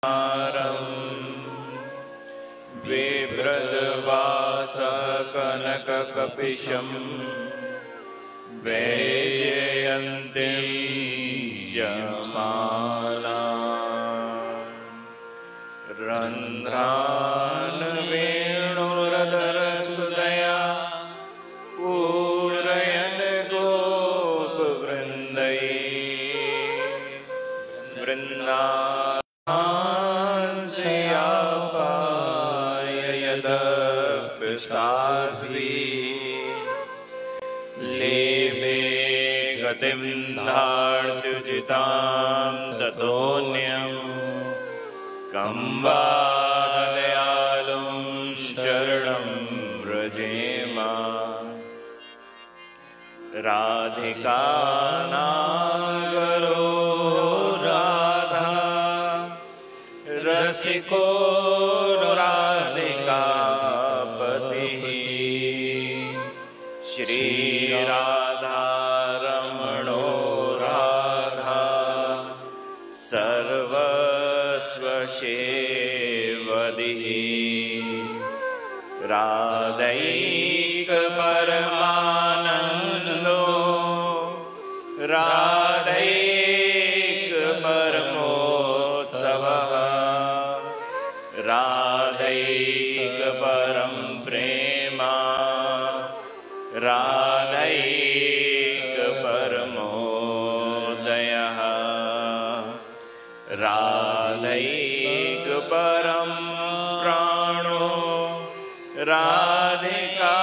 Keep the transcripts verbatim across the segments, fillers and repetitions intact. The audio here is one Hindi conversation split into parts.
कनककपिशं वैजयन्तीं जयमालां रन्ध्रान् वेणुरधरसुदया पूरयन् गोपवृन्दैः वृन्दावनस्यापाय यदपि साध्वी लेभे गतिं धार्त्युचितां ततोऽन्यं कं वा दयालुं शरणं व्रजेम। राधिका नागरो राधा रसिको राधिकापतिः श्री राधा रमणो राधा सर्वस्वसेवदिः राधैक परमानन्दो राधैक परमोत्सवः राधैक परं प्रेमा राधैक परमोदयः राधैक परं प्राणो राधिका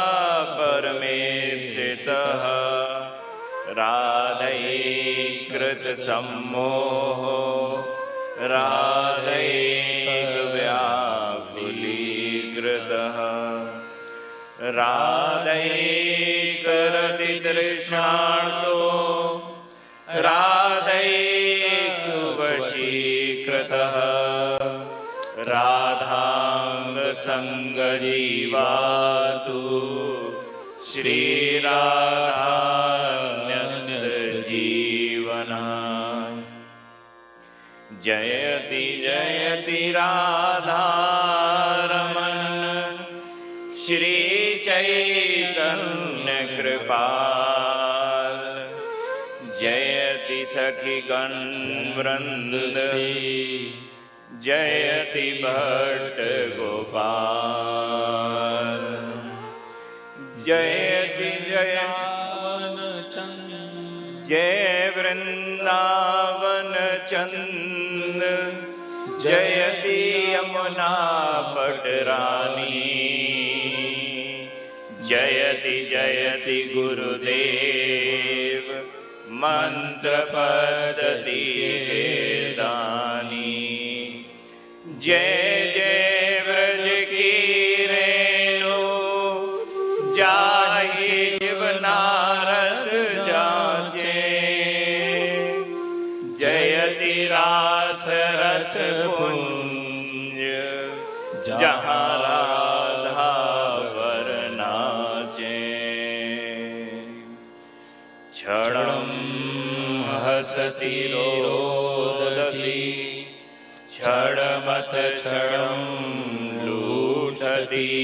परमेप्सितः राधैकृत सम्मोहो राधैक व्याकुलीकृतः राधैक रतितृष्णार्तो राधैक सुवशीकृतः राधांग संग जीवातु श्रीराधान्यस्य जीवनाय। जयति जयति राधा रमण श्री चैतन्य कृपाल जयति सखिगण वृंद जयति भट्ट गोपाल जयति जयवन चंद जय वृंदावन चंद जयति यमुना पटरानी जयति जयति गुरुदेव मंत्र पद्धति दानी जय जय व्रज की रेणु जाहि शिव नारद जाचे जयति रास रस पुंज जहाँ राधा वर नाचे क्षणं हसति रोदति क्षणमथ क्षणं लूटति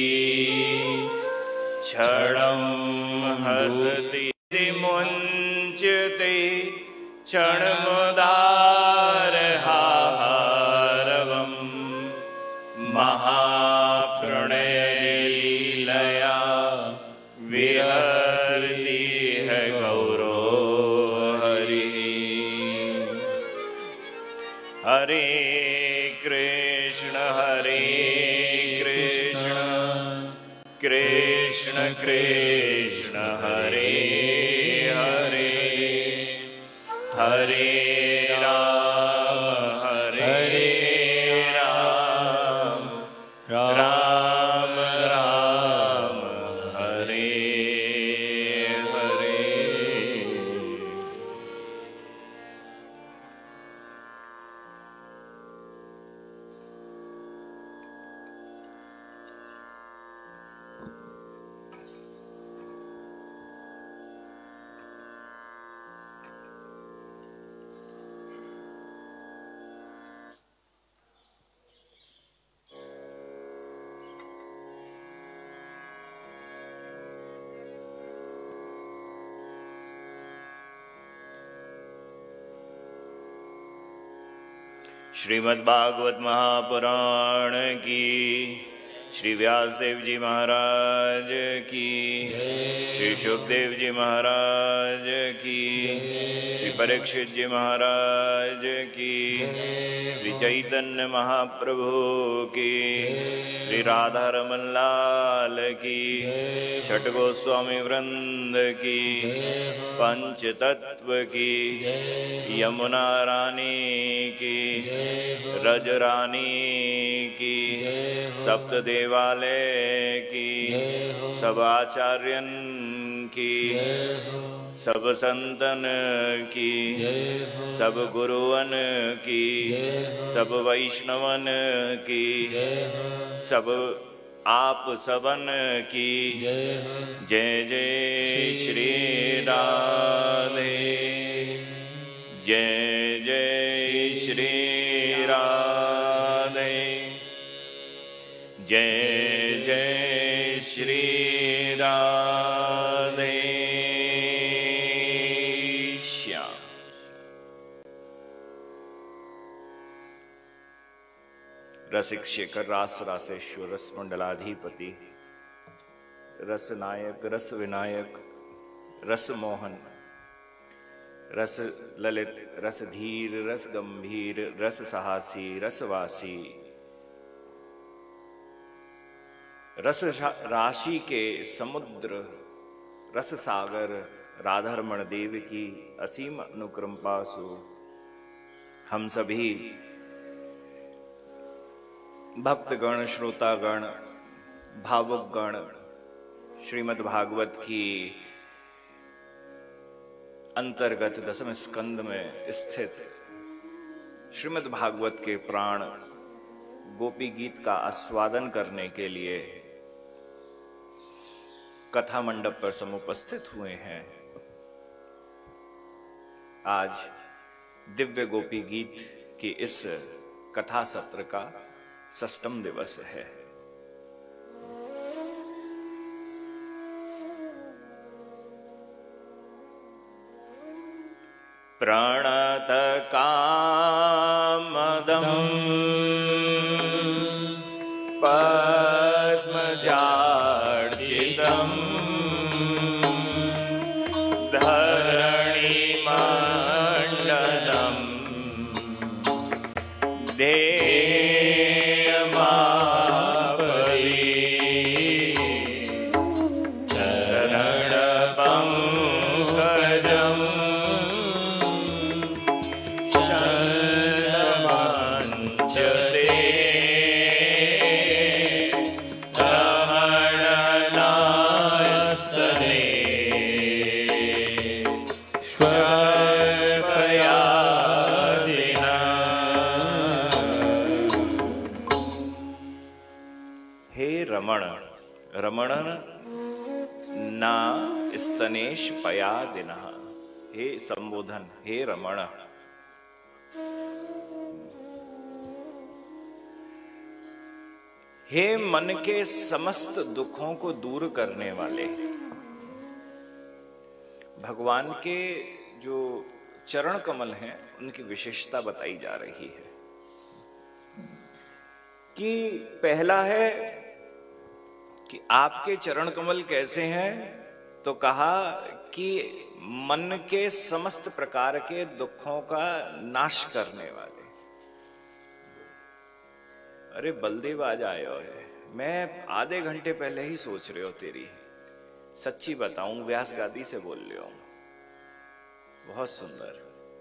क्षणं हसति मुञ्चति क्षणमुदारहारवं महाप्रणयलीलया विहरति है गौरो हरि। हरे कृष्ण हरे कृष्ण कृष्ण कृष्ण हरे हरे हरे राम हरे राम राम राम हरे हरे। श्रीमद् भागवत महापुराण की, श्री व्यासदेव जी महाराज की, श्री शुकदेव जी महाराज की, श्री परीक्षित जी महाराज की, श्री चैतन्य महाप्रभु की, श्री राधा रमन लाल की, छठ गोस्वामी वृंद की, पंच तत्व की, यमुना रानी की, रज रानी की, सप्त देवालय की, सब आचार्यन की, सब संतन की, सब गुरुवन की, सब वैष्णवन की, सब आप सबन की। जय जय श्री राधे, जय जय श्री राधे, जय जय श्री राधे श्याम। रसिक शेखर रास रासेश्वर रस मंडलाधिपति, रस नायक रस विनायक रस मोहन, रस ललित रस धीर रस गंभीर रस साहसी रसवासी, रस राशि के समुद्र रस सागर राधारमण देव की असीम अनुकंपा सु हम सभी भक्तगण, श्रोतागण, भावुकगण श्रीमद् भागवत की अंतर्गत दसम स्कंद में स्थित श्रीमद् भागवत के प्राण गोपी गीत का आस्वादन करने के लिए कथा मंडप पर समुपस्थित हुए हैं। आज दिव्य गोपी गीत की इस कथा सत्र का षष्ठम दिवस है। प्रणत कामदं पद्मजार्चितं धरणिमण्डलं ध्येयमापरि चरणपङ्कजम् रमणन ना स्तनेश पयादिनः। हे संबोधन, हे रमण, हे मन के समस्त दुखों को दूर करने वाले। भगवान के जो चरण कमल हैं उनकी विशेषता बताई जा रही है कि पहला है कि आपके चरण कमल कैसे हैं, तो कहा कि मन के समस्त प्रकार के दुखों का नाश करने वाले। अरे बलदेव आज आयो है, मैं आधे घंटे पहले ही सोच रहे हो तेरी, सच्ची बताऊं व्यास गादी से बोल रहे हो, बहुत सुंदर।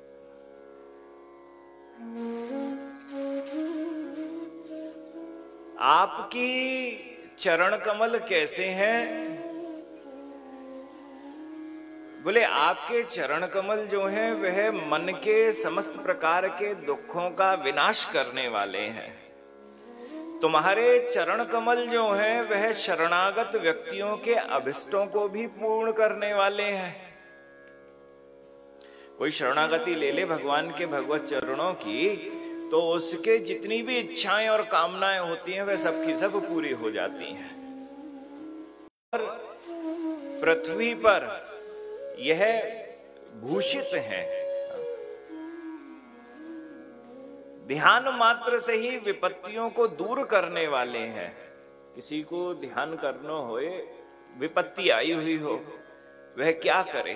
आपकी चरण कमल कैसे हैं? बोले आपके चरण कमल जो हैं वह मन के समस्त प्रकार के दुखों का विनाश करने वाले हैं। तुम्हारे चरण कमल जो हैं वह शरणागत व्यक्तियों के अभिष्टों को भी पूर्ण करने वाले हैं। कोई शरणागति ले ले भगवान के भगवत चरणों की, तो उसके जितनी भी इच्छाएं और कामनाएं होती हैं वह सबकी सब पूरी हो जाती हैं। और पृथ्वी पर यह भूषित हैं ध्यान मात्र से ही विपत्तियों को दूर करने वाले हैं। किसी को ध्यान करना होए, विपत्ति आई हुई हो, वह क्या करे?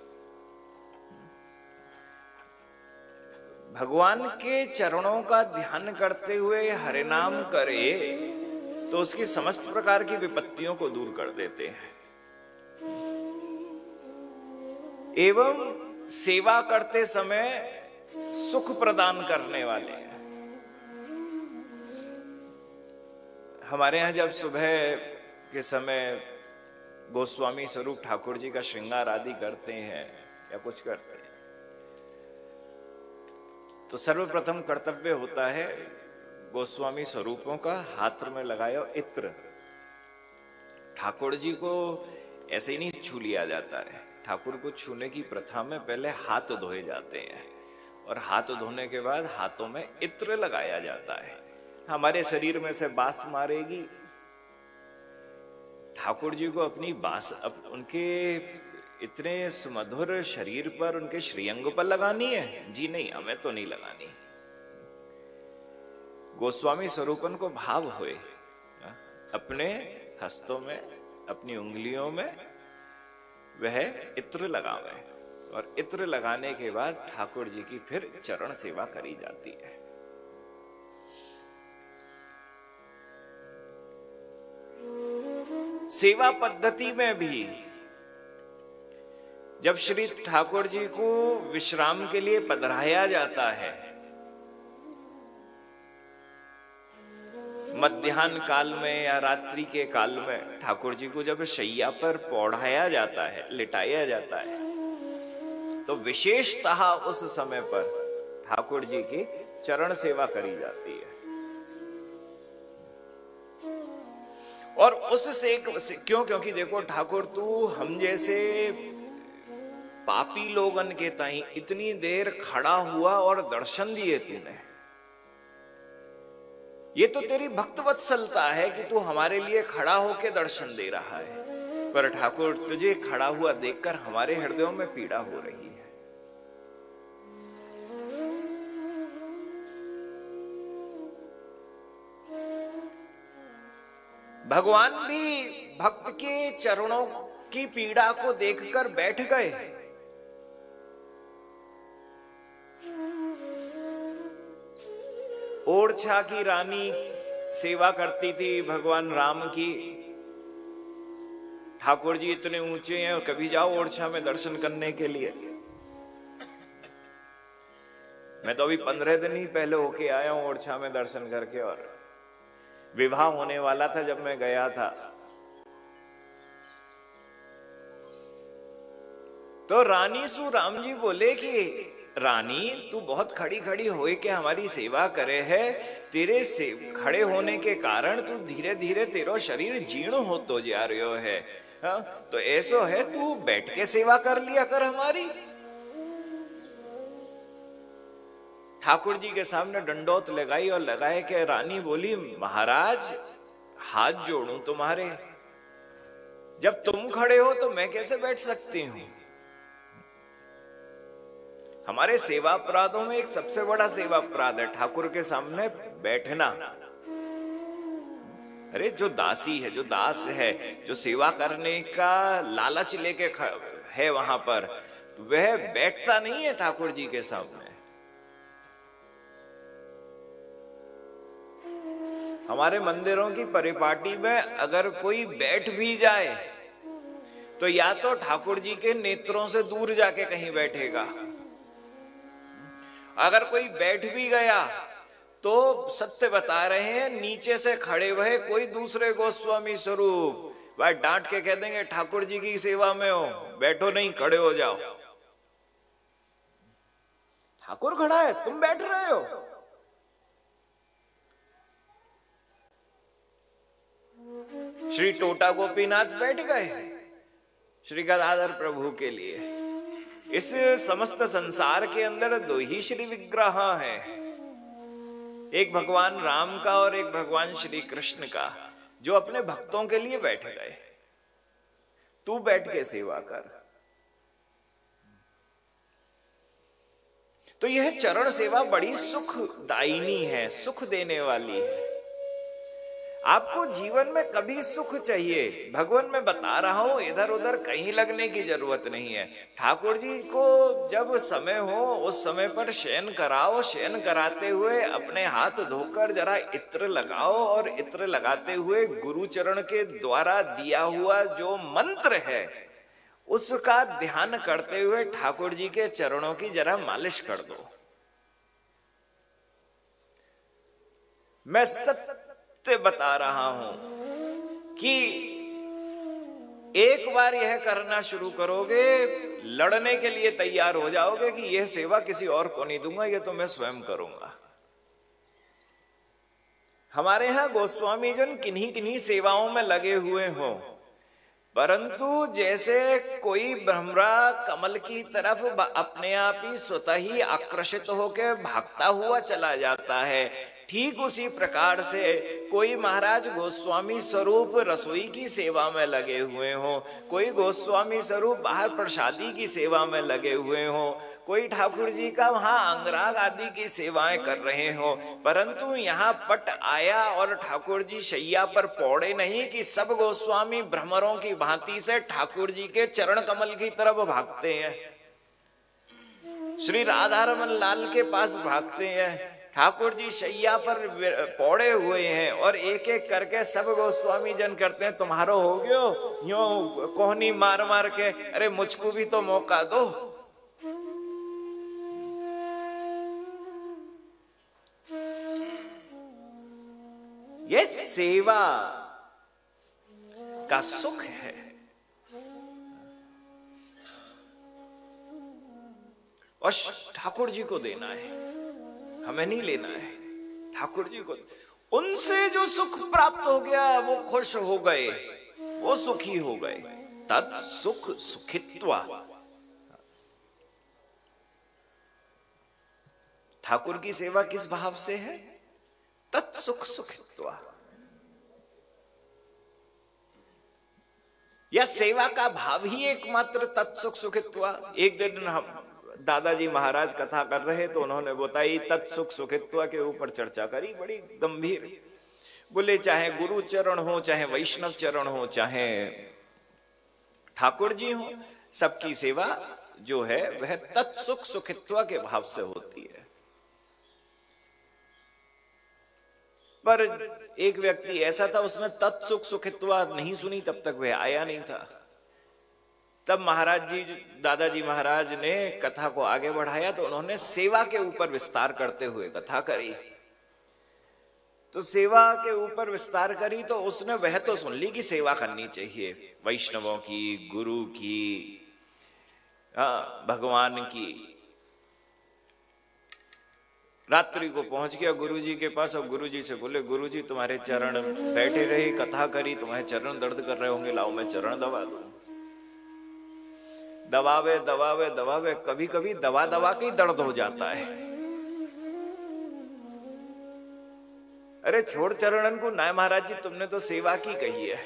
भगवान के चरणों का ध्यान करते हुए हरि नाम करे तो उसकी समस्त प्रकार की विपत्तियों को दूर कर देते हैं एवं सेवा करते समय सुख प्रदान करने वाले हैं। हमारे यहां जब सुबह के समय गोस्वामी स्वरूप ठाकुर जी का श्रृंगार आदि करते हैं या कुछ करते हैं तो सर्वप्रथम कर्तव्य होता है गोस्वामी स्वरूपों का हाथ में लगाया इत्र। ठाकुर जी को ऐसे ही नहीं छू लिया जाता है। ठाकुर को छूने की प्रथा में पहले हाथ धोए जाते हैं और हाथ धोने के बाद हाथों में इत्र लगाया जाता है। हमारे शरीर में से बास मारेगी, ठाकुर जी को अपनी बास अप, उनके इतने सुमधुर शरीर पर, उनके श्रीअंग पर लगानी है? जी नहीं, हमें तो नहीं लगानी। गोस्वामी स्वरूपन को भाव हुए अपने हस्तों में, अपनी उंगलियों में वह इत्र लगावे और इत्र लगाने के बाद ठाकुर जी की फिर चरण सेवा करी जाती है। सेवा पद्धति में भी जब श्री ठाकुर जी को विश्राम के लिए पधराया जाता है, मध्याह्न काल में या रात्रि के काल में ठाकुर जी को जब शैया पर पौढ़ाया जाता है, लिटाया जाता है, तो विशेषतः उस समय पर ठाकुर जी की चरण सेवा करी जाती है। और उससे क्यों? क्योंकि देखो ठाकुर, तू हम जैसे पापी लोगन के ताई इतनी देर खड़ा हुआ और दर्शन दिए तूने, ये तो तेरी भक्त वत्सलता है कि तू हमारे लिए खड़ा होके दर्शन दे रहा है। पर ठाकुर, तुझे खड़ा हुआ देखकर हमारे हृदयों में पीड़ा हो रही है। भगवान भी भक्त के चरणों की पीड़ा को देखकर बैठ गए। ओरछा की रानी सेवा करती थी भगवान राम की। ठाकुर जी इतने ऊंचे हैं और कभी जाओ ओरछा में दर्शन करने के लिए। मैं तो अभी पंद्रह दिन ही पहले होके आया हूं ओरछा में दर्शन करके, और विवाह होने वाला था जब मैं गया था। तो रानी सु राम जी बोले कि रानी, तू बहुत खड़ी खड़ी होए के हमारी सेवा करे है। तेरे से खड़े होने के कारण तू धीरे धीरे तेरा शरीर जीर्ण हो तो जा रहे है। हाँ? तो ऐसो है, तू बैठ के सेवा कर लिया कर हमारी। ठाकुर जी के सामने डंडौत लगाई और लगाए कि रानी बोली, महाराज हाथ जोड़ूं तुम्हारे, जब तुम खड़े हो तो मैं कैसे बैठ सकती हूं। हमारे सेवा अपराधों में एक सबसे बड़ा सेवा अपराध है ठाकुर के सामने बैठना। अरे जो दासी है, जो दास है, जो सेवा करने का लालच लेके है वहां पर, वह बैठता नहीं है ठाकुर जी के सामने। हमारे मंदिरों की परिपाटी में अगर कोई बैठ भी जाए तो या तो ठाकुर जी के नेत्रों से दूर जाके कहीं बैठेगा, अगर कोई बैठ भी गया तो सत्य बता रहे हैं नीचे से खड़े हुए कोई दूसरे गोस्वामी स्वरूप वह डांट के कह देंगे, ठाकुर जी की सेवा में हो, बैठो नहीं, खड़े हो जाओ। ठाकुर खड़ा है, तुम बैठ रहे हो। श्री टोटा गोपीनाथ बैठ गए श्री गदाधर प्रभु के लिए। इस समस्त संसार के अंदर दो ही श्री विग्रह हैं, एक भगवान राम का और एक भगवान श्री कृष्ण का, जो अपने भक्तों के लिए बैठ गए। तू बैठ के सेवा कर। तो यह चरण सेवा बड़ी सुखदायिनी है, सुख देने वाली है। आपको जीवन में कभी सुख चाहिए, भगवान मैं बता रहा हूं, इधर उधर कहीं लगने की जरूरत नहीं है। ठाकुर जी को जब समय हो उस समय पर शयन कराओ, शयन कराते हुए अपने हाथ धोकर जरा इत्र लगाओ और इत्र लगाते हुए गुरु चरण के द्वारा दिया हुआ जो मंत्र है उसका ध्यान करते हुए ठाकुर जी के चरणों की जरा मालिश कर दो। मैं सत्य बता रहा हूं कि एक बार यह करना शुरू करोगे, लड़ने के लिए तैयार हो जाओगे कि यह सेवा किसी और को नहीं दूंगा, यह तो मैं स्वयं करूंगा। हमारे यहां गोस्वामी जन किन्हीं किन्हीं सेवाओं में लगे हुए हों, परंतु जैसे कोई भ्रमरा कमल की तरफ अपने आप ही स्वतः ही आकर्षित होकर भागता हुआ चला जाता है, ठीक उसी प्रकार से कोई महाराज गोस्वामी स्वरूप रसोई की सेवा में लगे हुए हों, कोई गोस्वामी स्वरूप बाहर प्रसादी की सेवा में लगे हुए हों, कोई ठाकुर जी का वहां अंगराग आदि की सेवाएं कर रहे हो, परंतु यहाँ पट आया और ठाकुर जी शैया पर पौड़े नहीं कि सब गोस्वामी भ्रमरों की भांति से ठाकुर जी के चरण कमल की तरफ भागते हैं, श्री राधा रमन लाल के पास भागते हैं। ठाकुर जी शैया पर पौड़े हुए हैं और एक एक करके सब गोस्वामी जन करते हैं, तुम्हारो हो गयो यूं कोहनी मार मार के, अरे मुझको भी तो मौका दो। ये सेवा का सुख है। और ठाकुर जी को देना है, हमें नहीं लेना है, ठाकुर जी को। उनसे जो सुख प्राप्त हो गया वो खुश हो गए, वो सुखी हो गए। तत् सुख सुखित्वा। ठाकुर की सेवा किस भाव से है? तत् सुख सुखित्वा। या सेवा का भाव ही एकमात्र तत् सुख सुखित्वा। एक दिन हम दादाजी महाराज कथा कर रहे तो उन्होंने बताई तत् सुख सुखित्वा के ऊपर चर्चा करी, बड़ी गंभीर। बोले चाहे गुरु चरण हो, चाहे वैष्णव चरण हो, चाहे ठाकुर जी हो, सबकी सेवा जो है वह तत् सुख सुखित्वा के भाव से होती है। पर एक व्यक्ति ऐसा था, उसने तत् सुख सुखित्वा नहीं सुनी, तब तक वह आया नहीं था। तब महाराज जी, दादाजी महाराज ने कथा को आगे बढ़ाया तो उन्होंने सेवा के ऊपर विस्तार करते हुए कथा करी। तो सेवा के ऊपर विस्तार करी तो उसने वह तो सुन ली कि सेवा करनी चाहिए, वैष्णवों की, गुरु की, भगवान की। रात्रि को पहुंच गया गुरुजी के पास और गुरुजी से बोले, गुरुजी तुम्हारे चरण, बैठे रहे कथा करी, तुम्हारे चरण दर्द कर रहे होंगे, लाओ मैं चरण दबा दूं। दबावे दबावे दबावे, कभी कभी दवा दवा के ही दर्द हो जाता है। अरे छोड़ चरणन को, नाय महाराज जी तुमने तो सेवा की कही है।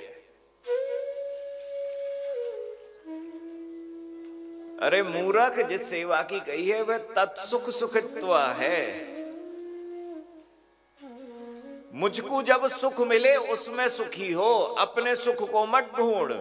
अरे मूर्ख, जिस सेवा की कही है वह तत्सुख सुखित्व है। मुझको जब सुख मिले उसमें सुखी हो, अपने सुख को मत ढूंढ।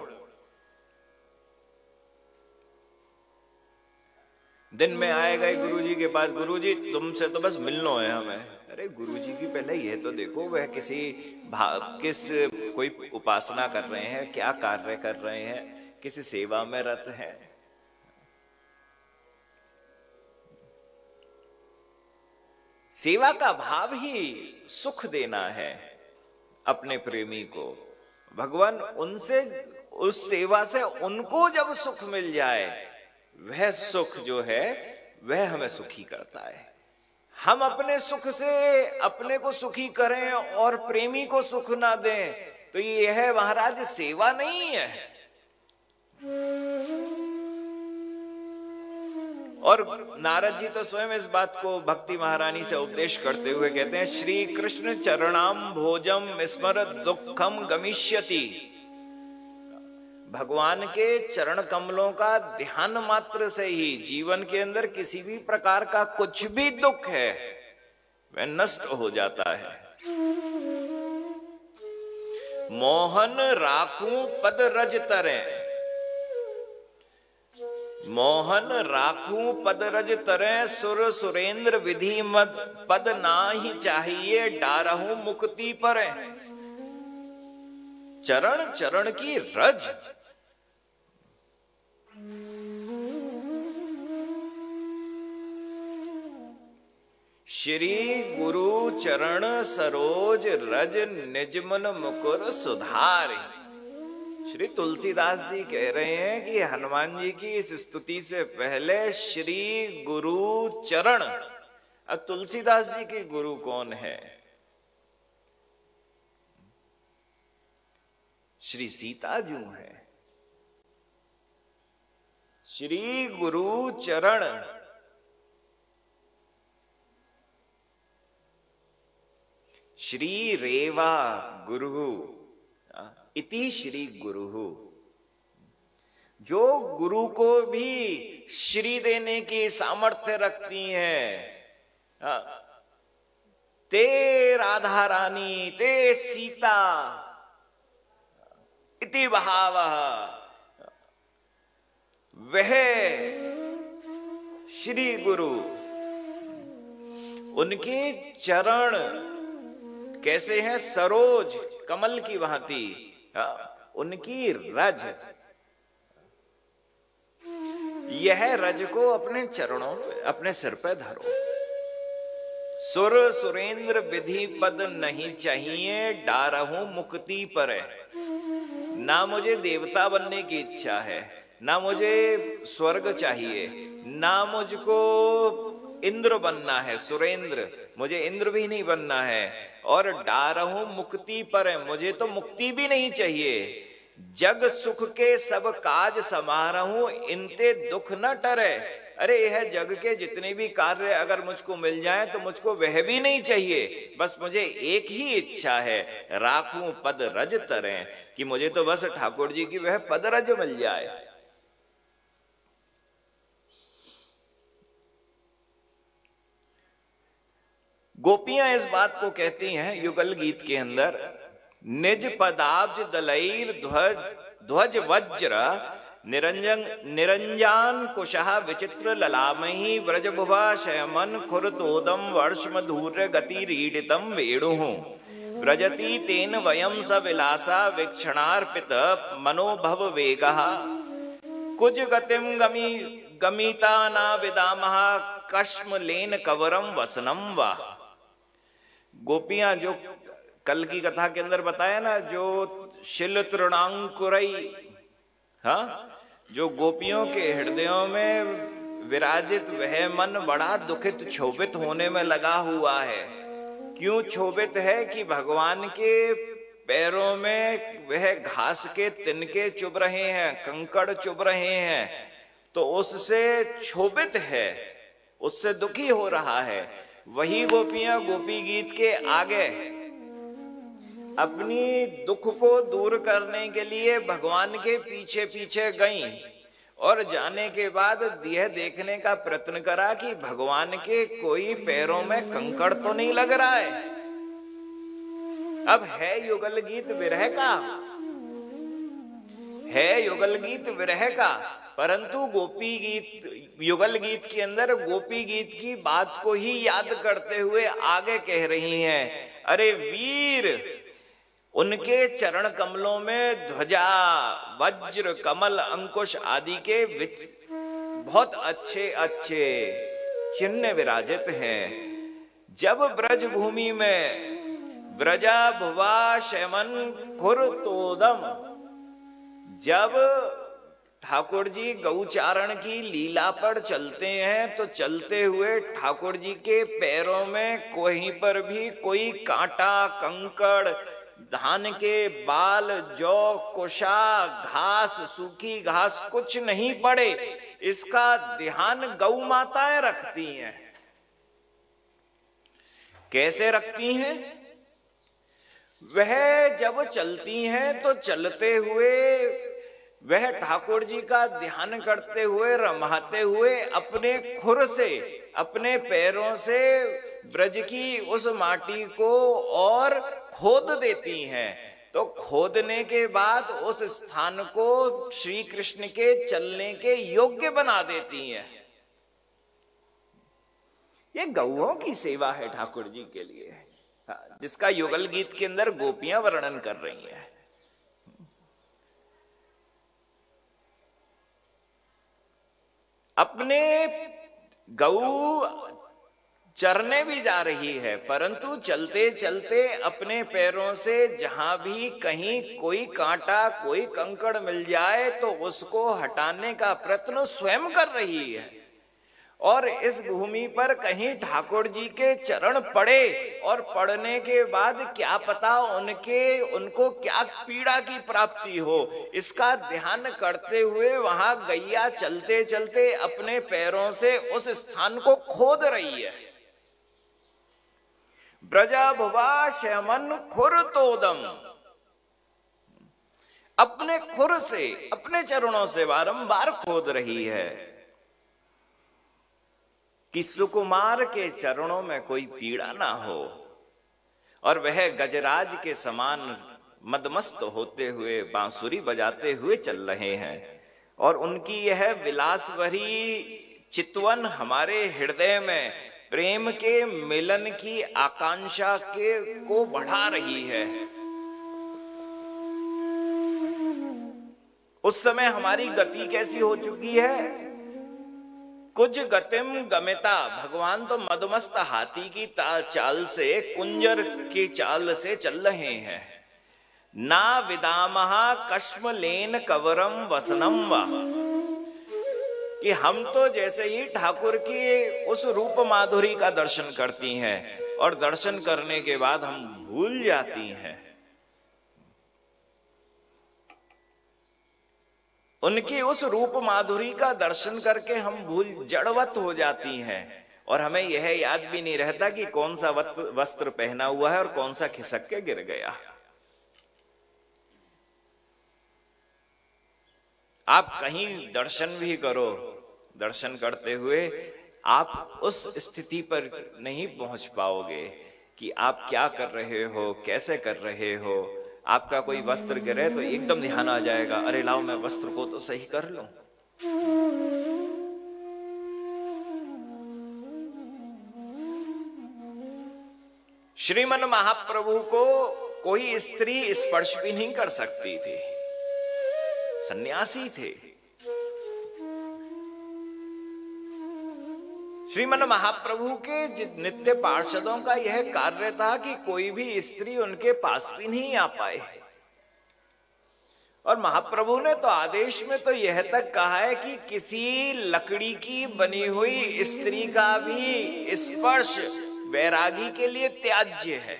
दिन में आए गए गुरुजी के पास, गुरुजी तुमसे तो बस मिलना है हमें। अरे गुरुजी की पहले ये तो देखो वह किसी भाव, किस कोई उपासना कर रहे हैं, क्या कार्य कर रहे हैं, किसी सेवा में रत है। सेवा का भाव ही सुख देना है अपने प्रेमी को। भगवान उनसे, उस सेवा से उनको जब सुख मिल जाए, वह सुख जो है वह हमें सुखी करता है। हम अपने सुख से अपने को सुखी करें और प्रेमी को सुख ना दें तो यह है महाराज सेवा नहीं है। और नारद जी तो स्वयं इस बात को भक्ति महारानी से उपदेश करते हुए कहते हैं, श्री कृष्ण चरणाम भोजम स्मर दुखम गमिष्यति। भगवान के चरण कमलों का ध्यान मात्र से ही जीवन के अंदर किसी भी प्रकार का कुछ भी दुख है वह नष्ट हो जाता है। मोहन राखूं पद रज तरे, मोहन राखूं पद रज तरे, सुर सुरेंद्र विधि मद पद नाही चाहिए, डारहूं मुक्ति परे। चरण चरण की रज, श्री गुरु चरण सरोज रज, निज मन मुकुर सुधारे। श्री तुलसीदास जी कह रहे हैं कि हनुमान जी की इस स्तुति से पहले श्री गुरु चरण। अब तुलसीदास जी के गुरु कौन है? श्री सीता जू है। श्री गुरु चरण, श्री रेवा गुरु इति श्री गुरु। जो गुरु को भी श्री देने की सामर्थ्य रखती हैं, ते राधा रानी ते सीता इति बहावः, वह श्री गुरु। उनके चरण कैसे हैं? सरोज कमल की भांति। उनकी रज, यह रज को अपने चरणों अपने सिर पे धरो। सुर सुरेंद्र विधि पद नहीं चाहिए, डारहूं मुक्ति परे। ना मुझे देवता बनने की इच्छा है, ना मुझे स्वर्ग चाहिए, ना मुझको इंद्र बनना है, सुरेंद्र, मुझे इंद्र भी नहीं बनना है। और डारहूं मुक्ति पर, मुझे तो मुक्ति भी नहीं चाहिए। जग सुख के सब काज समारहूं, इनते दुख न टरे। अरे यह जग के जितने भी कार्य अगर मुझको मिल जाए तो मुझको वह भी नहीं चाहिए। बस मुझे एक ही इच्छा है, राखूं पद रज तरे, कि मुझे तो बस ठाकुर जी की वह पद रज मिल जाए। गोपियां इस बात को कहती हैं युगल गीत के अंदर, निज पदाब्ज दलैर ध्वज ध्वज वज्र, निरंजन निरंजान कुशहा विचित्र ललामही, व्रजभुवा शयमन खुरतोदम वर्षमधूर्य गति रीडितम वेणुः, व्रजति तेन वयम स विलासा वीक्षणार्पित मनोभव वेगः, कुज गतिम गमी गमिता ना विदामः, कश्म लेन कवरम वसनम वा। गोपियां जो कल की कथा के अंदर बताया ना, जो शिल तृणांकुरई, हाँ, जो गोपियों के हृदयों में विराजित वह मन बड़ा दुखित क्षोभित होने में लगा हुआ है। क्यों क्षोभित है? कि भगवान के पैरों में वह घास के तिनके चुभ रहे हैं, कंकड़ चुभ रहे हैं, तो उससे क्षोभित है, उससे दुखी हो रहा है। वही गोपियां गोपी गीत के आगे अपनी दुख को दूर करने के लिए भगवान के पीछे पीछे गईं, और जाने के बाद यह देखने का प्रयत्न करा कि भगवान के कोई पैरों में कंकड़ तो नहीं लग रहा है। अब है युगल गीत विरह का, है युगल गीत विरह का, परंतु गोपी गीत, युगल गीत के अंदर गोपी गीत की बात को ही याद करते हुए आगे कह रही हैं, अरे वीर, उनके चरण कमलों में ध्वजा वज्र कमल अंकुश आदि के बहुत अच्छे अच्छे चिन्ह विराजित हैं। जब ब्रज भूमि में व्रजा भुवा शमन खुर तोदम, जब ठाकुर जी गौचारण की लीला पर चलते हैं तो चलते हुए ठाकुर जी के पैरों में कहीं पर भी कोई कांटा कंकड़, धान के बाल, जौ, कुशा, घास, सूखी घास कुछ नहीं पड़े, इसका ध्यान गौ माताएं रखती हैं। कैसे रखती हैं? वह जब चलती हैं तो चलते हुए वह ठाकुर जी का ध्यान करते हुए, रमाते हुए अपने खुर से, अपने पैरों से ब्रज की उस माटी को और खोद देती हैं। तो खोदने के बाद उस स्थान को श्री कृष्ण के चलने के योग्य बना देती हैं। ये गौओं की सेवा है ठाकुर जी के लिए, जिसका युगल गीत के अंदर गोपियां वर्णन कर रही हैं। अपने गऊ चरने भी जा रही है, परंतु चलते चलते अपने पैरों से जहां भी कहीं कोई कांटा, कोई कंकड़ मिल जाए तो उसको हटाने का प्रयत्न स्वयं कर रही है। और इस भूमि पर कहीं ठाकुर जी के चरण पड़े और पड़ने के बाद क्या पता उनके उनको क्या पीड़ा की प्राप्ति हो, इसका ध्यान करते हुए वहां गैया चलते चलते अपने पैरों से उस स्थान को खोद रही है। ब्रजा भुवा श्यामन खुर तोदम, अपने खुर से, अपने चरणों से बारंबार खोद रही है कि सुकुमार के चरणों में कोई पीड़ा ना हो। और वह गजराज के समान मदमस्त होते हुए बांसुरी बजाते हुए चल रहे हैं। और उनकी यह विलास भरी चितवन हमारे हृदय में प्रेम के मिलन की आकांक्षा के को बढ़ा रही है। उस समय हमारी गति कैसी हो चुकी है? कुछ गतिम गमिता, भगवान तो मदमस्त हाथी की चाल से, कुंजर की चाल से चल रहे हैं। ना विदामहा कश्मलेन कवरम वसनम वा, कि हम तो जैसे ही ठाकुर की उस रूप माधुरी का दर्शन करती हैं और दर्शन करने के बाद हम भूल जाती हैं, उनकी उस रूप माधुरी का दर्शन करके हम भूल जड़वत हो जाती हैं। और हमें यह याद भी नहीं रहता कि कौन सा वस्त्र पहना हुआ है और कौन सा खिसक के गिर गया। आप कहीं दर्शन भी करो, दर्शन करते हुए आप उस स्थिति पर नहीं पहुंच पाओगे कि आप क्या कर रहे हो, कैसे कर रहे हो। आपका कोई वस्त्र गिरे तो एकदम ध्यान आ जाएगा, अरे लाओ मैं वस्त्र को तो सही कर लूं। श्रीमन महाप्रभु को कोई स्त्री स्पर्श भी नहीं कर सकती थी, सन्यासी थे। श्रीमन महाप्रभु के नित्य पार्षदों का यह कार्य था कि कोई भी स्त्री उनके पास भी नहीं आ पाए। और महाप्रभु ने तो आदेश में तो यह तक कहा है कि किसी लकड़ी की बनी हुई स्त्री का भी स्पर्श वैरागी के लिए त्याज्य है।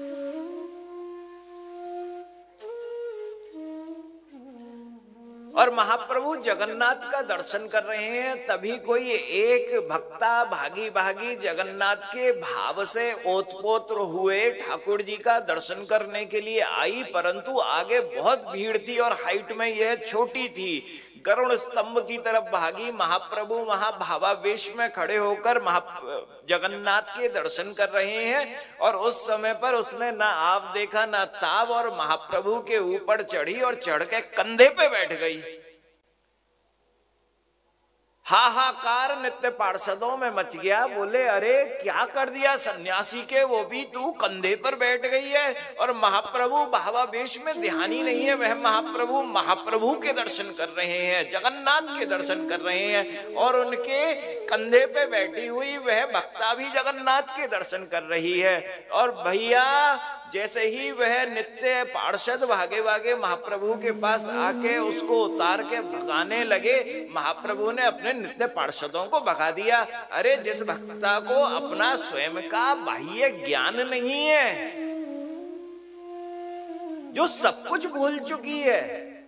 और महाप्रभु जगन्नाथ का दर्शन कर रहे हैं, तभी कोई एक भक्ता भागी भागी जगन्नाथ के भाव से ओतपोत हुए ठाकुर जी का दर्शन करने के लिए आई, परंतु आगे बहुत भीड़ थी और हाइट में यह छोटी थी। गरुड़ स्तंभ की तरफ भागी, महाप्रभु वहां भावावेश में खड़े होकर महा जगन्नाथ के दर्शन कर रहे हैं। और उस समय पर उसने ना आप देखा ना ताब, और महाप्रभु के ऊपर चढ़ी और चढ़ के कंधे पे बैठ गई। हाहाकार नित्य पार्षदों में मच गया। बोले अरे क्या कर दिया सन्यासी के, वो भी तू कंधे पर बैठ गई है। और महाप्रभु भावावेश में ध्यान ही नहीं है, वह महाप्रभु महाप्रभु के दर्शन कर रहे हैं, जगन्नाथ के दर्शन कर रहे हैं। और उनके कंधे पे बैठी हुई वह भक्ता भी जगन्नाथ के दर्शन कर रही है। और भैया जैसे ही वह नित्य पार्षद भागे भागे महाप्रभु के पास आके उसको उतार के भगाने लगे, महाप्रभु ने अपने नित्य पार्षदों को भगा दिया। अरे जिस भक्ता को अपना स्वयं का बाह्य ज्ञान नहीं है, जो सब कुछ भूल चुकी है,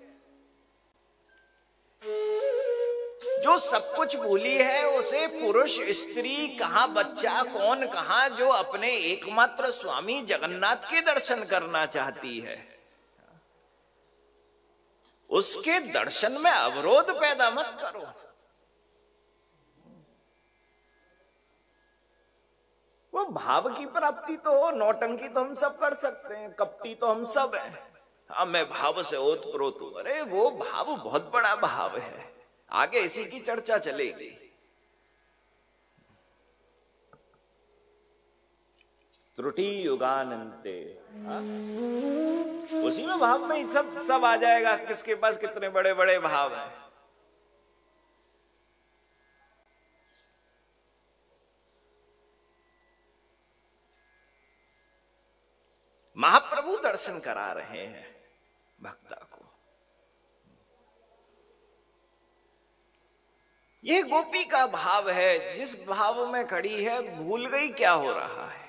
जो सब कुछ भूली है, उसे पुरुष स्त्री कहां बच्चा कौन कहां, जो अपने एकमात्र स्वामी जगन्नाथ के दर्शन करना चाहती है, उसके दर्शन में अवरोध पैदा मत करो। वो भाव की प्राप्ति तो हो, नौटंकी तो हम सब कर सकते हैं, कपटी तो हम सब हैं। हाँ, मैं भाव से ओतप्रोत हूं। अरे वो भाव बहुत बड़ा भाव है, आगे इसी की चर्चा चलेगी। त्रुटि युगानंते, उसी में भाव में सब सब आ जाएगा, किसके पास कितने बड़े बड़े भाव हैं। महाप्रभु दर्शन करा रहे हैं भक्ता को। यह गोपी का भाव है, जिस भाव में खड़ी है भूल गई क्या हो रहा है।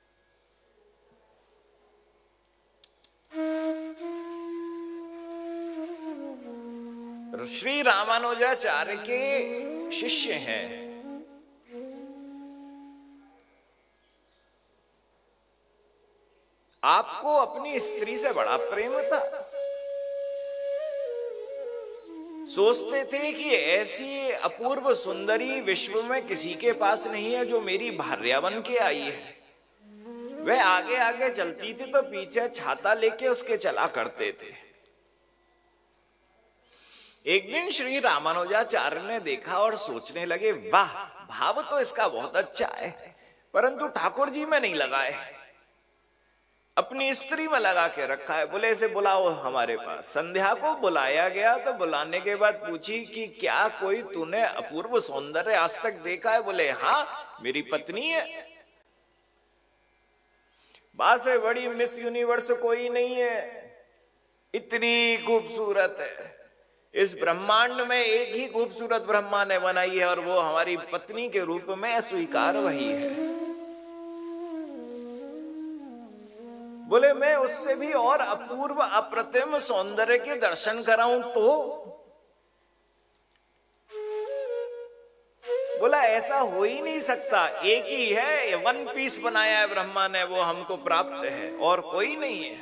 श्री रामानुजाचार्य के शिष्य हैं, आपको अपनी स्त्री से बड़ा प्रेम था। सोचते थे कि ऐसी अपूर्व सुंदरी विश्व में किसी के पास नहीं है जो मेरी भार्या बन के आई है। वह आगे आगे चलती थी तो पीछे छाता लेके उसके चला करते थे। एक दिन श्री रामानुजाचार्य ने देखा और सोचने लगे, वाह, भाव तो इसका बहुत अच्छा है, परंतु ठाकुर जी में नहीं लगाए, अपनी स्त्री में लगा के रखा है। बोले इसे बुलाओ हमारे पास। संध्या को बुलाया गया तो बुलाने के बाद पूछी कि क्या कोई तूने अपूर्व सौंदर्य आज तक देखा है? बोले हाँ, मेरी पत्नी है। बात से बड़ी मिस यूनिवर्स कोई नहीं है, इतनी खूबसूरत है। इस ब्रह्मांड में एक ही खूबसूरत ब्रह्मा ने बनाई है और वो हमारी पत्नी के रूप में स्वीकार वही है। बोले मैं उससे भी और अपूर्व अप्रतिम सौंदर्य के दर्शन कराऊं तो? बोला ऐसा हो ही नहीं सकता, एक ही है, वन पीस बनाया है ब्रह्मा ने, वो हमको प्राप्त है और कोई नहीं है।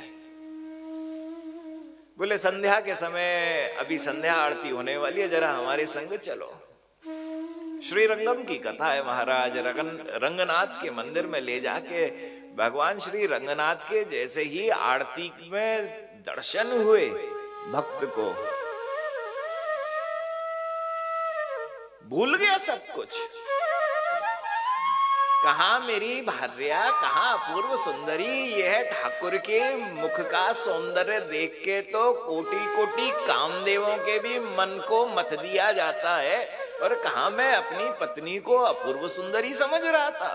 बोले संध्या के समय, अभी संध्या आरती होने वाली है, जरा हमारे संग चलो। श्री रंगम की कथा है, महाराज रंगन रंगनाथ के मंदिर में ले जाके भगवान श्री रंगनाथ के जैसे ही आरती में दर्शन हुए भक्त को, भूल गया सब कुछ। कहां मेरी भार्या, कहां अपूर्व सुंदरी। यह ठाकुर के मुख का सौंदर्य देख के तो कोटि कोटि कामदेवों के भी मन को मथ दिया जाता है, और कहां मैं अपनी पत्नी को अपूर्व सुंदरी समझ रहा था।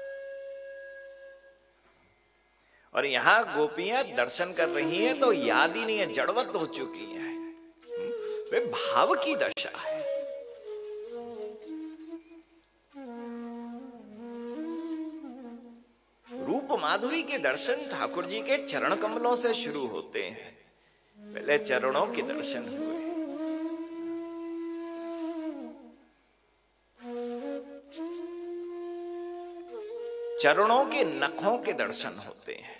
और यहां गोपियां दर्शन कर रही हैं तो याद ही नहीं है, जड़वत हो चुकी हैं। वे भाव की दशा है। रूप माधुरी के दर्शन ठाकुर जी के चरण कमलों से शुरू होते हैं। पहले चरणों के दर्शन हुए, चरणों के नखों के दर्शन होते हैं।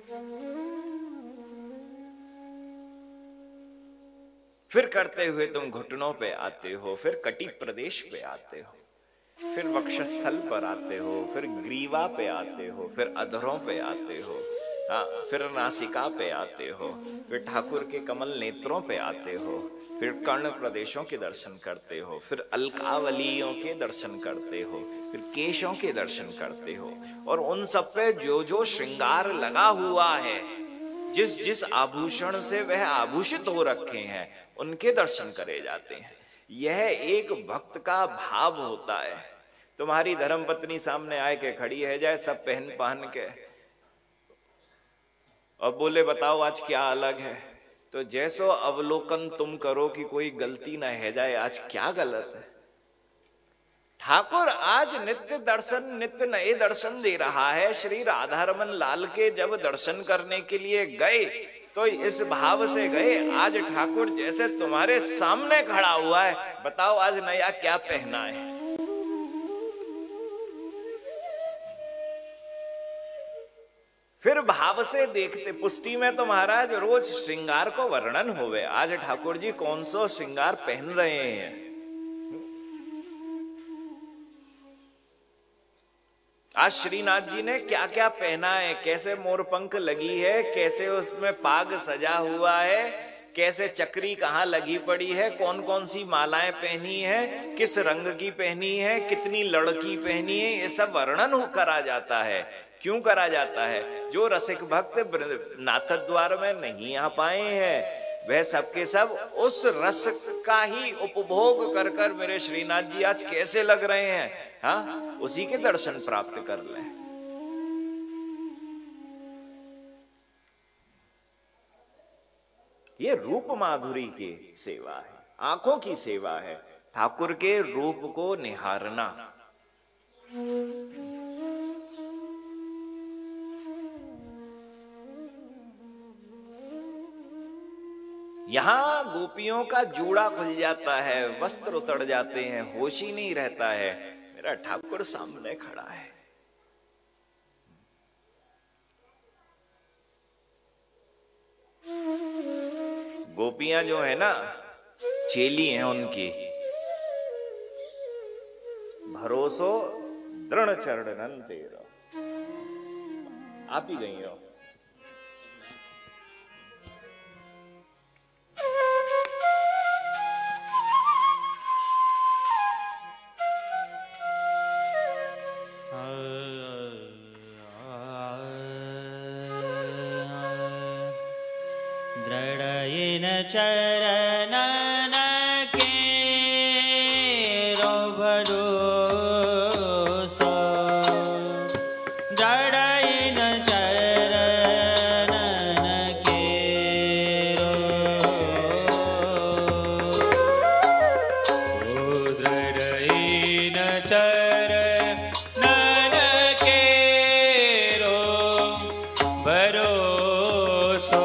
फिर करते हुए तुम घुटनों पे आते हो, फिर कटी प्रदेश पे आते हो, फिर वक्षस्थल पर आते हो, फिर ग्रीवा पे आते हो, फिर अधरों पे आते हो, हाँ, फिर नासिका पे आते हो, फिर ठाकुर के कमल नेत्रों पे आते हो, फिर कर्ण प्रदेशों के दर्शन करते हो, फिर अलकावलियों के दर्शन करते हो, फिर केशों के दर्शन करते हो, और उन सब पे जो जो श्रृंगार लगा हुआ है, जिस जिस आभूषण से वह आभूषित हो रखे हैं, उनके दर्शन करे जाते हैं। यह एक भक्त का भाव होता है। तुम्हारी धर्मपत्नी सामने आए के खड़ी है जाए, सब पहन पहन के, और बोले बताओ आज क्या अलग है, तो जैसो अवलोकन तुम करो कि कोई गलती ना है जाए, आज क्या गलत है। ठाकुर आज नित्य दर्शन, नित्य नए दर्शन दे रहा है। श्री राधारमन लाल के जब दर्शन करने के लिए गए तो इस भाव से गए, आज ठाकुर जैसे तुम्हारे सामने खड़ा हुआ है, बताओ आज नया क्या पहना है। फिर भाव से देखते। पुष्टि में तो महाराज रोज श्रृंगार को वर्णन होवे। आज ठाकुर जी कौन सो श्रृंगार पहन रहे हैं। आज श्रीनाथ जी ने क्या क्या पहना है, कैसे मोरपंख लगी है, कैसे उसमें पाग सजा हुआ है, कैसे चक्री कहाँ लगी पड़ी है, कौन कौन सी मालाएं पहनी है, किस रंग की पहनी है, कितनी लड़की पहनी है, ये सब वर्णन करा जाता है। क्यों करा जाता है? जो रसिक भक्त नाथ द्वार में नहीं आ पाए हैं वह सबके सब उस रस का ही उपभोग कर कर मेरे श्रीनाथ जी आज कैसे लग रहे हैं, हाँ, उसी के दर्शन प्राप्त कर लें। ये रूप माधुरी की सेवा है, आंखों की सेवा है, ठाकुर के रूप को निहारना। यहां गोपियों का जूड़ा खुल जाता है, वस्त्र उतर जाते हैं, होश ही नहीं रहता है, मेरा ठाकुर सामने खड़ा है। गोपियां जो है ना, चेली हैं उनकी। भरोसो दृढ़ चरणन तेरा, आप ही गई हो। चरणन केरो भरोसो, दृढ़इन चरणन केरो, ओ दृढ़इन चरणन केरो भरोसो,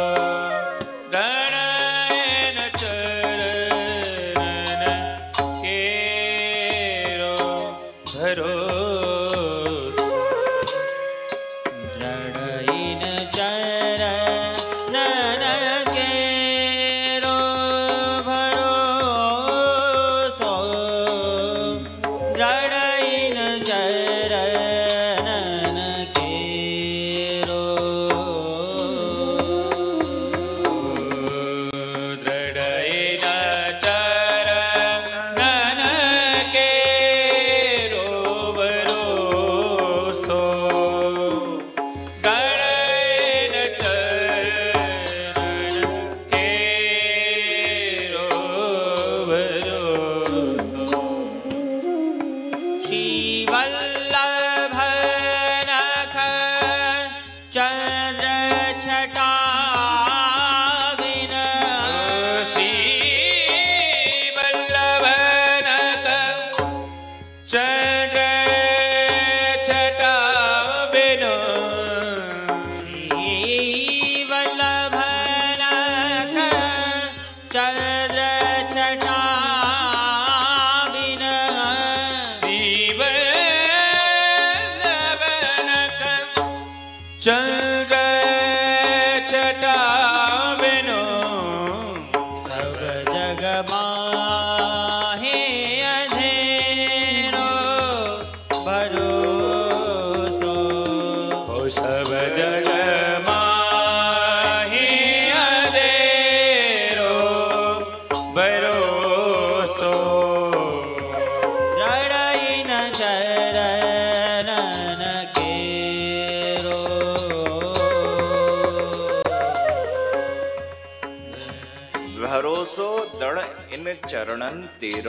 चरणन तेरो,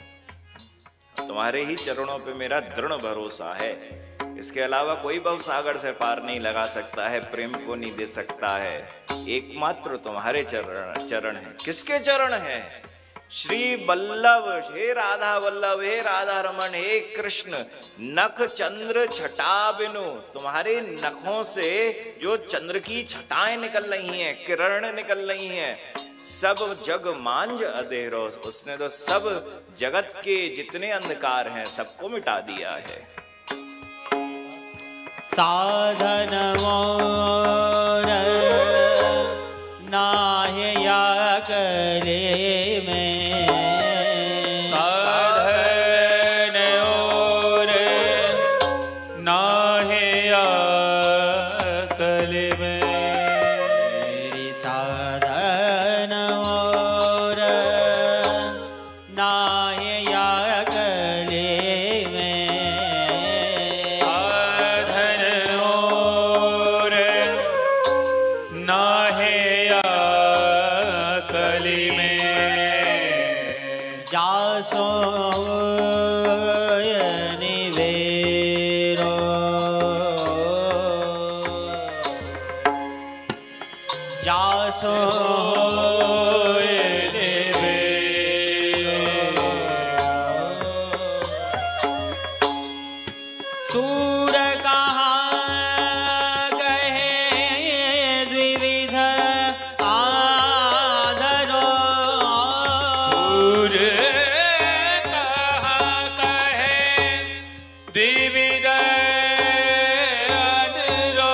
तुम्हारे ही चरणों पे मेरा दृढ़ भरोसा है। इसके अलावा कोई भव सागर से पार नहीं लगा सकता है, प्रेम को नहीं दे सकता है। एकमात्र तुम्हारे चरण चरण हैं। किसके चरण हैं? श्री वल्लभ, हे राधा वल्लभ, हे राधा रमन, हे कृष्ण, नख चंद्र छटा बिनु, तुम्हारे नखों से जो चंद्र की छटाएं निकल रही हैं, किरण निकल रही हैं, सब जग मांझ अधेरो, उसने तो सब जगत के जितने अंधकार हैं सबको मिटा दिया है। साधन मोर नाहि या करे में, साधन और नाहि या करे में, साधन और नाहि या करे में, साधन और नाहि या कली में, जासो निवेरो, जासो सूर कहाँ कहे द्विविध आदरो, सूर कहाँ कहे द्विविध आदरो,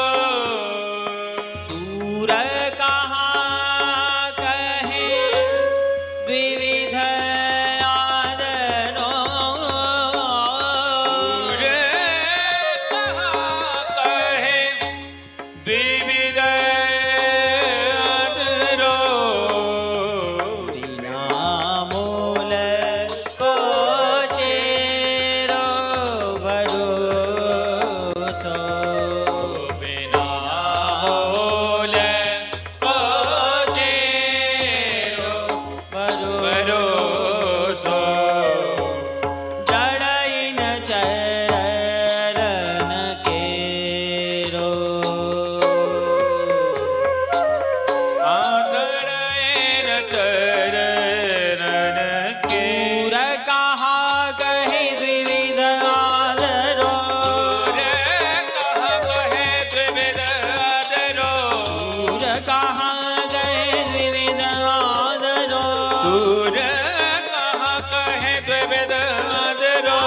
सूर कहाँ कहे द्विविध आदरो, द्विविध आदरो, बिना मूल को चेरो भरोसो, बिना मूल को चेरो भरोसो, जड़इन चरण केरो, आदरयन चरणन के, सूर कहाँ कहे द्विविध आदरो, सूर कहाँ कहे द्विविध आदरो, सूर कहाँ कहे द्विविध आदरो, सूर कहाँ कहे द्विविध आदरो,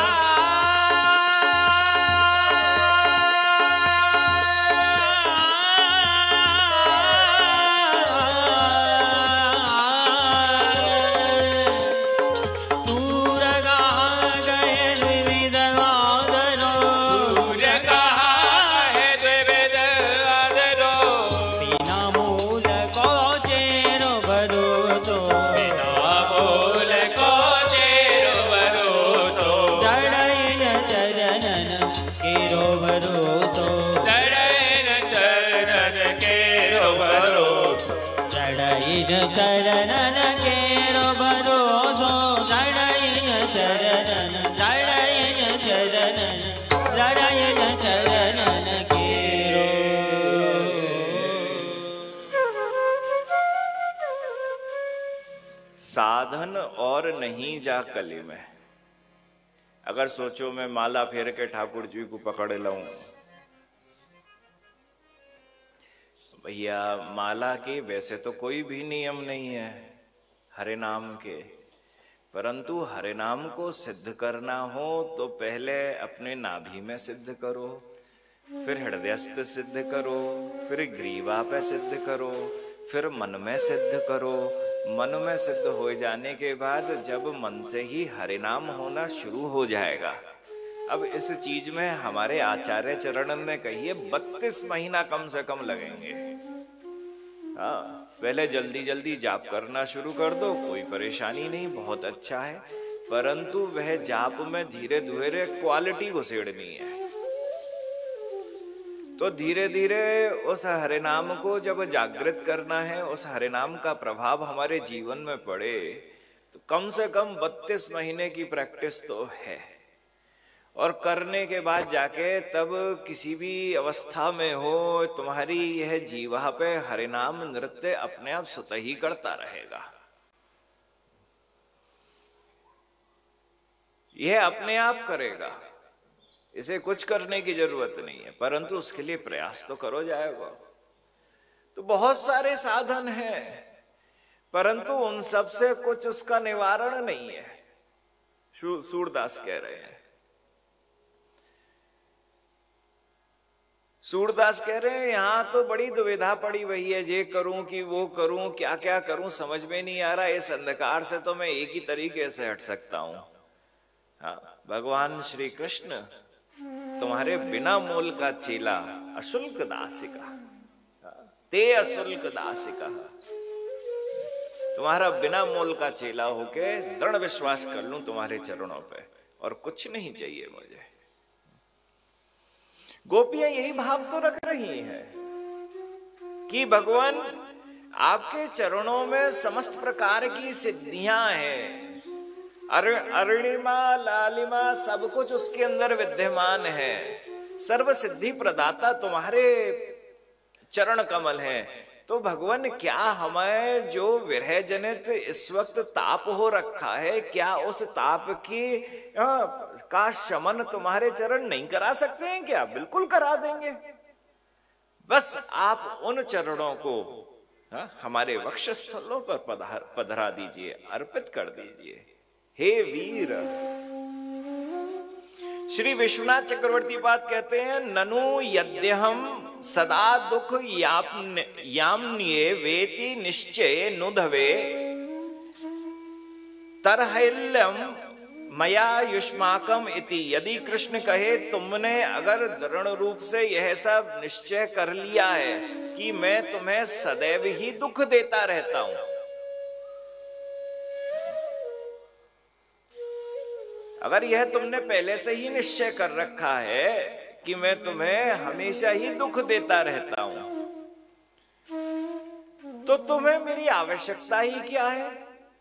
सूर कहाँ गए द्विविध आदरो, सूर कहाँ है द्विविध आदरो, बिना मूल को चेरो भरोसो, बिना मूल को चेरो भरोसो, जड़इन चरणन केरो भरोसो, जड़इन चरण केरो भरोसो, जड़इन चरणन केरो भरोसो, जड़इन चरणन, जड़इन चरणन, जड़इन चरणन केरो। साधन और नहीं जा कली में। अगर सोचो मैं माला फेर के ठाकुर जी को पकड़ लाऊं, भैया माला के वैसे तो कोई भी नियम नहीं है हरे नाम के, परंतु हरे नाम को सिद्ध करना हो तो पहले अपने नाभि में सिद्ध करो, फिर हृदयस्थ सिद्ध करो, फिर ग्रीवा पे सिद्ध करो, फिर मन में सिद्ध करो। मन में सिद्ध हो जाने के बाद जब मन से ही हरे नाम होना शुरू हो जाएगा, अब इस चीज में हमारे आचार्य चरण ने कही है बत्तीस महीना कम से कम लगेंगे। हाँ, पहले जल्दी जल्दी जाप करना शुरू कर दो, कोई परेशानी नहीं, बहुत अच्छा है, परंतु वह जाप में धीरे धीरे क्वालिटी घुसेड़नी है। तो धीरे धीरे उस हरे नाम को जब जागृत करना है, उस हरे नाम का प्रभाव हमारे जीवन में पड़े, तो कम से कम बत्तीस महीने की प्रैक्टिस तो है। और करने के बाद जाके तब किसी भी अवस्था में हो, तुम्हारी यह जीवा पे हरे नाम नृत्य अपने आप स्वतः ही करता रहेगा। यह अपने आप करेगा, इसे कुछ करने की जरूरत नहीं है, परंतु उसके लिए प्रयास तो करो जाएगा। तो बहुत सारे साधन हैं, परंतु उन सब से कुछ उसका निवारण नहीं है। सूरदास कह रहे हैं सूरदास कह रहे हैं यहां तो बड़ी दुविधा पड़ी हुई है, ये करूं कि वो करूं, क्या क्या करूं समझ में नहीं आ रहा। इस अंधकार से तो मैं एक ही तरीके से हट सकता हूं। हाँ, भगवान श्री कृष्ण तुम्हारे बिना मोल का चेला अशुल्क दासिका, ते अशुल्क दासिका, तुम्हारा बिना मोल का चेला होके दृढ़ विश्वास कर लूं तुम्हारे चरणों पे, और कुछ नहीं चाहिए मुझे। गोपियां यही भाव तो रख रही हैं कि भगवान आपके चरणों में समस्त प्रकार की सिद्धियां हैं, अरुणिमा लालिमा सब कुछ उसके अंदर विद्यमान है। सर्व सिद्धि प्रदाता तुम्हारे चरण कमल हैं। तो भगवान क्या हमें जो विरह जनित इस वक्त ताप हो रखा है, क्या उस ताप की आ, का शमन तुम्हारे चरण नहीं करा सकते हैं क्या? बिल्कुल करा देंगे। बस आप उन चरणों को हा? हमारे वक्षस्थलों पर पधरा पधरा दीजिए, अर्पित कर दीजिए। हे वीर, श्री विश्वनाथ चक्रवर्ती पाद कहते हैं, ननु यद्यहम सदा दुख याम्ये वेति निश्चय नुधवे तरहल्यम मया युष्माकम इति। यदि कृष्ण कहे तुमने अगर दृढ़ रूप से यह सब निश्चय कर लिया है कि मैं तुम्हें सदैव ही दुख देता रहता हूं, अगर यह तुमने पहले से ही निश्चय कर रखा है कि मैं तुम्हें हमेशा ही दुख देता रहता हूं, तो तुम्हें मेरी आवश्यकता ही क्या है?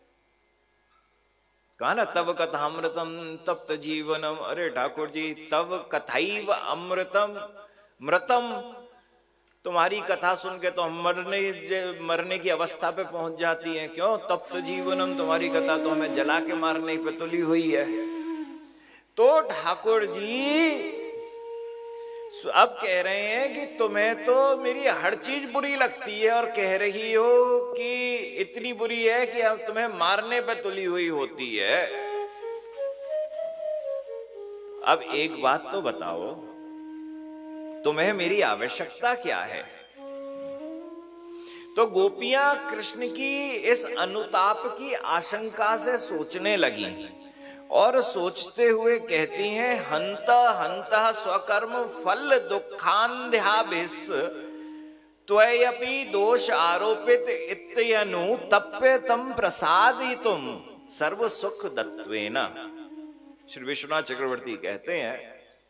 कहा ना, तव कथामृतम तप्त जीवनम। अरे ठाकुर जी, तव कथैव अमृतम मृतम, तुम्हारी कथा सुन के तो हम मरने मरने की अवस्था पे पहुंच जाती है। क्यों? तप्त जीवनम, तुम्हारी कथा तो हमें जला के मारने पे तुली हुई है। तो ठाकुर जी अब कह रहे हैं कि तुम्हें तो मेरी हर चीज बुरी लगती है, और कह रही हो कि इतनी बुरी है कि अब तुम्हें मारने पे तुली हुई होती है। अब एक बात तो बताओ, तुम्हें मेरी आवश्यकता क्या है? तो गोपियां कृष्ण की इस अनुताप की आशंका से सोचने लगी, और सोचते हुए कहती हैं, हंत हंत स्वकर्म फल दुखान्ध्याभिस त्वयपि दोष आरोपित इत्यनु तप्य तम प्रसादितुम सर्व सुख दत्वेन। श्री विश्वनाथ चक्रवर्ती कहते हैं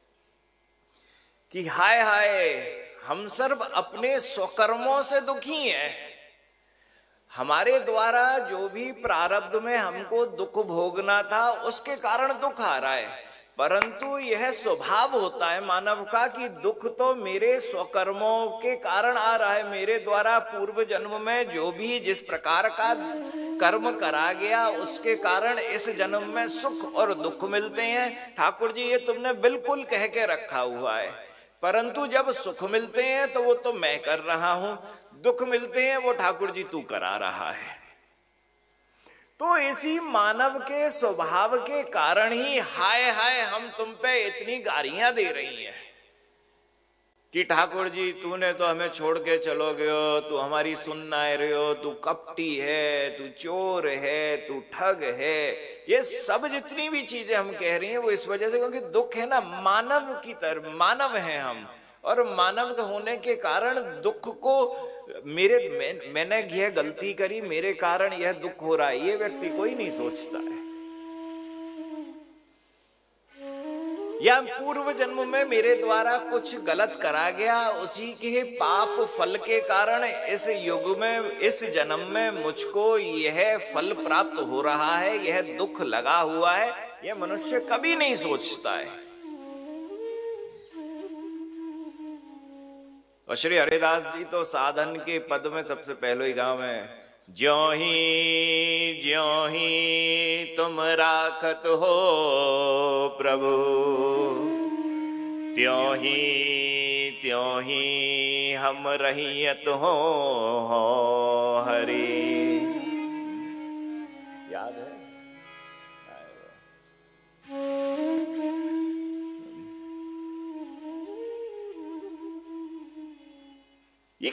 कि हाय हाय, हम सर्व अपने स्वकर्मों से दुखी हैं। हमारे द्वारा जो भी प्रारब्ध में हमको दुख भोगना था उसके कारण दुख आ रहा है, परंतु यह स्वभाव होता है मानव का कि दुख तो मेरे स्वकर्मों के कारण आ रहा है। मेरे द्वारा पूर्व जन्म में जो भी जिस प्रकार का कर्म करा गया उसके कारण इस जन्म में सुख और दुख मिलते हैं। ठाकुर जी, ये तुमने बिल्कुल कह के रखा हुआ है, परंतु जब सुख मिलते हैं तो वो तो मैं कर रहा हूं, दुख मिलते हैं वो ठाकुर जी तू करा रहा है। तो इसी मानव के स्वभाव के कारण ही हाय हाय हम तुम पे इतनी गालियां दे रही हैं कि ठाकुर जी तूने तो हमें छोड़ के चलो गयो, तू हमारी सुनना रहे हो, तू कपटी है, तू चोर है, तू ठग है। ये सब जितनी भी चीजें हम कह रही हैं वो इस वजह से क्योंकि दुख है ना, मानव की तरह मानव हैं हम, और मानव के होने के कारण दुख को मेरे मैं, मैंने यह गलती करी, मेरे कारण यह दुख हो रहा है, ये व्यक्ति कोई नहीं सोचता है। या पूर्व जन्म में मेरे द्वारा कुछ गलत करा गया, उसी के पाप फल के कारण इस युग में इस जन्म में मुझको यह फल प्राप्त हो रहा है, यह दुख लगा हुआ है। यह मनुष्य कभी नहीं सोचता है। और श्री हरिदास जी तो साधन के पद में सबसे पहले ही गांव में, ज्यों ही ज्यों ही तुम राखत हो प्रभु, त्यों ही त्यों ही हम रहियत हो, हो हरि। याद है?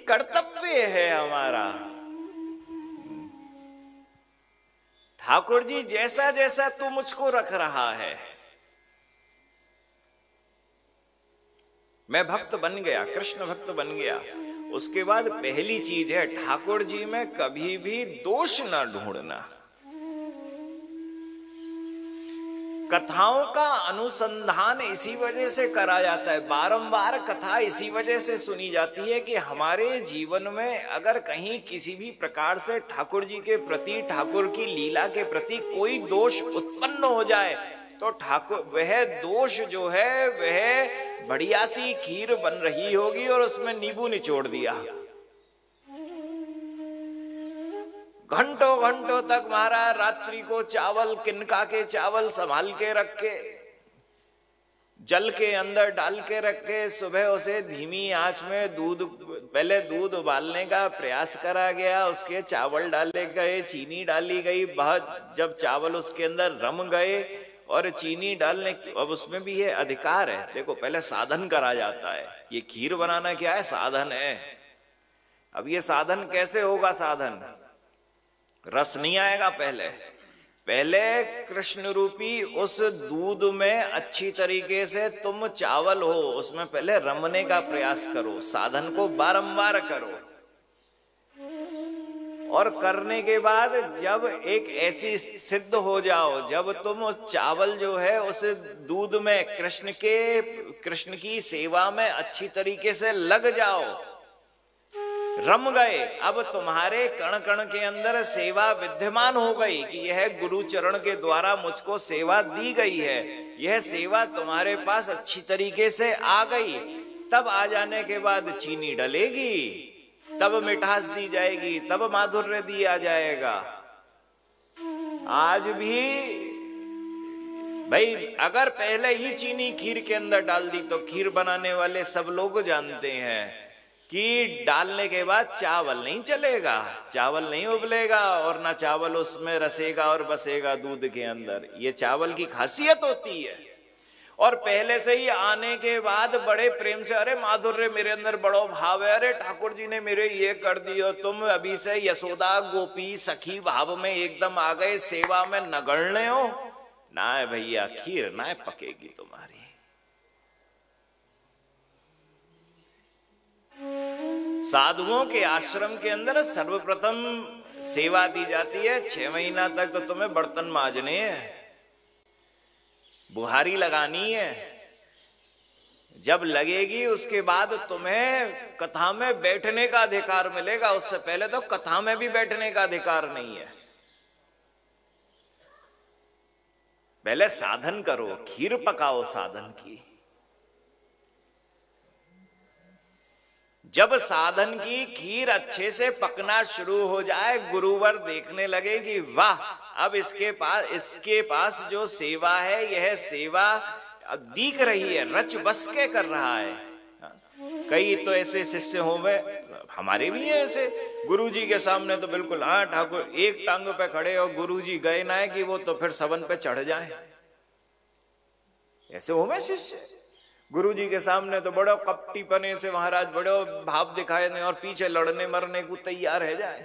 कर्तव्य है हमारा। ठाकुर जी जैसा जैसा तू मुझको रख रहा है, मैं भक्त बन गया, कृष्ण भक्त बन गया, उसके बाद पहली चीज है ठाकुर जी में कभी भी दोष न ढूंढना। कथाओं का अनुसंधान इसी वजह से करा जाता है, बारंबार कथा इसी वजह से सुनी जाती है कि हमारे जीवन में अगर कहीं किसी भी प्रकार से ठाकुर जी के प्रति, ठाकुर की लीला के प्रति कोई दोष उत्पन्न हो जाए तो ठाकुर वह दोष जो है वह बढ़िया सी खीर बन रही होगी और उसमें नींबू निचोड़ दिया, घंटों घंटों तक महाराज रात्रि को चावल, किनका के चावल संभाल के रखे, जल के अंदर डाल के रखे, सुबह उसे धीमी आंच में दूध, पहले दूध उबालने का प्रयास करा गया, उसके चावल डाले गए, चीनी डाली गई, बहुत जब चावल उसके अंदर रम गए और चीनी डालने, अब उसमें भी ये अधिकार है, देखो पहले साधन करा जाता है, ये खीर बनाना क्या है, साधन है। अब ये साधन कैसे होगा, साधन रस नहीं आएगा, पहले पहले कृष्ण रूपी उस दूध में अच्छी तरीके से तुम चावल हो उसमें पहले रमने का प्रयास करो, साधन को बारंबार करो, और करने के बाद जब एक ऐसी सिद्ध हो जाओ, जब तुम चावल जो है उस दूध में कृष्ण के कृष्ण की सेवा में अच्छी तरीके से लग जाओ, रम गए, अब तुम्हारे कण कण के अंदर सेवा विद्यमान हो गई कि यह गुरु चरण के द्वारा मुझको सेवा दी गई है, यह सेवा तुम्हारे पास अच्छी तरीके से आ गई, तब आ जाने के बाद चीनी डलेगी, तब मिठास दी जाएगी, तब माधुर्य दिया जाएगा। आज भी भाई अगर पहले ही चीनी खीर के अंदर डाल दी तो खीर बनाने वाले सब लोग जानते हैं कि डालने के बाद चावल नहीं चलेगा, चावल नहीं उबलेगा और ना चावल उसमें रसेगा और बसेगा दूध के अंदर, ये चावल की खासियत होती है। और पहले से ही आने के बाद बड़े प्रेम से, अरे माधुर्य मेरे अंदर बड़ो भाव है, अरे ठाकुर जी ने मेरे ये कर दियो, तुम अभी से यशोदा गोपी सखी भाव में एकदम आ गए, सेवा में नगण्य हो ना है भैया, खीर ना पकेगी तुम्हारी। साधुओं के आश्रम के अंदर सर्वप्रथम सेवा दी जाती है, छह महीना तक तो तुम्हें बर्तन मांजने हैं, बुहारी लगानी है, जब लगेगी उसके बाद तुम्हें कथा में बैठने का अधिकार मिलेगा, उससे पहले तो कथा में भी बैठने का अधिकार नहीं है। पहले साधन करो, खीर पकाओ साधन की, जब साधन की खीर अच्छे से पकना शुरू हो जाए, गुरुवर देखने लगे कि वाह, अब इसके पास इसके पास जो सेवा है यह सेवा दिख रही है, रच बस के कर रहा है। कई तो ऐसे शिष्य हो गए, हमारे भी हैं ऐसे, गुरुजी के सामने तो बिल्कुल हाँ ठाकुर एक टांग पे खड़े और गुरुजी गए ना है कि वो तो फिर सबन पे चढ़ जाए, ऐसे हो गए शिष्य। गुरुजी के सामने तो बड़ो कपटीपने से महाराज बड़ो भाव दिखाए नहीं और पीछे लड़ने मरने को तैयार है जाए।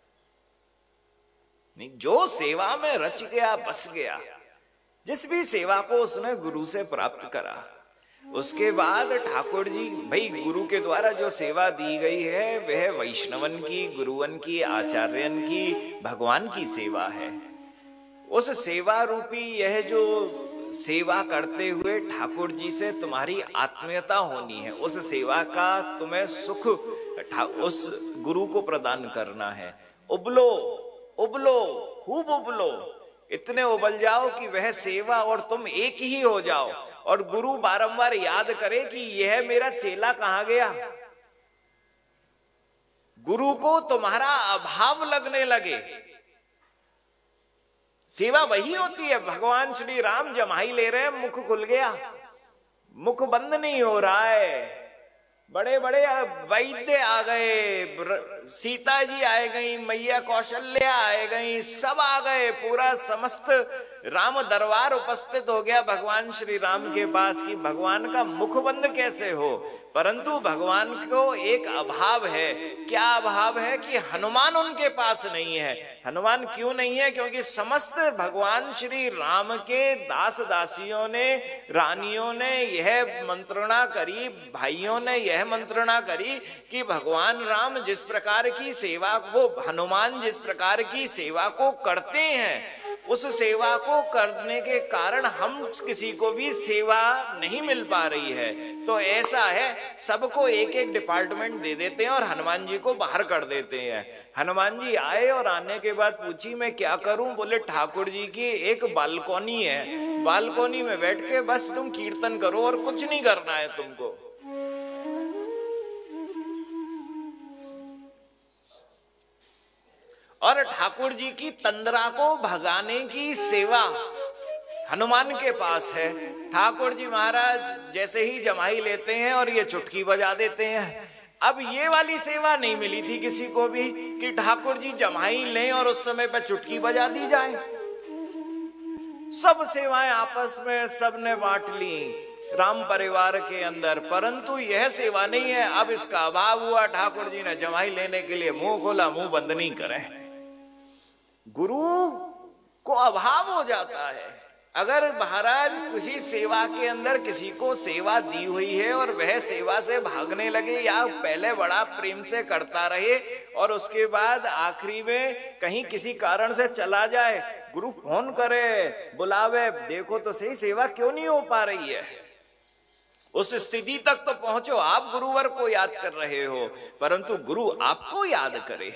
नहीं, जो सेवा में रच गया बस गया, जिस भी सेवा को उसने गुरु से प्राप्त करा, उसके बाद ठाकुर जी भाई गुरु के द्वारा जो सेवा दी गई है वह वैष्णवन की, गुरुवन की, आचार्यन की, भगवान की सेवा है। उस सेवा रूपी यह जो सेवा करते हुए ठाकुर जी से तुम्हारी आत्मीयता होनी है, उस सेवा का तुम्हें सुख उस गुरु को प्रदान करना है। उबलो उबलो खूब उबलो, इतने उबल जाओ कि वह सेवा और तुम एक ही हो जाओ, और गुरु बारंबार याद करे कि यह मेरा चेला कहां गया। गुरु को तुम्हारा अभाव लगने लगे। सेवा वही होती है, भगवान श्री राम जमाई ले रहे हैं, मुख खुल गया, मुख बंद नहीं हो रहा है, बड़े बड़े वैद्य आ गए, सीता जी आए गई, मैया कौशल्या आए गई, सब आ गए, पूरा समस्त राम दरबार उपस्थित हो गया भगवान श्री राम के पास कि भगवान का मुख बंद कैसे हो। परंतु भगवान को एक अभाव है। क्या अभाव है? कि हनुमान उनके पास नहीं है। हनुमान क्यों नहीं है? क्योंकि समस्त भगवान श्री राम के दास दासियों ने, रानियों ने यह मंत्रणा करी, भाइयों ने यह मंत्रणा करी कि भगवान राम जिस प्रकार की सेवा, वो हनुमान जिस प्रकार की सेवा को करते हैं, उस सेवा को करने के कारण हम किसी को भी सेवा नहीं मिल पा रही है। तो ऐसा है, सबको एक एक डिपार्टमेंट दे देते हैं और हनुमान जी को बाहर कर देते हैं। हनुमान जी आए और आने के बाद पूछी मैं क्या करूं? बोले ठाकुर जी की एक बालकोनी है, बालकोनी में बैठ के बस तुम कीर्तन करो और कुछ नहीं करना है तुमको। और ठाकुर जी की तंद्रा को भगाने की सेवा हनुमान के पास है। ठाकुर जी महाराज जैसे ही जमाई लेते हैं और ये चुटकी बजा देते हैं। अब ये वाली सेवा नहीं मिली थी किसी को भी कि ठाकुर जी जमाई लें और उस समय पर चुटकी बजा दी जाए। सब सेवाएं आपस में सबने बांट ली राम परिवार के अंदर, परंतु यह सेवा नहीं है। अब इसका अभाव हुआ, ठाकुर जी ने जमाई लेने के लिए मुंह खोला, मुंह बंद नहीं करें। गुरु को अभाव हो जाता है। अगर महाराज किसी सेवा के अंदर किसी को सेवा दी हुई है और वह सेवा से भागने लगे या पहले बड़ा प्रेम से करता रहे और उसके बाद आखिरी में कहीं किसी कारण से चला जाए, गुरु फोन करे, बुलावे, देखो तो सही सेवा क्यों नहीं हो पा रही है। उस स्थिति तक तो पहुंचो। आप गुरुवर को याद कर रहे हो, परंतु गुरु आपको याद करे।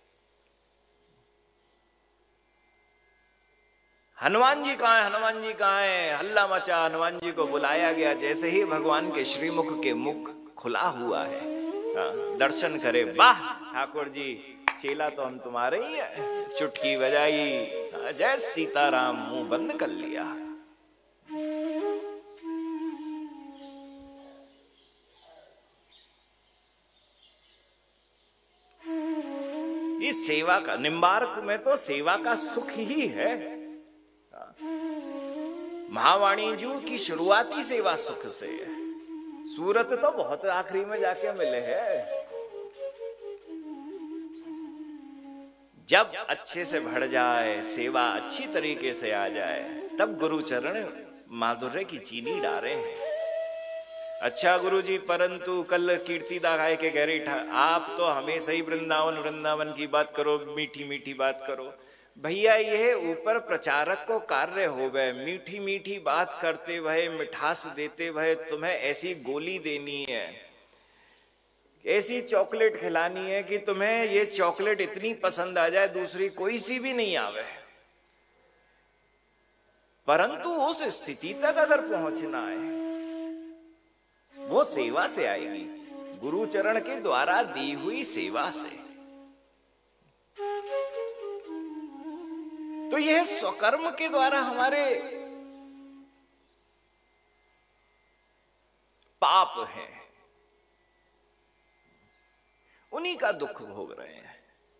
हनुमान जी कहाँ है? हनुमान जी कहाँ है? हल्ला मचा, हनुमान जी को बुलाया गया। जैसे ही भगवान के श्रीमुख के मुख खुला हुआ है, दर्शन करे, वाह ठाकुर जी, चेला तो हम तुम्हारे ही है। चुटकी बजाई, जय सीताराम, मुंह बंद कर लिया। इस सेवा का, निम्बार्क में तो सेवा का सुख ही है। महावाणी जी की शुरुआती सेवा सुख से है। सूरत तो बहुत आखिरी में जाके मिले हैं। जब अच्छे से बढ़ जाए, सेवा अच्छी तरीके से आ जाए, तब गुरु चरण माधुर्य की चीनी डाले हैं। अच्छा गुरु जी, परंतु कल कीर्तिदा गाय के कह रही, आप तो हमेशा ही वृंदावन वृंदावन की बात करो, मीठी मीठी बात करो। भैया ये ऊपर प्रचारक को कार्य हो गए, मीठी मीठी बात करते भय, मिठास देते भय, तुम्हें ऐसी गोली देनी है, ऐसी चॉकलेट खिलानी है कि तुम्हें ये चॉकलेट इतनी पसंद आ जाए दूसरी कोई सी भी नहीं आवे। परंतु उस स्थिति तक अगर पहुंचना है, वो सेवा से आएगी, गुरु चरण के द्वारा दी हुई सेवा से। तो यह स्वकर्म के द्वारा हमारे पाप हैं, उन्हीं का दुख भोग रहे हैं।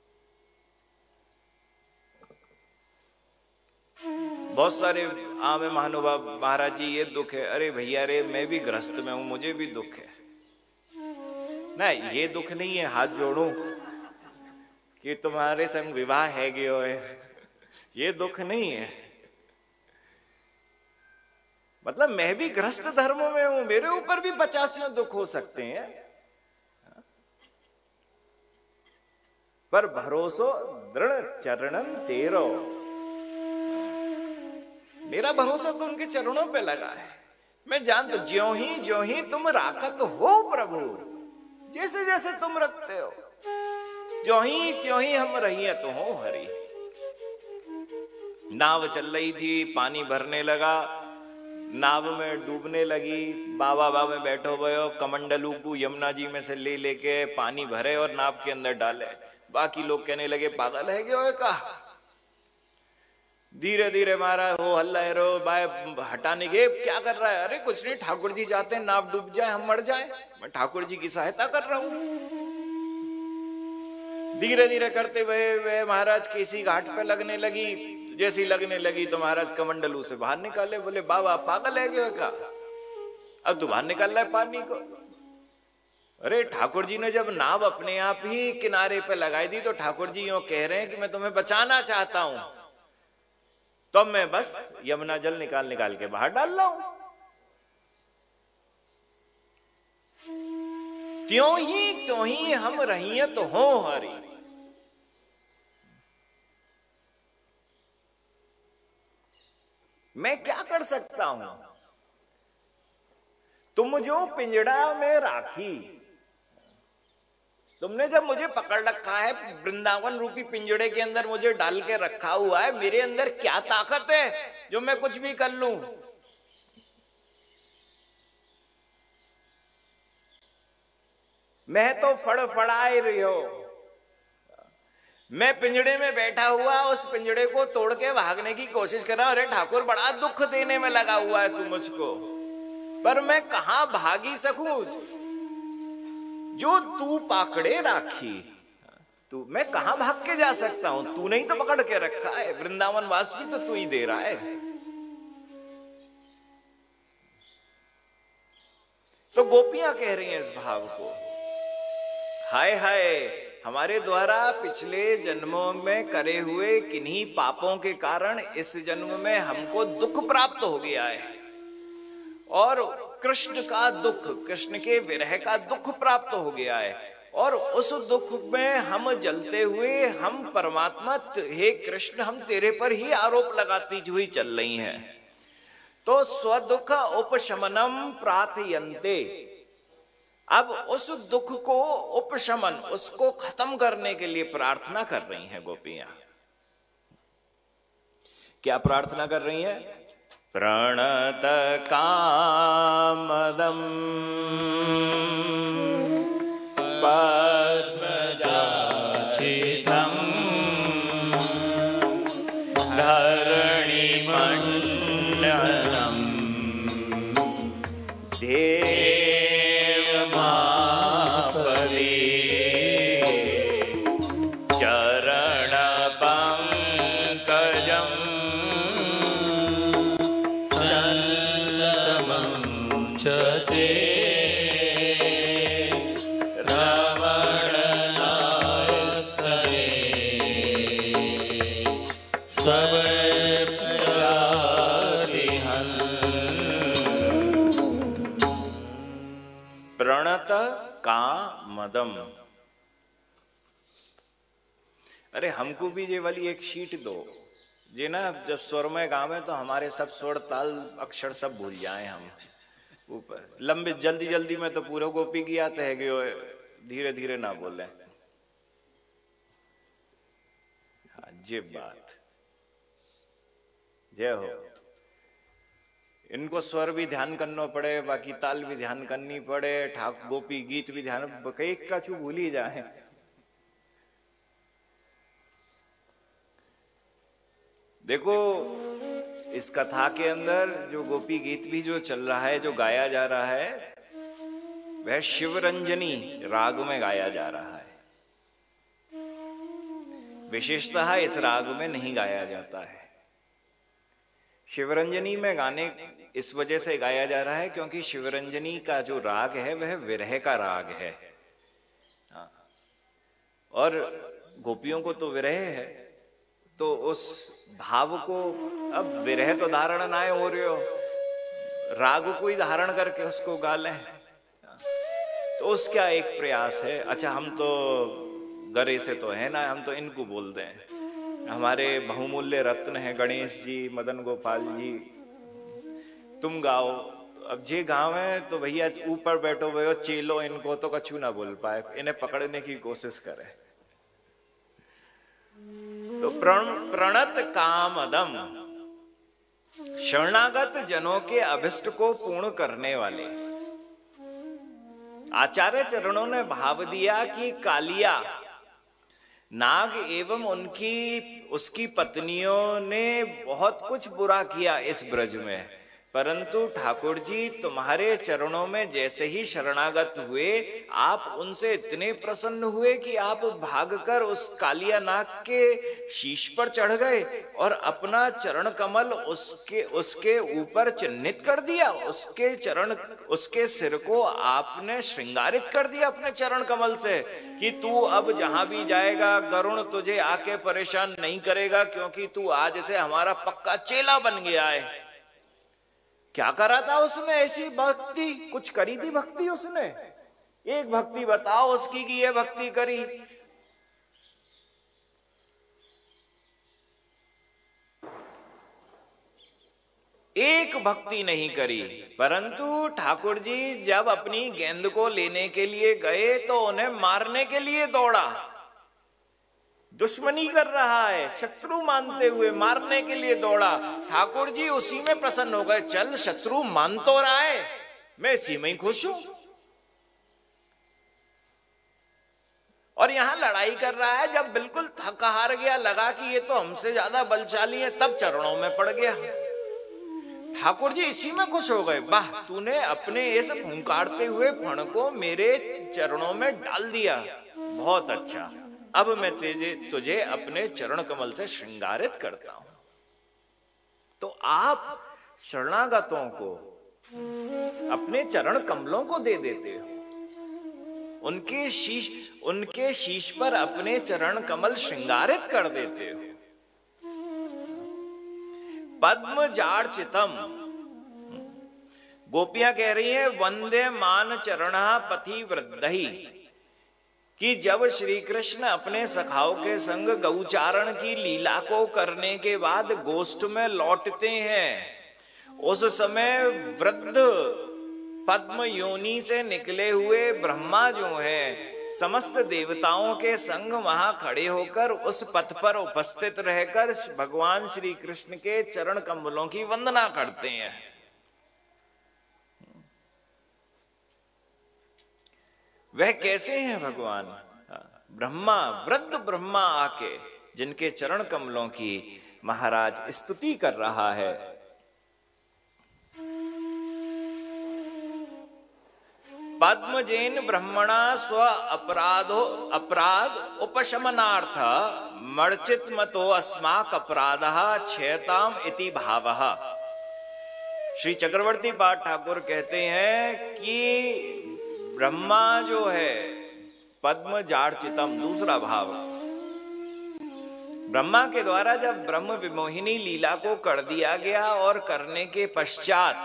बहुत सारे आम महानुभाव, महाराज जी ये दुख है। अरे भैया रे, मैं भी गृहस्थ में हूं, मुझे भी दुख है ना। ये दुख नहीं है हाथ जोड़ूं कि तुम्हारे संग विवाह है गयो है, ये दुख नहीं है। मतलब मैं भी गृहस्थ धर्म में हूं, मेरे ऊपर भी पचासियों दुख हो सकते हैं, पर भरोसो दृढ़ चरणन तेरो। मेरा भरोसा तो उनके चरणों पे लगा है। मैं जानता, ज्यों ही ज्यों ही तुम राकत हो प्रभु, जैसे जैसे तुम रखते हो, ज्यों ही त्यों ही हम रहिए तो हो हरि। नाव चल रही थी, पानी भरने लगा, नाव में डूबने लगी, बाबा बाबा में बैठो भयो, कमंडलू को यमुना जी में से ले लेके पानी भरे और नाव के अंदर डाले। बाकी लोग कहने लगे पागल है क्यों का। धीरे धीरे मारा हो हल्ला रो बाय हटाने के, क्या कर रहा है? अरे कुछ नहीं, ठाकुर जी चाहते हैं नाव डूब जाए, हम मर जाए, मैं ठाकुर जी की सहायता कर रहा हूं। धीरे धीरे करते हुए वे महाराज किसी घाट पे लगने लगी। जैसी लगने लगी तो महाराज कमंडलू से बाहर निकाले। बोले बाबा पागल है क्यों का, अब तू बाहर निकाल रहा है पानी को। अरे ठाकुर जी ने जब नाव अपने आप ही किनारे पे लगाई दी तो ठाकुर जी यूं कह रहे हैं कि मैं तुम्हें बचाना चाहता हूं, तो मैं बस यमुना जल निकाल निकाल के बाहर डाल रहा हूं। त्यों ही त्यों ही हम रहियत हो हरी। मैं क्या कर सकता हूं, तुम जो पिंजड़ा में राखी, तुमने जब मुझे पकड़ रखा है, वृंदावन रूपी पिंजड़े के अंदर मुझे डाल के रखा हुआ है, मेरे अंदर क्या ताकत है जो मैं कुछ भी कर लूं। मैं तो फड़फड़ाए रही हो, मैं पिंजड़े में बैठा हुआ उस पिंजड़े को तोड़ के भागने की कोशिश कर रहा हूं। अरे ठाकुर बड़ा दुख देने में लगा हुआ है तू मुझको, पर मैं कहां भागी सकूं जो तू पाकड़े राखी। तू मैं कहां भाग के जा सकता हूं, तू नहीं तो पकड़ के रखा है, वृंदावन वास भी तो तू ही दे रहा है। तो गोपियां कह रही हैं इस भाव को, हाय हाय हमारे द्वारा पिछले जन्मों में करे हुए किन्हीं पापों के कारण इस जन्म में हमको दुख प्राप्त हो गया है, और कृष्ण का दुख, कृष्ण के विरह का दुख प्राप्त हो गया है, और उस दुख में हम जलते हुए हम परमात्मा, हे कृष्ण हम तेरे पर ही आरोप लगाती हुई चल रही हैं। तो स्वदुख उपशमनम प्रार्थयन्ते, अब उस दुख को उपशमन, उसको खत्म करने के लिए प्रार्थना कर रही हैं गोपियां। क्या प्रार्थना कर रही हैं? प्रणत कामदम पद्मजाचितम धरणि मंडलम कामदम। अरे हमको भी ये वाली एक शीट दो, जे ना जब स्वर में गावे तो हमारे सब स्वर ताल अक्षर सब भूल जाएं हम ऊपर। लंबे जल्दी जल्दी में तो पूरा गोपी की आते है कि धीरे धीरे ना बोले। हाँ जी बात, जय हो। इनको स्वर भी ध्यान करना पड़े, बाकी ताल भी ध्यान करनी पड़े, ठाक गोपी गीत भी ध्यान, कई का चू भूल ही जाए। देखो इस कथा के अंदर जो गोपी गीत भी जो चल रहा है, जो गाया जा रहा है, वह शिवरंजनी राग में गाया जा रहा है। विशेषतः इस राग में नहीं गाया जाता है। शिवरंजनी में गाने इस वजह से गाया जा रहा है क्योंकि शिवरंजनी का जो राग है वह विरह का राग है। और गोपियों को तो विरह है, तो उस भाव को अब विरह तो धारण ना हो रहे हो, राग को ही धारण करके उसको गा लें, तो उसका एक प्रयास है। अच्छा हम तो गरे से तो है ना, हम तो इनको बोल दें। हमारे बहुमूल्य रत्न हैं गणेश जी, मदन गोपाल जी, तुम गाओ। अब जे गाँव है तो भैया ऊपर बैठो भैया चेलो, इनको तो कछु ना बोल पाए, इन्हें पकड़ने की कोशिश करे। तो प्रण प्रणत कामदम, शरणागत जनों के अभिष्ट को पूर्ण करने वाले। आचार्य चरणों ने भाव दिया कि कालिया नाग एवं उनकी उसकी पत्नियों ने बहुत कुछ बुरा किया इस ब्रज में, परंतु ठाकुर जी तुम्हारे चरणों में जैसे ही शरणागत हुए, आप उनसे इतने प्रसन्न हुए कि आप भागकर उस कालिया नाग के शीश पर चढ़ गए और अपना चरण कमल उसके उसके ऊपर चिन्हित कर दिया। उसके चरण उसके सिर को आपने श्रृंगारित कर दिया अपने चरण कमल से कि तू अब जहां भी जाएगा गरुण तुझे आके परेशान नहीं करेगा, क्योंकि तू आज से हमारा पक्का चेला बन गया है। क्या करा था उसने? ऐसी भक्ति कुछ करी थी भक्ति उसने? एक भक्ति बताओ उसकी कि ये भक्ति करी। एक भक्ति नहीं करी। परंतु ठाकुर जी जब अपनी गेंद को लेने के लिए गए तो उन्हें मारने के लिए दौड़ा। दुश्मनी कर रहा है, शत्रु मानते हुए मारने के लिए दौड़ा। ठाकुर जी उसी में प्रसन्न हो गए। चल, शत्रु मान तो रहा है, मैं इसी में ही खुश हूं। और यहां लड़ाई कर रहा है, जब बिल्कुल थक हार गया, लगा कि ये तो हमसे ज्यादा बलशाली है, तब चरणों में पड़ गया। ठाकुर जी इसी में खुश हो गए। वाह, तूने अपने इस फुंकारते हुए फण को मेरे चरणों में डाल दिया, बहुत अच्छा। अब मैं तेजे तुझे अपने चरण कमल से श्रृंगारित करता हूं। तो आप शरणागतों को अपने चरण कमलों को दे देते हो, उनके शीश उनके शीश पर अपने चरण कमल श्रृंगारित कर देते हो। पद्म जार्चितम, गोपियां कह रही हैं वंदे मान चरणा पथि वृद्धि, कि जब श्री कृष्ण अपने सखाओं के संग गौचारण की लीला को करने के बाद गोष्ठ में लौटते हैं, उस समय वृद्ध पद्म योनि से निकले हुए ब्रह्मा जो हैं, समस्त देवताओं के संग वहां खड़े होकर उस पथ पर उपस्थित रहकर भगवान श्री कृष्ण के चरण कमलों की वंदना करते हैं। वह कैसे हैं भगवान? ब्रह्मा, वृद्ध ब्रह्मा आके जिनके चरण कमलों की महाराज स्तुति कर रहा है। पद्मजेन ब्रह्मणा स्व अपराधो अपराध उपशमनार्थ मर्चित मतो अस्माक अपराधः क्षेताम इति भावः। श्री चक्रवर्ती पाठ ठाकुर कहते हैं कि ब्रह्मा जो है पद्म जार्चितम, दूसरा भाव, ब्रह्मा के द्वारा जब ब्रह्म विमोहिनी लीला को कर दिया गया और करने के पश्चात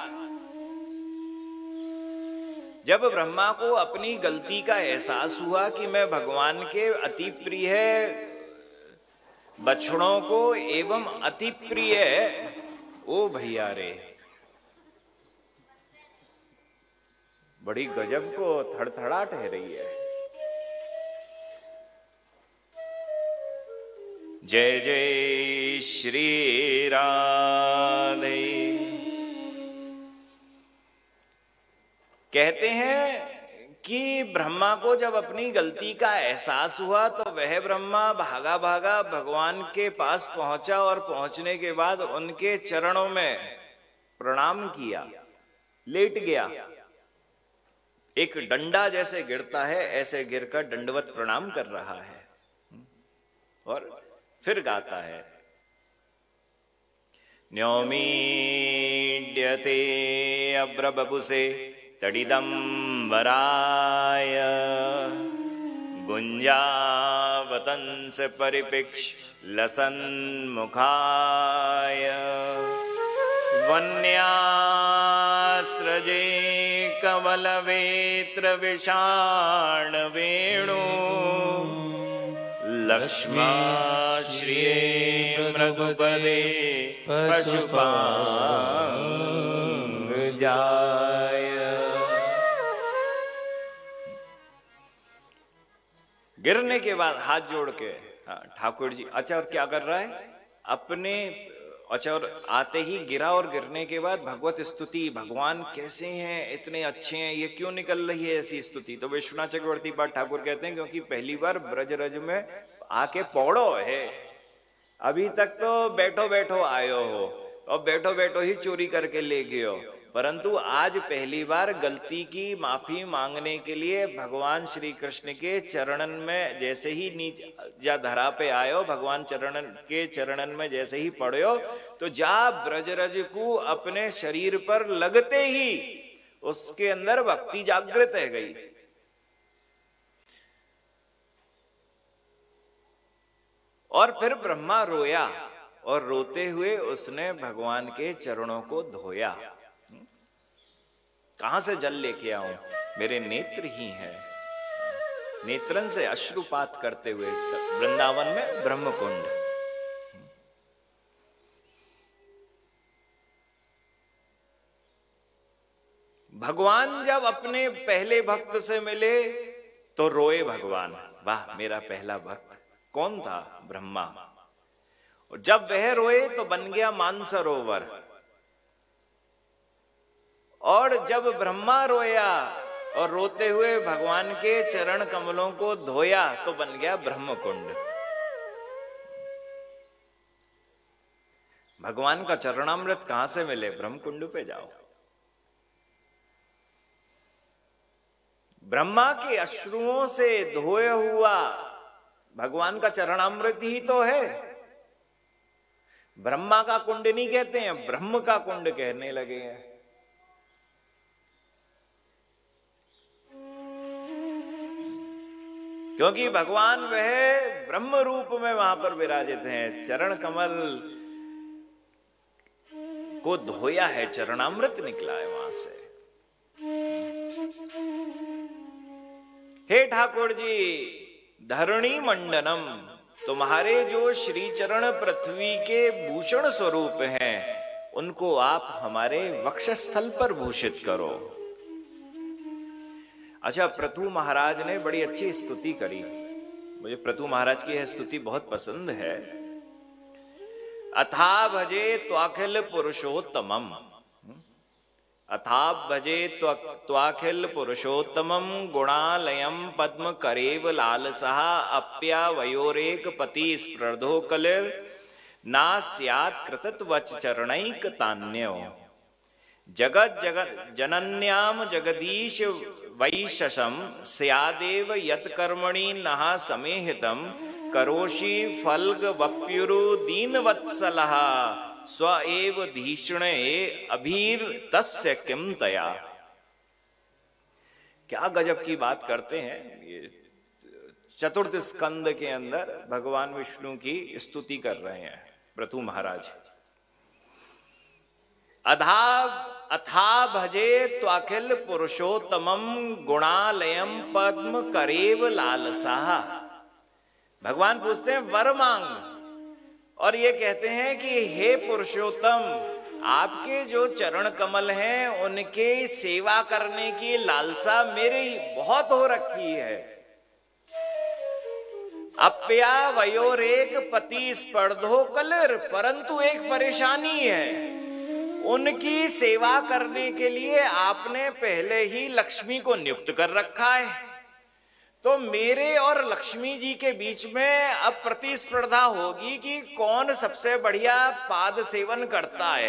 जब ब्रह्मा को अपनी गलती का एहसास हुआ कि मैं भगवान के अति प्रिय बछड़ों को एवं अति प्रिय, ओ भैया रे, बड़ी गजब को थड़थड़ाहट है रही है। जय जय श्री राधे। कहते हैं कि ब्रह्मा को जब अपनी गलती का एहसास हुआ तो वह ब्रह्मा भागा भागा भगवान के पास पहुंचा और पहुंचने के बाद उनके चरणों में प्रणाम किया, लेट गया। एक डंडा जैसे गिरता है ऐसे गिरकर दंडवत प्रणाम कर रहा है और फिर गाता है न्योमीड्यते अब्रबबुसे तडिदंबराय गुंजावतंस परिपिक्ष लसन्मुखाय वन्यास्रजे कमलवेत्र विषाण वेणु लक्ष्माश्रिये मृदुपदे पशुपांग जाय। गिरने के बाद हाथ जोड़ के ठाकुर जी, अच्छा और क्या कर रहा है अपने, अच्छा और आते ही गिरा और गिरने के बाद भगवत स्तुति, भगवान कैसे हैं, इतने अच्छे हैं, ये क्यों निकल रही है ऐसी स्तुति। तो विश्वनाथ चक्रवर्ती पाठ ठाकुर कहते हैं क्योंकि पहली बार ब्रज रज में आके पौड़ो है, अभी तक तो बैठो बैठो आयो हो, और बैठो बैठो ही चोरी करके ले गयो। परंतु आज पहली बार गलती की माफी मांगने के लिए भगवान श्री कृष्ण के चरणन में जैसे ही नीचे धरा पे आयो, भगवान चरणन के चरणन में जैसे ही पड़ो, तो जा ब्रजरज को अपने शरीर पर लगते ही उसके अंदर भक्ति जागृत है गई। और फिर ब्रह्मा रोया और रोते हुए उसने भगवान के चरणों को धोया। कहां से जल लेके आऊं, मेरे नेत्र ही हैं। नेत्रन से अश्रुपात करते हुए वृंदावन में ब्रह्मकुंड। भगवान जब अपने पहले भक्त से मिले तो रोए भगवान, वाह मेरा पहला भक्त। कौन था? ब्रह्मा। और जब वह रोए तो बन गया मानसरोवर। और जब ब्रह्मा रोया और रोते हुए भगवान के चरण कमलों को धोया तो बन गया ब्रह्मकुंड। भगवान का चरणामृत कहां से मिले? ब्रह्मकुंड पे जाओ। ब्रह्मा के अश्रुओं से धोया हुआ भगवान का चरणामृत ही तो है। ब्रह्मा का कुंड नहीं कहते हैं, ब्रह्म का कुंड कहने लगे हैं। क्योंकि भगवान वह ब्रह्म रूप में वहां पर विराजित हैं। चरण कमल को धोया है, चरणामृत निकला है वहां से। हे ठाकुर जी, धरणी मंडनम, तुम्हारे जो श्री चरण पृथ्वी के भूषण स्वरूप हैं, उनको आप हमारे वक्षस्थल पर भूषित करो। अच्छा, पृथु महाराज ने बड़ी अच्छी स्तुति करी। मुझे पृथु महाराज की यह स्तुति बहुत पसंद है। अथा भजे त्वाखिल पुरुषोत्तमम, अथा भजे त्वाखिल पुरुषोत्तमम गुणालयम पद्म करेव लालसः अप्यावयोरेक पति स्पर्धो कलिर ना स्यात् कृतत्वच चरणैक तान्यो जगत जगत जनन्याम जगदीश वैशसम स्यादेव यत्कर्मणि नः समेहितम करोषि फल्ग वप्युरु दीनवत्सलः स्व एव धीष्णे अभीर तस्य किम तया। क्या गजब की बात करते हैं। ये चतुर्थ स्कंद के अंदर भगवान विष्णु की स्तुति कर रहे हैं पृथु महाराज। अधा अथा भजे त्वाखिल पुरुषोत्तमम गुणालयम पद्म करेव लालसः। भगवान पूछते हैं वर मांग, और ये कहते हैं कि हे पुरुषोत्तम, आपके जो चरण कमल हैं उनके सेवा करने की लालसा मेरी बहुत हो रखी है। अप्या वयोरेक पति स्पर्धो कलिर, परंतु एक परेशानी है, उनकी सेवा करने के लिए आपने पहले ही लक्ष्मी को नियुक्त कर रखा है। तो मेरे और लक्ष्मी जी के बीच में अब प्रतिस्पर्धा होगी कि कौन सबसे बढ़िया पाद सेवन करता है,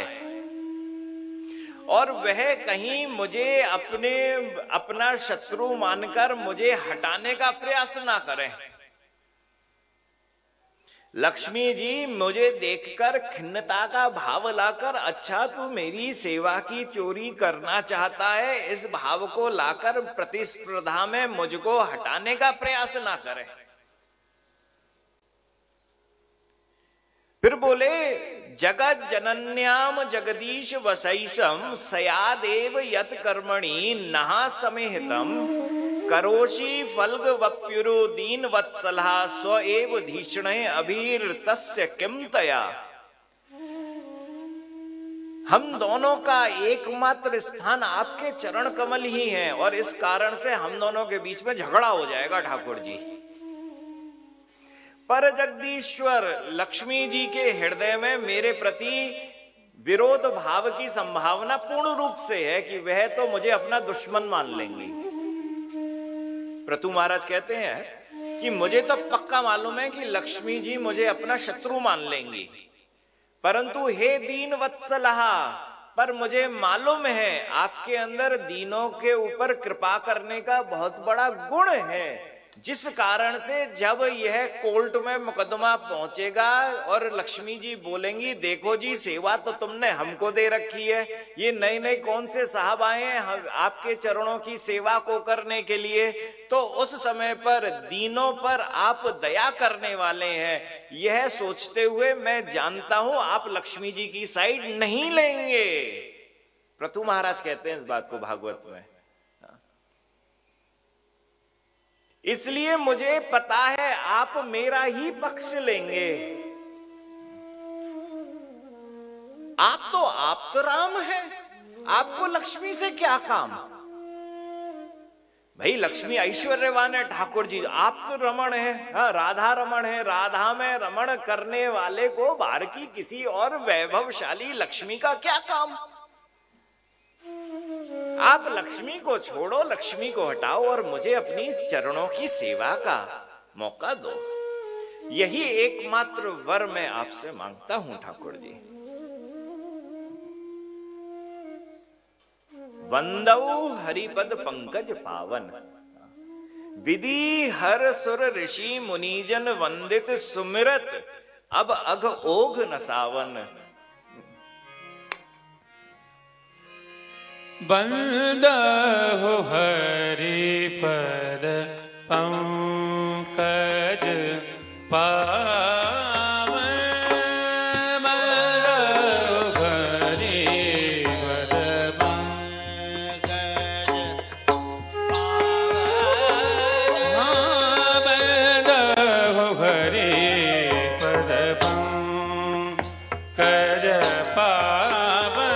और वह कहीं मुझे अपने अपना शत्रु मानकर मुझे हटाने का प्रयास ना करें। लक्ष्मी जी मुझे देखकर खिन्नता का भाव लाकर, अच्छा तू मेरी सेवा की चोरी करना चाहता है, इस भाव को लाकर प्रतिस्पर्धा में मुझको हटाने का प्रयास ना करें। फिर बोले जगत जनन्याम जगदीश वसैसम सयादेव यत कर्मणि नहा समेहितम करोषि फल्ग वप्युरु दीन वत्सलः स्व एव धीष्णे अभीर तस्य किम तया। हम दोनों का एकमात्र स्थान आपके चरण कमल ही हैं, और इस कारण से हम दोनों के बीच में झगड़ा हो जाएगा ठाकुर जी। पर जगदीश्वर लक्ष्मी जी के हृदय में मेरे प्रति विरोध भाव की संभावना पूर्ण रूप से है कि वह तो मुझे अपना दुश्मन मान लेंगी। पृथु महाराज कहते हैं कि मुझे तो पक्का मालूम है कि लक्ष्मी जी मुझे अपना शत्रु मान लेंगी, परंतु हे दीन वत्सलहा, पर मुझे मालूम है आपके अंदर दीनों के ऊपर कृपा करने का बहुत बड़ा गुण है, जिस कारण से जब यह कोर्ट में मुकदमा पहुंचेगा और लक्ष्मी जी बोलेंगी देखो जी सेवा तो तुमने हमको दे रखी है, ये नए नए कौन से साहब आए हैं आपके चरणों की सेवा को करने के लिए, तो उस समय पर दीनों पर आप दया करने वाले हैं, यह सोचते हुए मैं जानता हूं आप लक्ष्मी जी की साइड नहीं लेंगे। पृथु महाराज कहते हैं इस बात को भागवत में, इसलिए मुझे पता है आप मेरा ही पक्ष लेंगे। आप तो आप तो राम है, आपको लक्ष्मी से क्या काम? भाई लक्ष्मी ऐश्वर्यवान है ठाकुर जी, आप तो रमण है, हाँ राधा रमण है, राधा में रमण करने वाले को बाहर की किसी और वैभवशाली लक्ष्मी का क्या काम? आप लक्ष्मी को छोड़ो, लक्ष्मी को हटाओ और मुझे अपनी चरणों की सेवा का मौका दो। यही एकमात्र वर मैं आपसे मांगता हूं ठाकुर जी। वंदौ हरिपद पंकज पावन, विधि हर सुर ऋषि मुनिजन वंदित सुमिरत, अब अघ ओघ नसावन। बंदहु हरि पद पंकज पावन, बंदहु हरि पद पंकज पावन, बंदहु हरि पद पंकज पावन।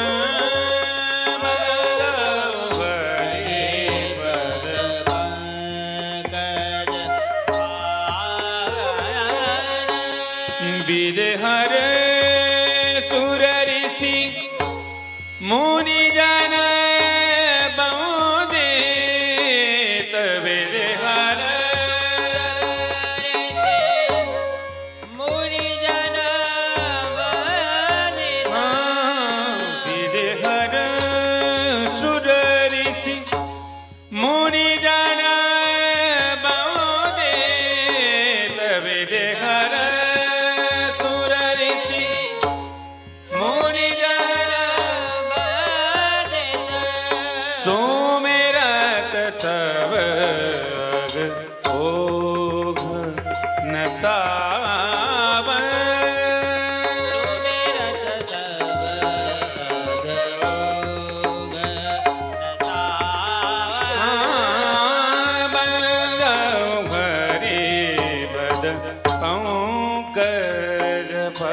हर सुर ऋषि मुनि जन बहुदेत, विदहर मुनि जन बहुदेत, विदहर सुर ऋषि मुनि जन बहुदेत, विदहर सुमिरत सब अघ ओघ नसावन, सुमिरत सब अघ ओघ नसावन, बंदहु हरि पद पंकज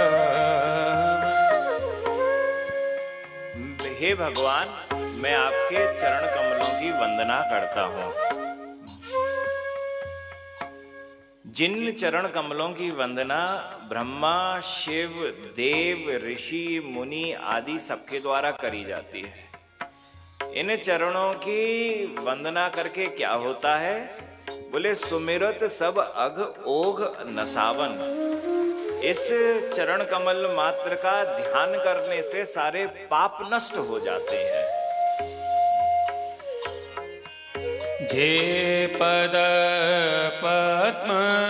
पावन। हे भगवान, मैं आपके चरण कमलों की वंदना करता हूं, जिन चरण कमलों की वंदना ब्रह्मा शिव देव ऋषि मुनि आदि सबके द्वारा करी जाती है। इन चरणों की वंदना करके क्या होता है? बोले सुमिरत सब अघ ओघ नसावन। इस चरण कमल मात्र का ध्यान करने से सारे पाप नष्ट हो जाते हैं। जे पद पद्म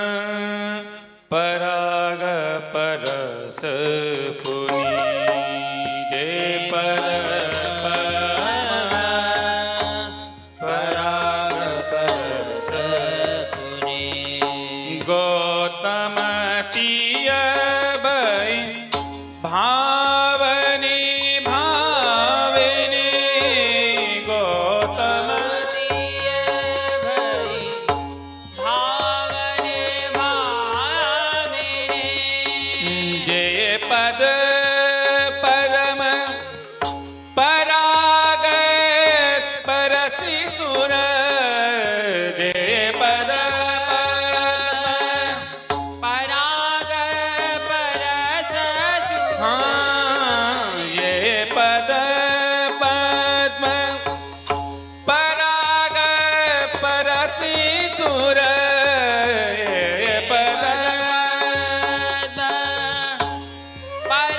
पराग परस पुनि, जे पद पद्म पराग परस पुनि, गौतम तीय भई भावनी भाविनी, गौतम पद परम पराग स्परसि सुर, जे पद पराग परस सुर, हाँ ये पद पद्म पराग परसि सुर, ये पद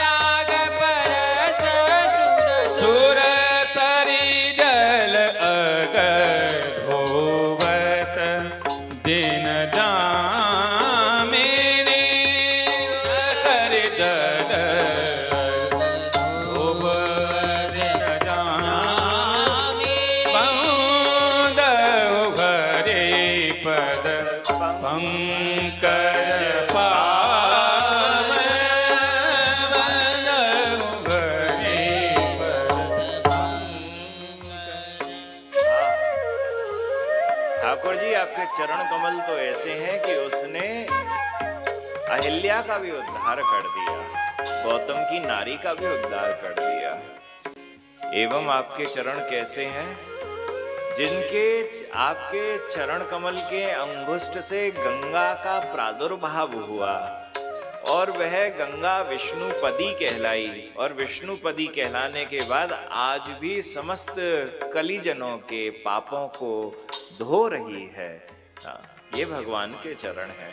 चरण कमल तो ऐसे हैं कि उसने अहिल्या का भी उद्धार कर दिया, गौतम की नारी का भी उद्धार कर दिया। एवं आपके चरण कैसे हैं, जिनके आपके चरण कमल के अंगुष्ठ से गंगा का प्रादुर्भाव हुआ और वह गंगा विष्णुपदी कहलाई, और विष्णुपदी कहलाने के बाद आज भी समस्त कलिजनों के पापों को धो रही है। हाँ, ये भगवान के चरण हैं।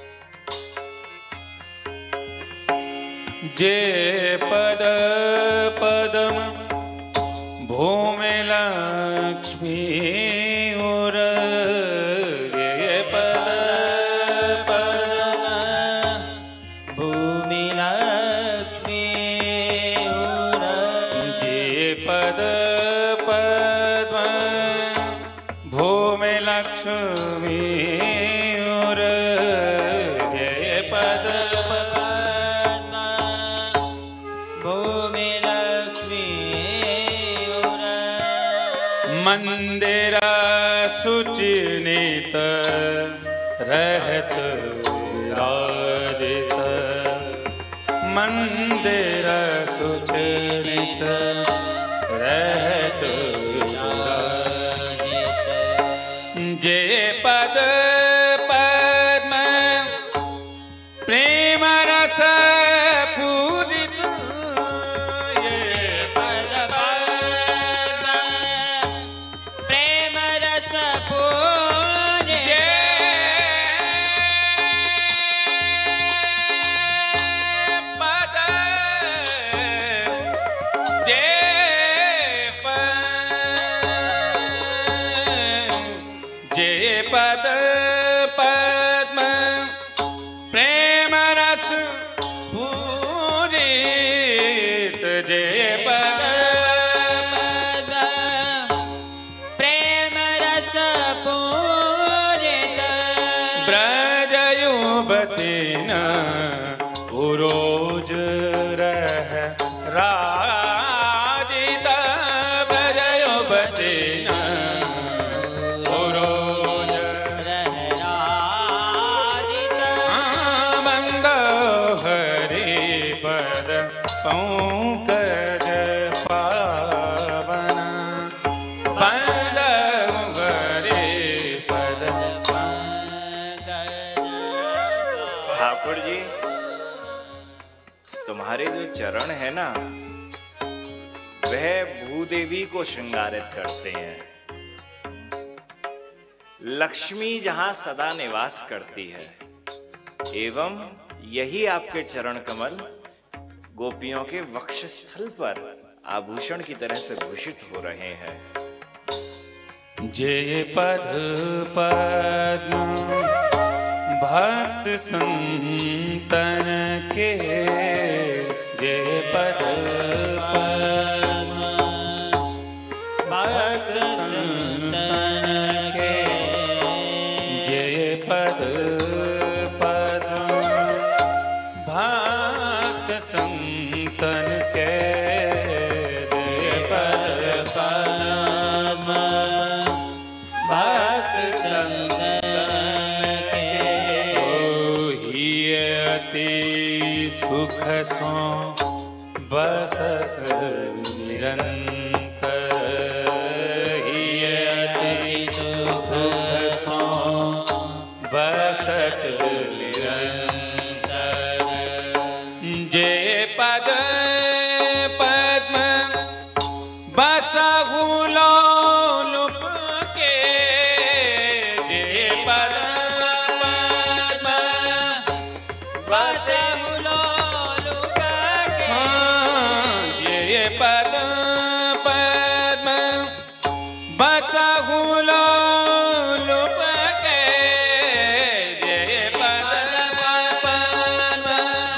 जे पद पदम भूमि लक्ष्मी और जे पद पदम भूमि लक्ष्मी और जे पद पद्म भूमि लक्ष्मी और जे पद मंदिर सुचिनित रहत विराजित, मंदिर सुचिनित रहत विराजित, जे पद पद्म प्रेम रस पूरित, ये पद पद्म प्रेम रस पूरित, जे पद पद्म प्रेम रस पूरित, जे पद प्रेम रस पूरित, ब्रज युवती न उरोज रह राजित, ब्रज युवती न उरोज रह राजित, बंद हरि पद पंकज पावन, बंद हरि पद पंकज। ठाकुर जी, तुम्हारे जो चरण है ना, वह भूदेवी को श्रृंगारित करते हैं। लक्ष्मी जहां सदा निवास करती है, एवं यही आपके चरण कमल गोपियों के वक्षस्थल पर आभूषण की तरह से भूषित हो रहे हैं। जे पद पद्म भक्त संतन के, जे पद पद्म भक्त संतन के, जे पद पद्म भक्त संतन के, जे पद पद्म भक्त संतन के, ओहि अति सुख सो बसत निरंतर, ही अति सुख सो बसत निरंतर, जे पद पद्म बसहु लोलुप के, जे पद पद्म बसहु लोलुप के, जे पद पद्म बसहु लोलुप के, जे पद पद्म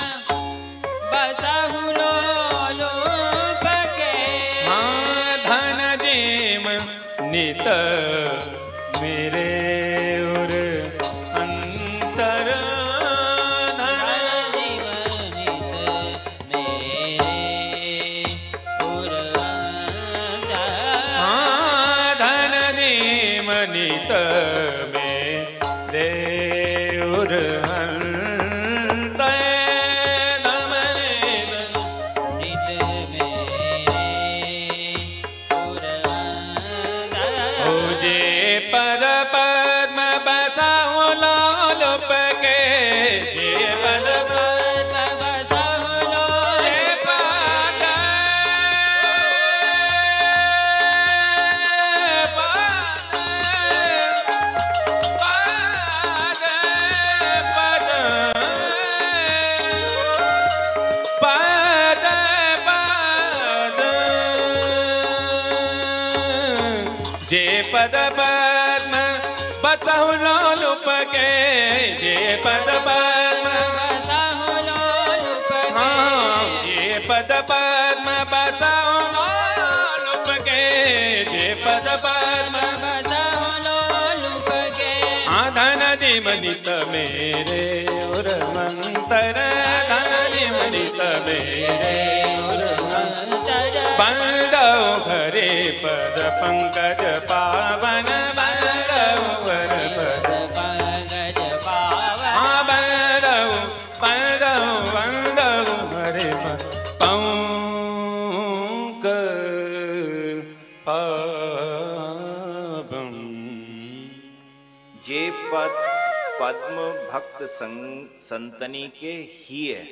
बसहु लोलुप के, हाँ धन जीम नित मेरे उर अंतर, धन जीम नित मेरे उर अंतर, हाँ धन जीम नित में पद पद्म बसहु लोलुप के, जे पद पद्म बसहु लोलुप के, जे पद पद्म बसहु लोलुप के, जे पद पद्म बसहु लोलुप के। धन जीवनित मेरे उर मंतर, धन जीवनित मेरे उर मंतर, बंदौ घरे पद पंकज पावन, बंदौ घर पद पंकज पावन, हाँ बंदौ बंदौ बंदौ घरे पद पंकज पावन। जे पद पद्म भक्त संतनी के ही है।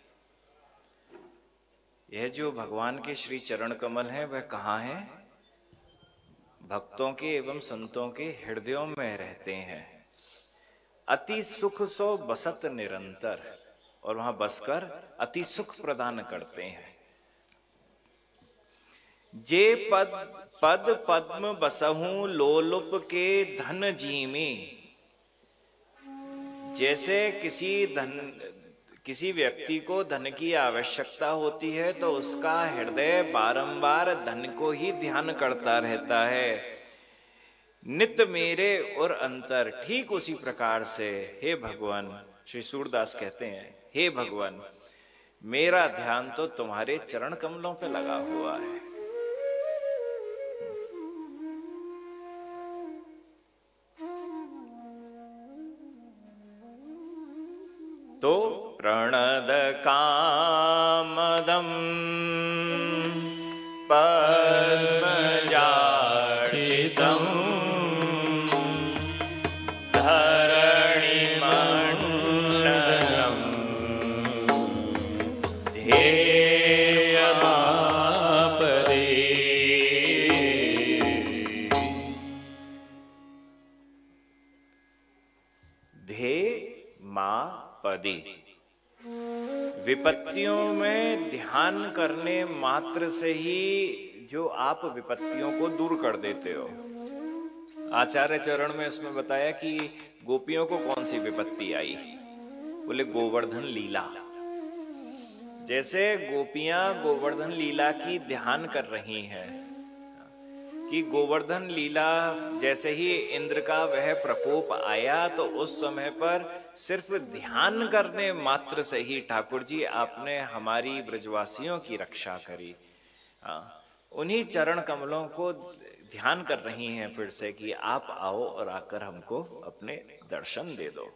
यह जो भगवान के श्री चरण कमल है वह कहाँ है? भक्तों के एवं संतों के हृदयों में रहते हैं। अति सुख सो बसत निरंतर, और वहां बसकर अति सुख प्रदान करते हैं। जे पद पद पद्म बसहूं लोलुप के धन जीमे, जैसे किसी धन किसी व्यक्ति को धन की आवश्यकता होती है तो उसका हृदय बारंबार धन को ही ध्यान करता रहता है। नित मेरे और अंतर, ठीक उसी प्रकार से हे भगवान, श्री सूरदास कहते हैं, हे भगवान मेरा ध्यान तो तुम्हारे चरण कमलों पे लगा हुआ है। तो प्रणद कामदम पद्मजाक्षितम धरणिमण्डलम ध्येयमापदे। ध्येयमापदे, विपत्तियों में ध्यान करने मात्र से ही जो आप विपत्तियों को दूर कर देते हो। आचार्य चरण में इसमें बताया कि गोपियों को कौन सी विपत्ति आई, बोले गोवर्धन लीला। जैसे गोपियां गोवर्धन लीला की ध्यान कर रही हैं कि गोवर्धन लीला जैसे ही इंद्र का वह प्रकोप आया तो उस समय पर सिर्फ ध्यान करने मात्र से ही ठाकुर जी आपने हमारी ब्रजवासियों की रक्षा करी। हाँ, उन्हीं चरण कमलों को ध्यान कर रही हैं फिर से कि आप आओ और आकर हमको अपने दर्शन दे दो।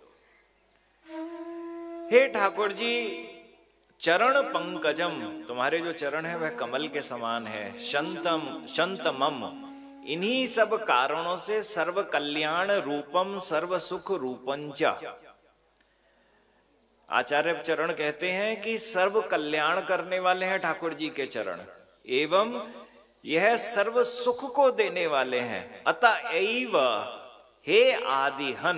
हे ठाकुर जी, चरण पंकजम, तुम्हारे जो चरण है वह कमल के समान है। शंतम शंतमम, इन्हीं सब कारणों से सर्व कल्याण रूपम सर्व सुख रूपंच। आचार्य चरण कहते हैं कि सर्व कल्याण करने वाले हैं ठाकुर जी के चरण, एवं यह सर्व सुख को देने वाले हैं। अतएव हे आदिहन,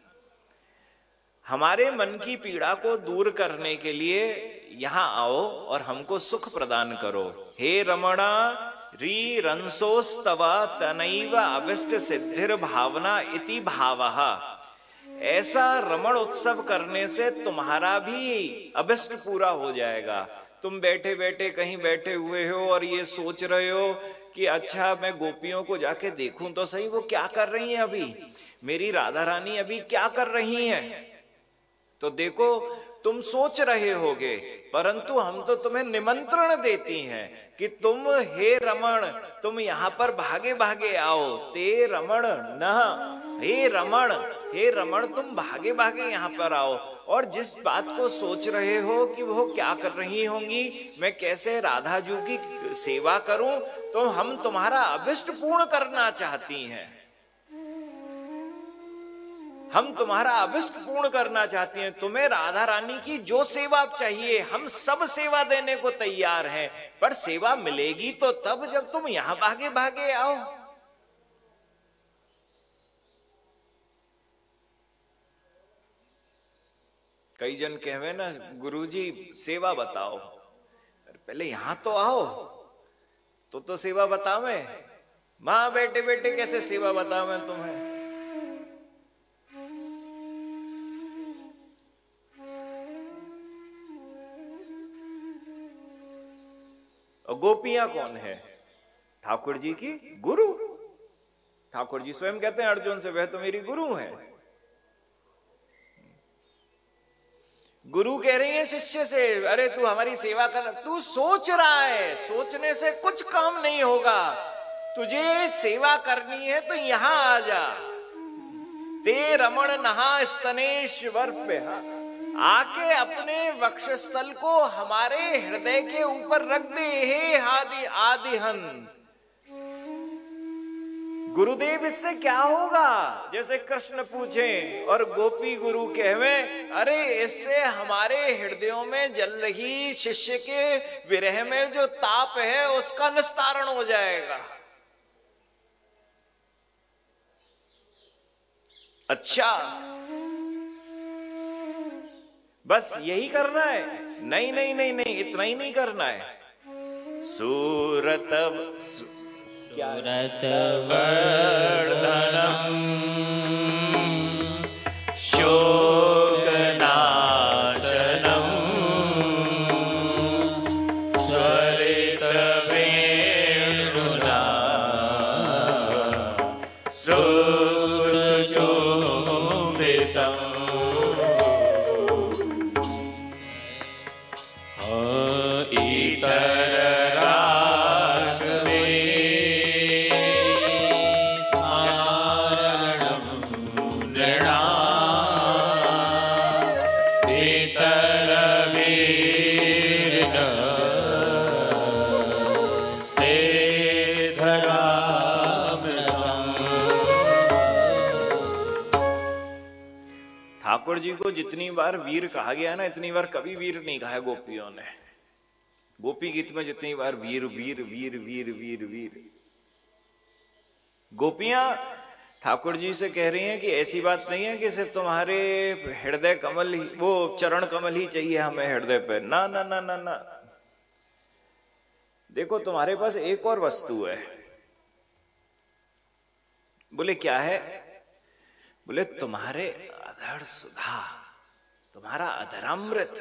हमारे मन की पीड़ा को दूर करने के लिए यहां आओ और हमको सुख प्रदान करो। हे रमणा री रंसोस्तवा तनैव अभिष्ट सिद्धिर भावना इति भावः। ऐसा रमण उत्सव करने से तुम्हारा भी अभिष्ट पूरा हो जाएगा। तुम बैठे बैठे कहीं बैठे हुए हो और ये सोच रहे हो कि अच्छा मैं गोपियों को जाके देखूं तो सही वो क्या कर रही हैं, अभी मेरी राधा रानी अभी क्या कर रही हैं। तो देखो तुम सोच रहे होगे, परंतु हम तो तुम्हें निमंत्रण देती हैं कि तुम हे रमण तुम यहाँ पर भागे भागे आओ। ते रमण न, हे रमण हे रमण तुम भागे भागे यहाँ पर आओ। और जिस बात को सोच रहे हो कि वो क्या कर रही होंगी, मैं कैसे राधा जी की सेवा करूं, तो हम तुम्हारा अभिष्ट पूर्ण करना चाहती हैं। हम तुम्हारा अभिष्ट पूर्ण करना चाहती हैं। तुम्हें राधा रानी की जो सेवा चाहिए हम सब सेवा देने को तैयार हैं, पर सेवा मिलेगी तो तब जब तुम यहां भागे भागे आओ। कई जन कहवे ना, गुरुजी सेवा बताओ। पहले यहां तो आओ तो तो सेवा बतावे। मां बेटे बेटे कैसे सेवा बताऊं मैं तुम्हें। और गोपियां कौन है? ठाकुर जी की गुरु। ठाकुर जी स्वयं कहते हैं अर्जुन से, वह तो मेरी गुरु है। गुरु कह रही है शिष्य से, अरे तू हमारी सेवा कर, तू सोच रहा है, सोचने से कुछ काम नहीं होगा, तुझे सेवा करनी है तो यहां आ जा। ते रमण नहा स्तनेश्वर पे, आके अपने वक्षस्थल को हमारे हृदय के ऊपर रख दे हे आदि आदिहन। गुरुदेव इससे क्या होगा? जैसे कृष्ण पूछे और गोपी गुरु कहवे, अरे इससे हमारे हृदयों में जल रही शिष्य के विरह में जो ताप है उसका निस्तारण हो जाएगा। अच्छा, बस यही करना है? नहीं नहीं नहीं नहीं, इतना ही नहीं करना है। सूरत सु, सूरत वर्धनम शोक नाशनम स्वरित वेणुना सुस्तुचोमृतम् ठाकुर जी को जितनी बार वीर कहा गया ना, इतनी बार कभी वीर नहीं कहा है गोपियों ने। गोपी गीत में जितनी बार वीर वीर वीर वीर वीर वीर, गोपियां ठाकुर जी से कह रही हैं कि ऐसी बात नहीं है कि सिर्फ तुम्हारे हृदय कमल ही, वो चरण कमल ही चाहिए हमें हृदय पे। ना ना ना ना ना, देखो तुम्हारे पास एक और वस्तु है। बोले क्या है? बोले तुम्हारे अधर सुधा, तुम्हारा अधरामृत।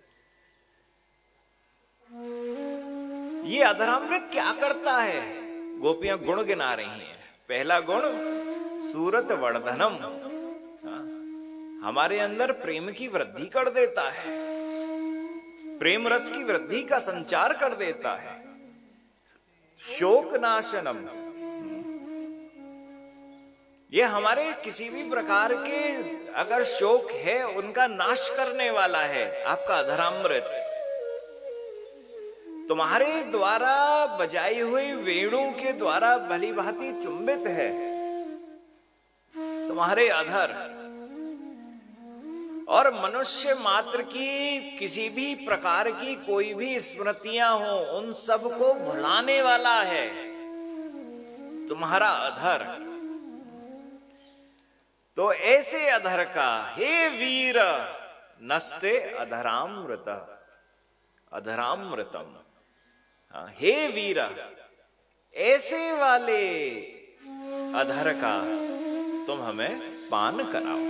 ये अधरामृत क्या करता है? गोपियां गुण गिना रही हैं। पहला गुण सूरत वर्धनम, हमारे अंदर प्रेम की वृद्धि कर देता है, प्रेम रस की वृद्धि का संचार कर देता है। शोक नाशनम, ये हमारे किसी भी प्रकार के अगर शोक है उनका नाश करने वाला है आपका अधरामृत। तुम्हारे द्वारा बजाई हुई वेणु के द्वारा भली भांति चुंबित है तुम्हारे अधर, और मनुष्य मात्र की किसी भी प्रकार की कोई भी स्मृतियां हो उन सब को भुलाने वाला है तुम्हारा अधर। तो ऐसे अधर का हे वीर नस्ते अधरामृत, अधरामृतम, हे वीर ऐसे वाले अधर का तुम हमें पान कराओ।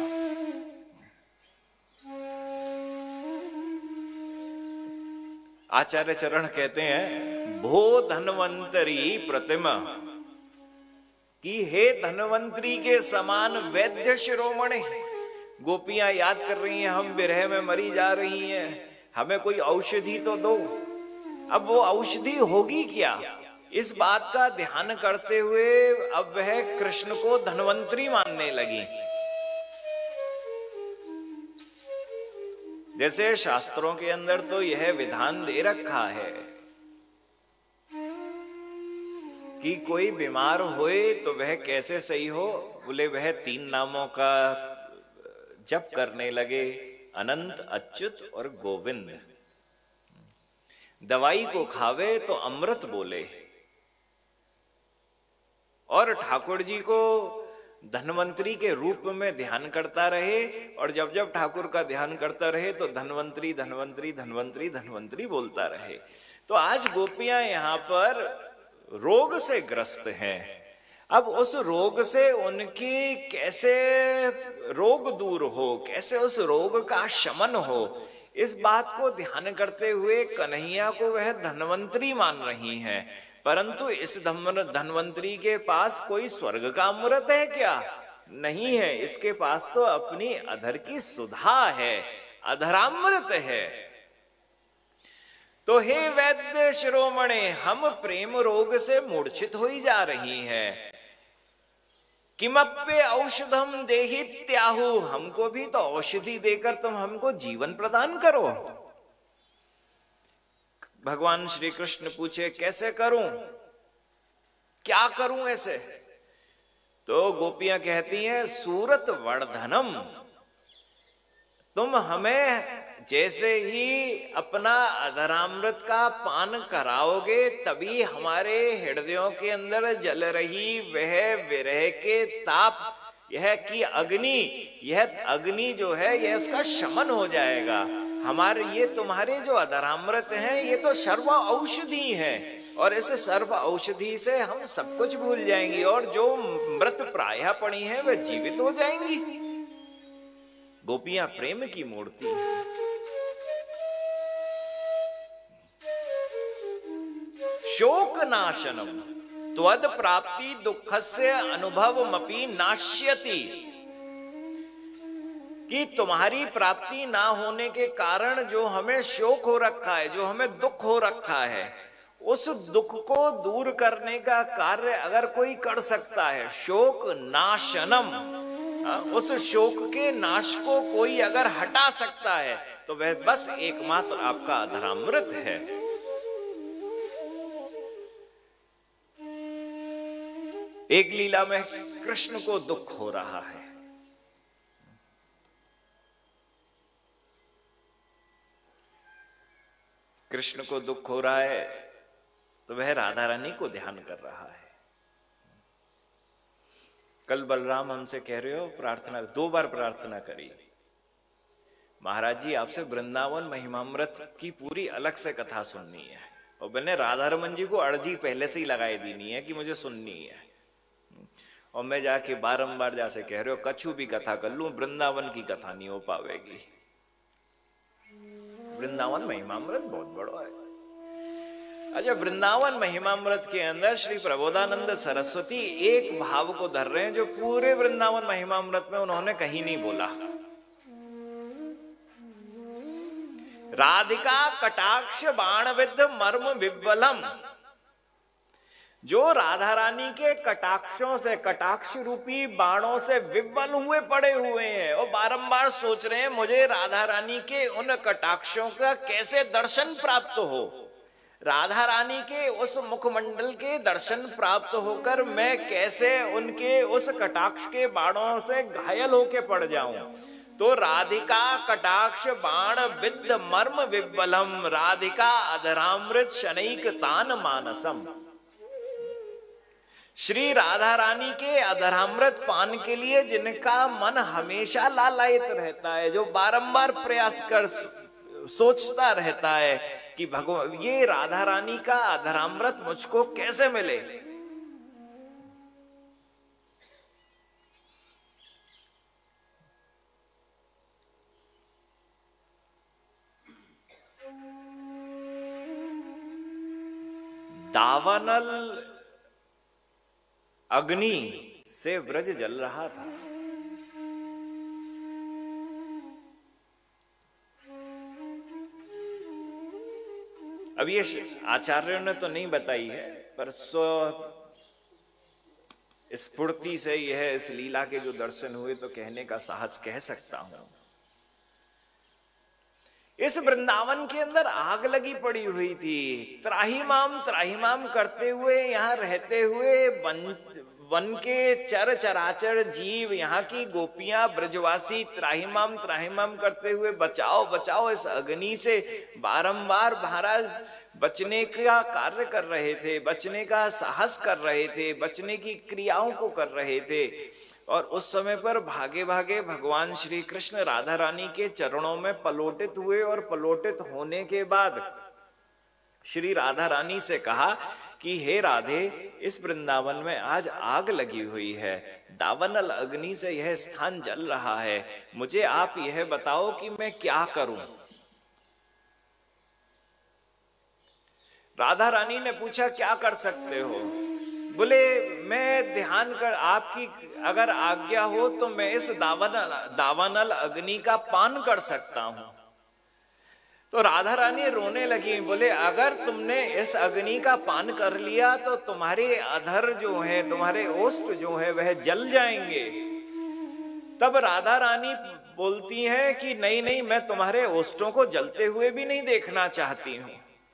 आचार्य चरण कहते हैं, भो धन्वंतरी प्रतिमा, कि हे धन्वंतरी के समान वैद्य शिरोमणि। गोपियां याद कर रही हैं, हम विरह में मरी जा रही हैं, हमें कोई औषधि तो दो। अब वो औषधि होगी क्या, इस बात का ध्यान करते हुए अब वह कृष्ण को धन्वंतरी मानने लगी। जैसे शास्त्रों के अंदर तो यह विधान दे रखा है कि कोई बीमार होए तो वह कैसे सही हो। बोले वह तीन नामों का जप करने लगे, अनंत, अच्युत और गोविंद। दवाई को खावे तो अमृत बोले, और ठाकुर जी को धन्वंतरी के रूप में ध्यान करता रहे, और जब जब ठाकुर का ध्यान करता रहे तो धन्वंतरी धन्वंतरी धन्वंतरी धन्वंतरी बोलता रहे। तो आज गोपियां यहां पर रोग से ग्रस्त हैं, अब उस रोग से उनकी कैसे रोग दूर हो, कैसे उस रोग का शमन हो, इस बात को ध्यान करते हुए कन्हैया को वह धन्वंतरी मान रही हैं। परंतु इस धन्वंतरी के पास कोई स्वर्ग का अमृत है क्या? नहीं है। इसके पास तो अपनी अधर की सुधा है, अधरामृत है। तो हे वैद्य शिरोमणे, हम प्रेम रोग से मूर्छित हो ही जा रही हैं। किमप्य औषधम देहित्याहु, हमको भी तो औषधि देकर तुम हमको जीवन प्रदान करो। भगवान श्री कृष्ण पूछे कैसे करूं, क्या करूं ऐसे? तो गोपियां कहती हैं सूरत वर्धनम, तुम हमें जैसे ही अपना अधरामृत का पान कराओगे तभी हमारे हृदयों के अंदर जल रही वह विरह के ताप, यह की अग्नि, यह अग्नि जो है यह उसका शमन हो जाएगा। हमारे ये तुम्हारे जो अधरामृत हैं ये तो सर्व औषधि है, और इस सर्व औषधि से हम सब कुछ भूल जाएंगे, और जो मृत प्रायः पड़ी हैं वह जीवित हो जाएंगी। गोपियां प्रेम की मूर्ति है। शोक नाशनम त्वद प्राप्ति दुखस्य अनुभवमपि नाश्यति, कि तुम्हारी प्राप्ति ना होने के कारण जो हमें शोक हो रखा है, जो हमें दुख हो रखा है, उस दुख को दूर करने का कार्य अगर कोई कर सकता है, शोक नाशनम, उस शोक के नाश को कोई अगर हटा सकता है तो वह बस एकमात्र आपका अधरामृत है। एक लीला में कृष्ण को दुख हो रहा है, कृष्ण को दुख हो रहा है तो वह राधा रानी को ध्यान कर रहा है। कल बलराम हमसे कह रहे हो प्रार्थना, दो बार प्रार्थना करी, महाराज जी आपसे वृंदावन महिमामृत की पूरी अलग से कथा सुननी है, और मैंने राधा रमन जी को अर्जी पहले से ही लगाई देनी है कि मुझे सुननी है। और मैं जाके बारंबार जैसे कह रहे हो कछु भी कथा कर लूं, वृंदावन की कथा नहीं हो पावेगी। वृंदावन महिमामृत बहुत बड़ा है। अच्छा, वृंदावन महिमामृत के अंदर श्री प्रबोधानंद सरस्वती एक भाव को धर रहे हैं जो पूरे वृंदावन महिमामृत में उन्होंने कहीं नहीं बोला। राधिका कटाक्ष बाण विद्ध मर्म विव्वलम, जो राधा रानी के कटाक्षों से, कटाक्ष रूपी बाणों से विव्वल हुए पड़े हुए हैं और बारंबार सोच रहे हैं मुझे राधा रानी के उन कटाक्षों का कैसे दर्शन प्राप्त हो, राधा रानी के उस मुखमंडल के दर्शन प्राप्त होकर मैं कैसे उनके उस कटाक्ष के बाणों से घायल होके पड़ जाऊं। तो राधिका कटाक्ष बाण विद्ध मर्म विव्वलम, राधिका अधरामृत शनैक तान मानसम, श्री राधा रानी के अधरामृत पान के लिए जिनका मन हमेशा लालायित रहता है, जो बारंबार प्रयास कर सोचता रहता है कि भगवान ये राधा रानी का अधरामृत मुझको कैसे मिले। दावानल अग्नि से व्रज जल रहा था। अब ये आचार्यों ने तो नहीं बताई है, पर स्व स्फूर्ति से यह इस लीला के जो दर्शन हुए तो कहने का साहस कह सकता हूं। इस वृंदावन के अंदर आग लगी पड़ी हुई थी, त्राहिमाम त्राहिमाम करते हुए यहाँ रहते हुए वन वन के चर चराचर जीव, यहाँ की गोपियां ब्रजवासी त्राहिमाम त्राहिमाम करते हुए बचाओ बचाओ इस अग्नि से बारंबार महाराज बचने का कार्य कर रहे थे, बचने का साहस कर रहे थे, बचने की क्रियाओं को कर रहे थे। और उस समय पर भागे भागे भगवान श्री कृष्ण राधा रानी के चरणों में पलोटित हुए, और पलोटित होने के बाद श्री राधा रानी से कहा कि हे राधे, इस वृंदावन में आज आग लगी हुई है, दावानल अग्नि से यह स्थान जल रहा है, मुझे आप यह बताओ कि मैं क्या करूं। राधा रानी ने पूछा क्या कर सकते हो? बोले मैं ध्यान कर, आपकी अगर आज्ञा हो तो मैं इस दावानल दावानल अग्नि का पान कर सकता हूं। तो राधा रानी रोने लगी, बोले अगर तुमने इस अग्नि का पान कर लिया तो तुम्हारे अधर जो है, तुम्हारे ओष्ठ जो है वह जल जाएंगे। तब राधा रानी बोलती हैं कि नहीं नहीं, मैं तुम्हारे ओष्ठों को जलते हुए भी नहीं देखना चाहती हूं।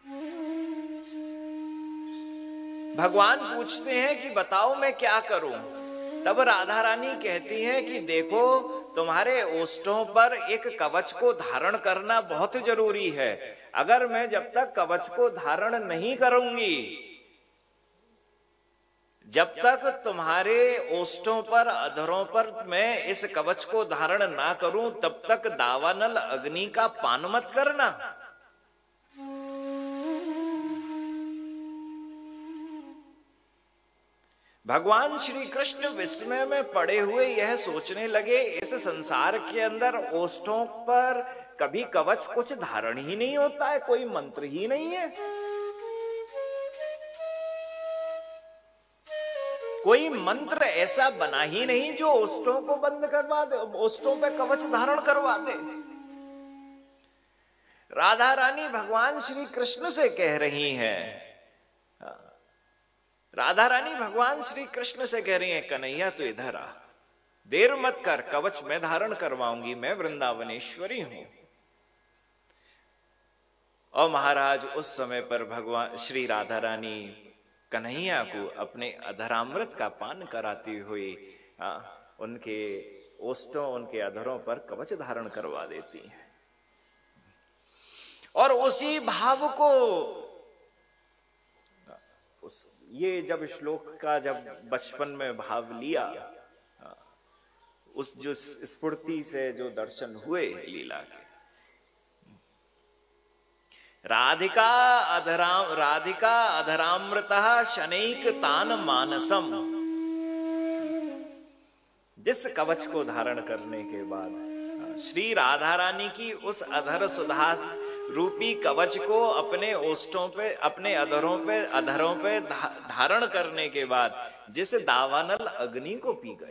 भगवान पूछते हैं कि बताओ मैं क्या करूं। तब राधा रानी कहती हैं कि देखो, तुम्हारे ओष्ठों पर एक कवच को धारण करना बहुत जरूरी है। अगर मैं जब तक कवच को धारण नहीं करूंगी, जब तक तुम्हारे ओष्ठों पर, अधरों पर मैं इस कवच को धारण ना करूं, तब तक दावानल अग्नि का पान मत करना। भगवान श्री कृष्ण विस्मय में पड़े हुए यह सोचने लगे, इस संसार के अंदर ओष्ठों पर कभी कवच कुछ धारण ही नहीं होता है, कोई मंत्र ही नहीं है, कोई मंत्र ऐसा बना ही नहीं जो ओष्ठों को बंद करवा दे, ओष्ठों पे कवच धारण करवा दे। राधा रानी भगवान श्री कृष्ण से कह रही हैं, राधा रानी भगवान श्री कृष्ण से कह रही हैं, कन्हैया तू इधर आ, देर मत कर, कवच मैं धारण करवाऊंगी, मैं वृंदावनेश्वरी हूं। और महाराज उस समय पर भगवान श्री राधा रानी कन्हैया को अपने अधरामृत का पान कराती हुई आ, उनके ओष्ठों, उनके अधरों पर कवच धारण करवा देती हैं। और उसी भाव को, उस ये जब श्लोक का जब बचपन में भाव लिया, उस जो स्फूर्ति से जो दर्शन हुए लीला के, राधिका अधराम राधिका अधरामृतः शनैक तान मानसम। जिस कवच को धारण करने के बाद श्री राधा रानी की उस अधर सुधा रूपी कवच को अपने ओष्ठों पे, अपने अधरों पे, अधरों पे धारण करने के बाद जिस दावानल अग्नि को पी गए,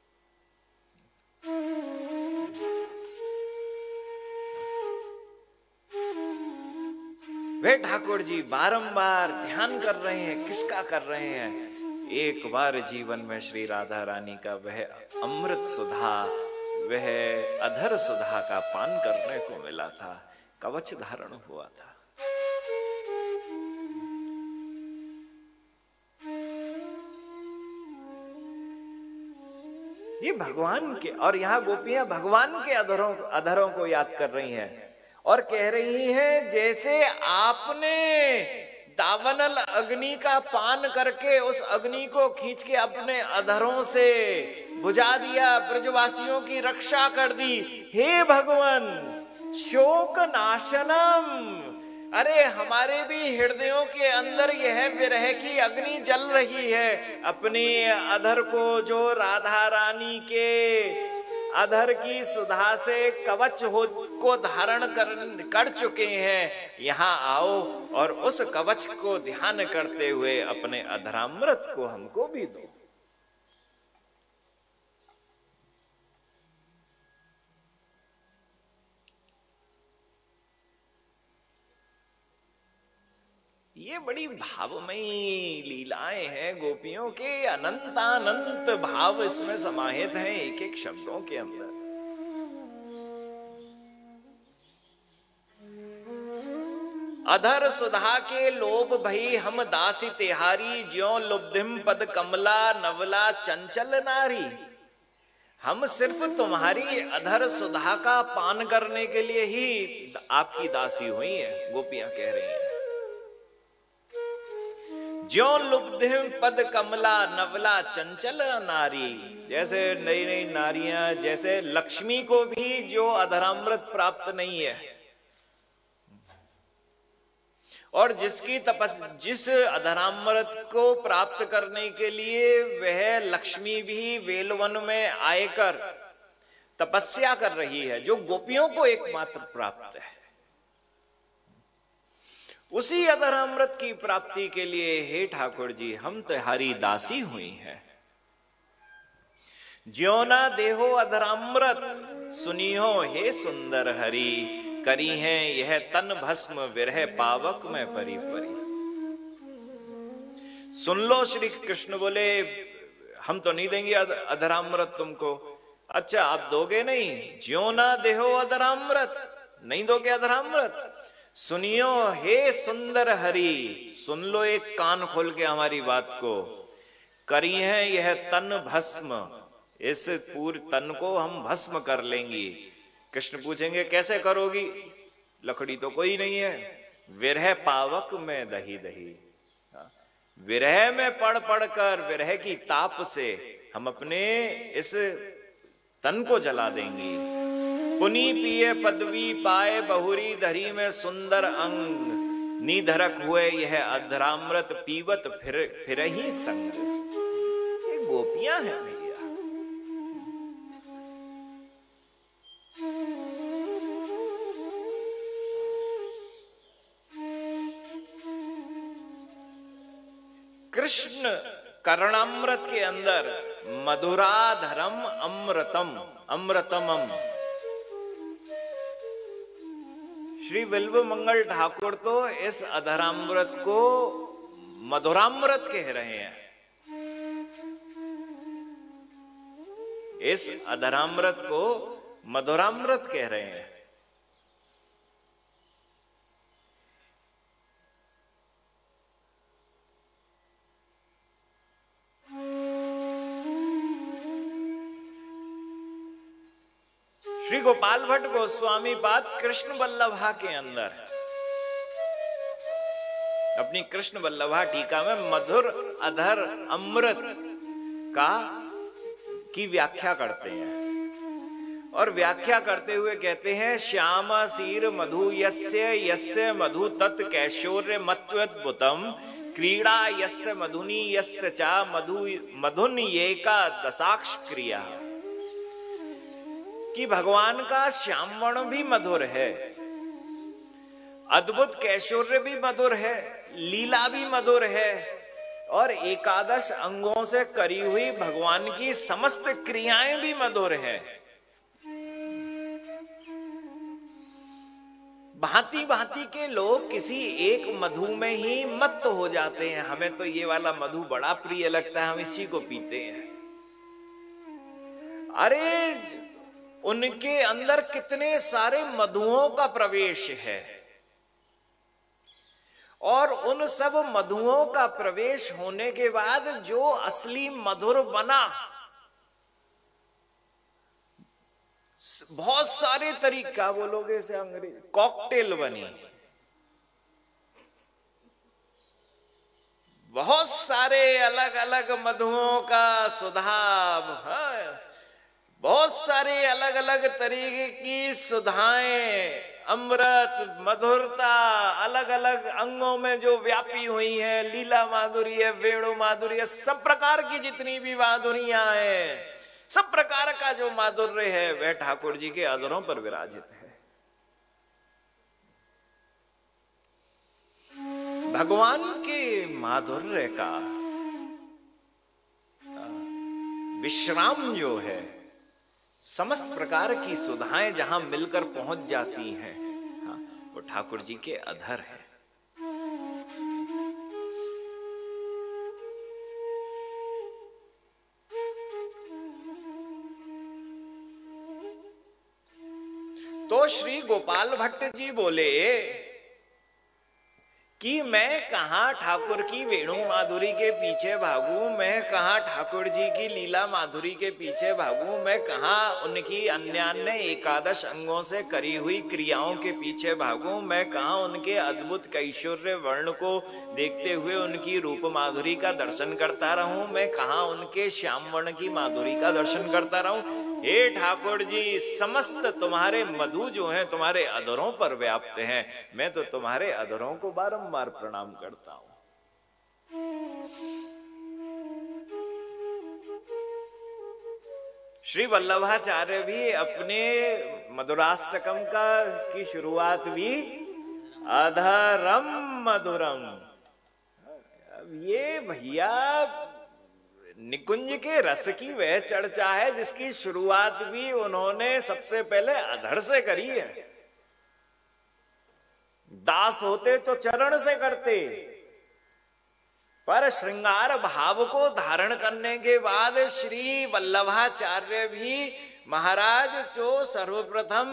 वे ठाकुर जी बारंबार ध्यान कर रहे हैं। किसका कर रहे हैं? एक बार जीवन में श्री राधा रानी का वह अमृत सुधा, वह अधर सुधा का पान करने को मिला था, कवच धारण हुआ था। ये भगवान के, और यहां गोपियां भगवान के अधरों अधरों को याद कर रही हैं और कह रही हैं, जैसे आपने दावानल अग्नि का पान करके उस अग्नि को खींच के अपने अधरों से बुझा दिया, ब्रजवासियों की रक्षा कर दी। हे भगवान शोक नाशनम, अरे हमारे भी हृदयों के अंदर यह विरह की अग्नि जल रही है। अपने अधर को जो राधा रानी के अधर की सुधा से कवच हो को धारण कर कर चुके हैं, यहाँ आओ और उस कवच को ध्यान करते हुए अपने अधरामृत को हमको भी दो। ये बड़ी भावमयी लीलाएं हैं गोपियों के, अनंतानंत भाव इसमें समाहित हैं एक एक शब्दों के अंदर। अधर सुधा के लोभ भई हम दासी तिहारी, ज्यों लुब्धिम पद कमला नवला चंचल नारी। हम सिर्फ तुम्हारी अधर सुधा का पान करने के लिए ही आपकी दासी हुई है, गोपियां कह रही हैं। ज्यों लुब्धिम पद कमला नवला चंचल नारी, जैसे नई नई नारियां, जैसे लक्ष्मी को भी जो अधरामृत प्राप्त नहीं है, और जिसकी तपस जिस अधरामृत को प्राप्त करने के लिए वह लक्ष्मी भी वेलवन में आकर तपस्या कर रही है, जो गोपियों को एकमात्र प्राप्त है, उसी अधरामृत की प्राप्ति के लिए हे ठाकुर जी हम तुम्हारी दासी हुई हैं। ज्यो ना देहो अधरामृत सुनियो हे सुंदर हरि, करी है यह तन भस्म विरह पावक में परी परी। सुन लो, श्री कृष्ण बोले हम तो नहीं देंगे अधरामृत तुमको। अच्छा आप दोगे नहीं? ज्यो ना देहो अधरामृत, नहीं दोगे अधरामृत? सुनियो हे सुंदर हरि, सुन लो एक कान खोल के हमारी बात को। करी है यह तन भस्म, इस पूरे तन को हम भस्म कर लेंगी। कृष्ण पूछेंगे कैसे करोगी? लकड़ी तो कोई नहीं है। विरह पावक में दही दही, विरह में पढ़ पढ़ कर विरह की ताप से हम अपने इस तन को जला देंगी। पुनी पिए पदवी पाए बहुरी धरी में सुंदर अंग, निधरक हुए यह अधरामृत पीवत फिर फिर ही संग। ये गोपियां हैं भैया। कृष्ण कर्णामृत के अंदर मधुराधरम अमृतम अमृतमम। श्री बिल्व मंगल ठाकुर तो इस अधरामृत को मधुरामृत कह रहे हैं। इस अधरामृत को मधुरामृत कह रहे हैं। श्री गोपाल भट्ट गोस्वामी पाद कृष्ण वल्लभा के अंदर अपनी कृष्ण वल्लभा टीका में मधुर अधर अमृत का की व्याख्या करते हैं, और व्याख्या करते हुए कहते हैं श्यामा सीर मधु यस्य यस्य मधु तत् कैशोर्य मत्वद्भुतम क्रीड़ा यस्य मधुनी यस्य चा मधु मधुन येका दशाक्ष क्रिया। कि भगवान का श्यामवर्ण भी मधुर है, अद्भुत कैशोर्य भी मधुर है, लीला भी मधुर है, और एकादश अंगों से करी हुई भगवान की समस्त क्रियाएं भी मधुर है। भांति भांति के लोग किसी एक मधु में ही मत्त हो जाते हैं। हमें तो ये वाला मधु बड़ा प्रिय लगता है, हम इसी को पीते हैं। अरे उनके अंदर कितने सारे मधुओं का प्रवेश है, और उन सब मधुओं का प्रवेश होने के बाद जो असली मधुर बना, बहुत सारे तरीका बोलोगे इसे अंग्रेजी कॉकटेल बनी, बहुत सारे अलग अलग मधुओं का सुधाब, हाँ, बहुत सारे अलग अलग तरीके की सुधाएं, अमृत मधुरता अलग अलग अंगों में जो व्यापी हुई है, लीला माधुर्य, वेणु माधुर्य, सब प्रकार की जितनी भी माधुरियां हैं, सब प्रकार का जो माधुर्य है वह ठाकुर जी के अधरों पर विराजित है। भगवान के माधुर्य का विश्राम जो है, समस्त प्रकार की सुधाएं जहां मिलकर पहुंच जाती हैं, हाँ, वो ठाकुर जी के अधर है। तो श्री गोपाल भट्ट जी बोले कि मैं कहां ठाकुर की वेणु माधुरी के पीछे भागूं, मैं कहां ठाकुर जी की लीला माधुरी के पीछे भागूं, मैं कहां उनकी अन्यान्य एकादश अंगों से करी हुई क्रियाओं के पीछे भागूं, मैं कहां उनके अद्भुत कैशोर्य वर्ण को देखते हुए उनकी रूप माधुरी का दर्शन करता रहूं, मैं कहां उनके श्याम वर्ण की माधुरी का दर्शन करता रहूं। हे ठाकुर जी, समस्त तुम्हारे मधु जो हैं तुम्हारे अधरों पर व्याप्त हैं, मैं तो तुम्हारे अधरों को बारंबार प्रणाम करता हूं। श्री वल्लभाचार्य भी अपने मधुराष्टकम का की शुरुआत भी अधरम मधुरम। अब ये भैया निकुंज के रस की वह चर्चा है जिसकी शुरुआत भी उन्होंने सबसे पहले अधर से करी है। दास होते तो चरण से करते, पर श्रृंगार भाव को धारण करने के बाद श्री वल्लभाचार्य भी महाराज सो सर्वप्रथम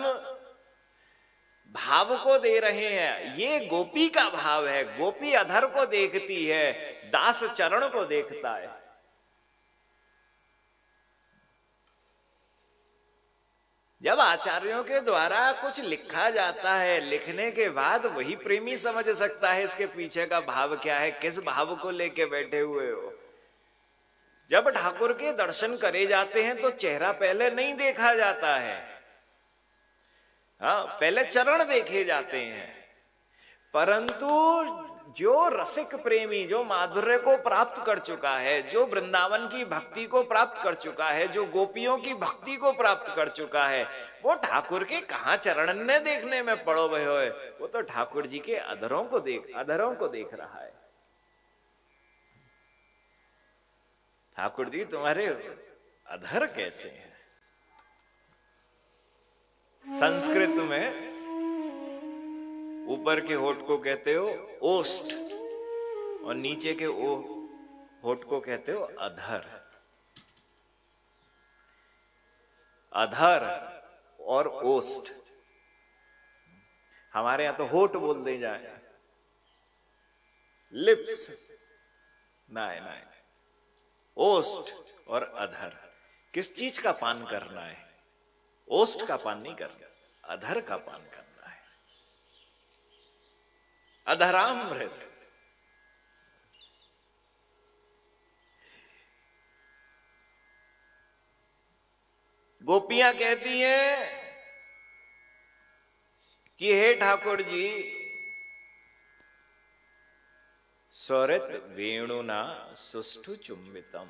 भाव को दे रहे हैं। ये गोपी का भाव है। गोपी अधर को देखती है, दास चरण को देखता है। जब आचार्यों के द्वारा कुछ लिखा जाता है, लिखने के बाद वही प्रेमी समझ सकता है इसके पीछे का भाव क्या है, किस भाव को लेके बैठे हुए हो। जब ठाकुर के दर्शन करे जाते हैं तो चेहरा पहले नहीं देखा जाता है, हाँ, पहले चरण देखे जाते हैं। परंतु जो रसिक प्रेमी, जो माधुर्य को प्राप्त कर चुका है, जो वृंदावन की भक्ति को प्राप्त कर चुका है, जो गोपियों की भक्ति को प्राप्त कर चुका है, वो ठाकुर के कहां चरण ने देखने में पड़ो भय होए, वो तो ठाकुर जी के अधरों को देख अधरों को देख रहा है। ठाकुर जी तुम्हारे अधर कैसे हैं? संस्कृत में ऊपर के होठ को कहते हो ओष्ठ और नीचे के ओ होठ को कहते हो अधर। अधर और ओष्ठ, हमारे यहां तो होठ बोल दे जाए, लिप्स नहीं नहीं, ओष्ठ और अधर। किस चीज का पान करना है? ओष्ठ का पान नहीं करना, अधर का पान करना है। अधरामृत। गोपियां कहती हैं कि हे ठाकुर जी, स्वरित वेणुना सुष्ठु चुंबितम।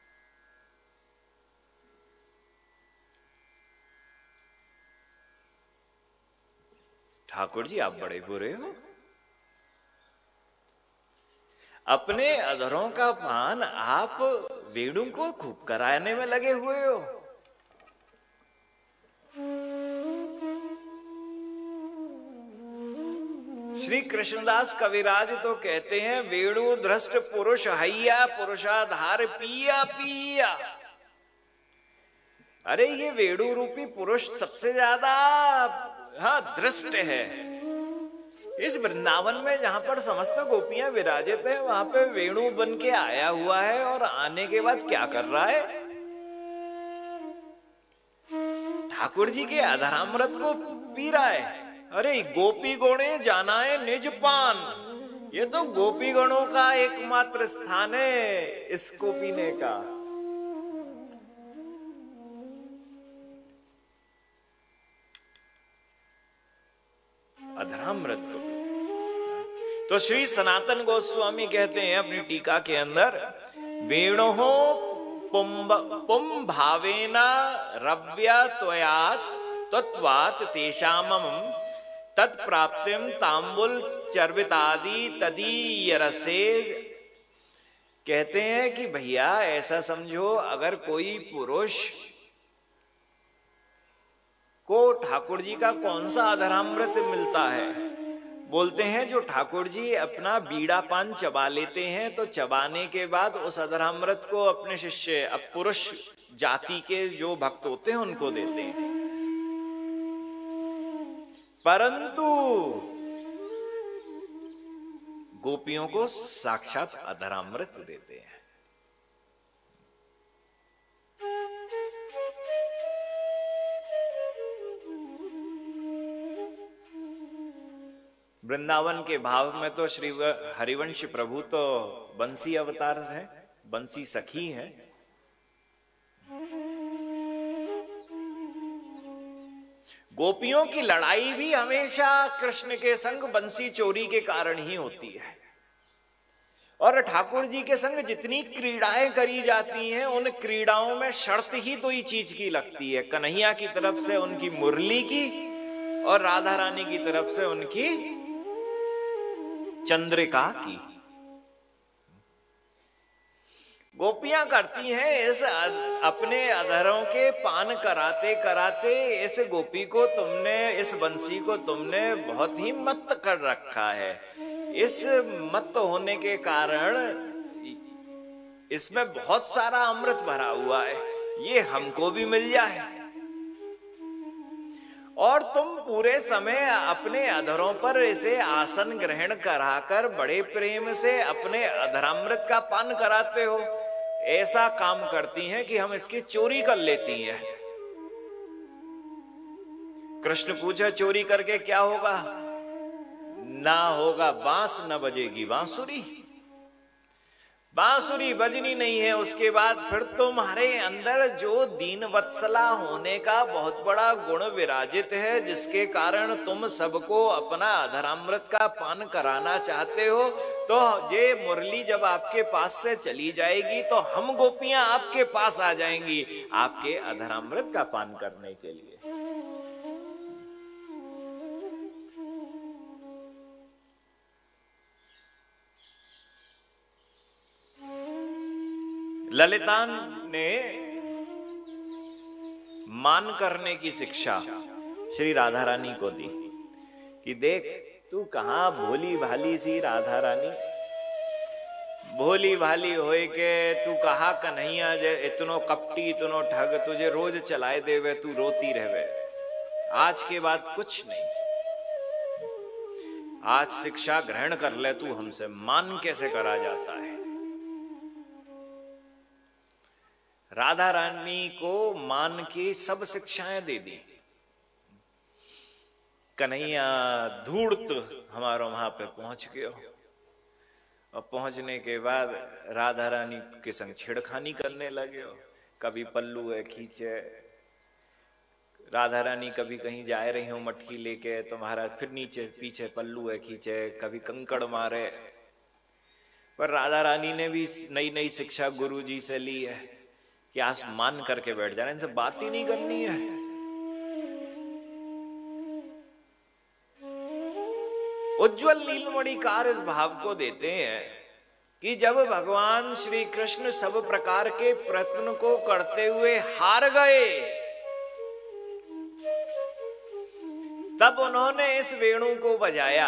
ठाकुर जी आप बड़े बुरे हो, अपने अधरों का पान आप वेणु को खूब कराने में लगे हुए हो। श्री कृष्णदास कविराज तो कहते हैं, वेणु दृष्ट पुरुष हैया पुरुषाधार पिया पिया। अरे ये वेणु रूपी पुरुष सबसे ज्यादा हाँ दृष्ट है। इस वृंदावन में जहां पर समस्त गोपियां विराजित हैं, वहां पे वेणु बन के आया हुआ है और आने के बाद क्या कर रहा है? ठाकुर जी के अधरामृत को पी रहा है। अरे गोपी गणे जानाए निज पान, ये तो गोपी गणों का एकमात्र स्थान है इसको पीने का। अधरामृत को। तो श्री सनातन गोस्वामी कहते हैं अपनी टीका के अंदर, वेणुहो पुंभ पुम भावेना रव्या त्वयात तत्वात तेषामम तत्प्राप्तिम तांबुल चर्वितादि तदीय रसे। कहते हैं कि भैया ऐसा समझो, अगर कोई पुरुष को ठाकुर जी का कौन सा अधरामृत मिलता है, बोलते हैं जो ठाकुर जी अपना बीड़ा पान चबा लेते हैं तो चबाने के बाद उस अधरामृत को अपने शिष्य, अब पुरुष जाति के जो भक्त होते हैं उनको देते हैं। परंतु गोपियों को साक्षात अधरामृत देते हैं। वृंदावन के भाव में तो श्री हरिवंश प्रभु तो बंसी अवतार है, बंसी सखी है। गोपियों की लड़ाई भी हमेशा कृष्ण के संग बंसी चोरी के कारण ही होती है। और ठाकुर जी के संग जितनी क्रीड़ाएं करी जाती हैं, उन क्रीड़ाओं में शर्त ही दो ही चीज की लगती है, कन्हैया की तरफ से उनकी मुरली की और राधा रानी की तरफ से उनकी चंद्रिका की। गोपियां करती हैं इस अपने अधरों के पान कराते कराते, इस गोपी को तुमने, इस बंसी को तुमने बहुत ही मत्त कर रखा है। इस मत्त होने के कारण इसमें बहुत सारा अमृत भरा हुआ है, ये हमको भी मिल जाए। और तुम पूरे समय अपने अधरों पर इसे आसन ग्रहण कराकर बड़े प्रेम से अपने अधरामृत का पान कराते हो। ऐसा काम करती हैं कि हम इसकी चोरी कर लेती हैं। कृष्ण पूछा चोरी करके क्या होगा? ना होगा बांस, न बजेगी बांसुरी। बांसुरी बजनी नहीं है। उसके बाद फिर तुम्हारे अंदर जो दीन वत्सला होने का बहुत बड़ा गुण विराजित है, जिसके कारण तुम सबको अपना अधरामृत का पान कराना चाहते हो, तो ये मुरली जब आपके पास से चली जाएगी तो हम गोपियां आपके पास आ जाएंगी आपके अधरामृत का पान करने के लिए। ललिता ने मान करने की शिक्षा श्री राधा रानी को दी कि देख तू कहां भोली भाली सी राधा रानी, भोली भाली होए के तू कहा कन्हैया जे इतनो कपटी इतनो ठग, तुझे रोज चलाए देवे, तू रोती रहवे। आज के बाद कुछ नहीं, आज शिक्षा ग्रहण कर ले तू हमसे, मान कैसे करा जाता है। राधा रानी को मान की सब शिक्षाएं दे दी। कन्हैया धूर्त हमारा वहां पे पहुंच गयो, और पहुंचने के बाद राधा रानी के संग छेड़खानी करने लगे। कभी पल्लू है खींचे, राधा रानी कभी कहीं जा रही हो मटकी लेके तो महाराज फिर नीचे पीछे पल्लू है खींचे, कभी कंकड़ मारे। पर राधा रानी ने भी नई नई शिक्षा गुरु जी से ली है कि आज मान करके बैठ जाना, इनसे बात ही नहीं करनी है। उज्जवल नीलमणिकार इस भाव को देते हैं कि जब भगवान श्री कृष्ण सब प्रकार के प्रयत्न को करते हुए हार गए, तब उन्होंने इस वेणु को बजाया,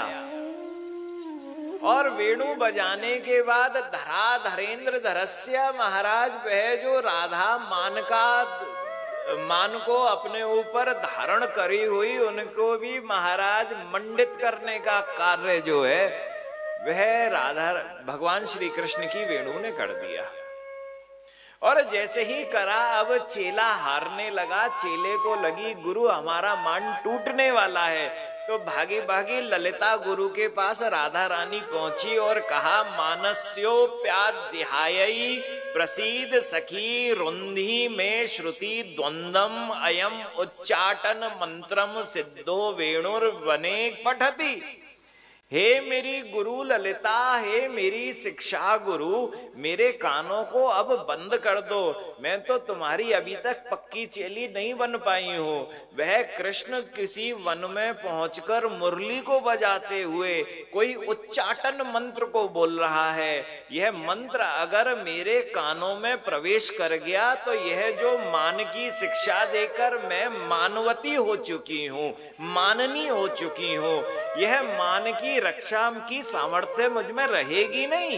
और वेणु बजाने के बाद धरा धरेंद्र धरस्य, महाराज वह जो राधा मान का मान को अपने ऊपर धारण करी हुई, उनको भी महाराज मंडित करने का कार्य जो है वह राधा भगवान श्री कृष्ण की वेणु ने कर दिया। और जैसे ही करा, अब चेला हारने लगा, चेले को लगी गुरु हमारा मान टूटने वाला है, तो भागी भागी ललिता गुरु के पास राधा रानी पहुंची और कहा मानस्योप्याध्यायी प्रसीद सखी रुंधी में श्रुति द्वंद्वम अयम उच्चाटन मंत्रम सिद्धो वेणुर्वने पठति। हे मेरी गुरु ललिता, हे मेरी शिक्षा गुरु, मेरे कानों को अब बंद कर दो। मैं तो तुम्हारी अभी तक पक्की चेली नहीं बन पाई हूं। वह कृष्ण किसी वन में पहुंचकर मुरली को बजाते हुए कोई उच्चाटन मंत्र को बोल रहा है। यह मंत्र अगर मेरे कानों में प्रवेश कर गया तो यह जो मान की शिक्षा देकर मैं मानवती हो चुकी हूं, माननी हो चुकी हूं, यह मान की रक्षा की सामर्थ्य मुझ में रहेगी नहीं।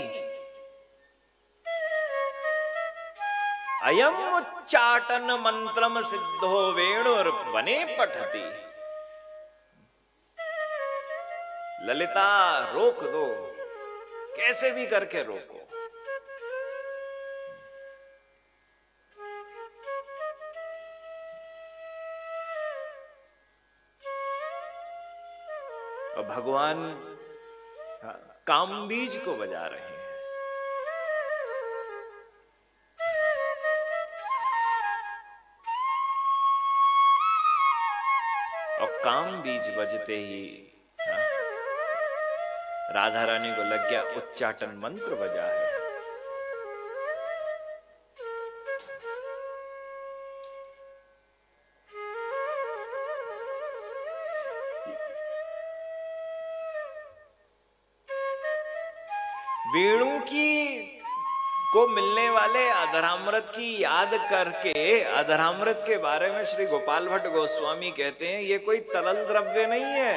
अयम उच्चाटन मंत्रम सिद्धो वेणुर्वने पठति। ललिता रोक दो, कैसे भी करके रोको। और भगवान कामबीज को बजा रहे हैं। काम बीज बजते ही हाँ, राधा रानी को लग गया उच्चाटन मंत्र बजा है। वेणु की को मिलने वाले अधरामृत की याद करके अधरामृत के बारे में श्री गोपाल भट्ट गोस्वामी कहते हैं ये कोई तरल द्रव्य नहीं है।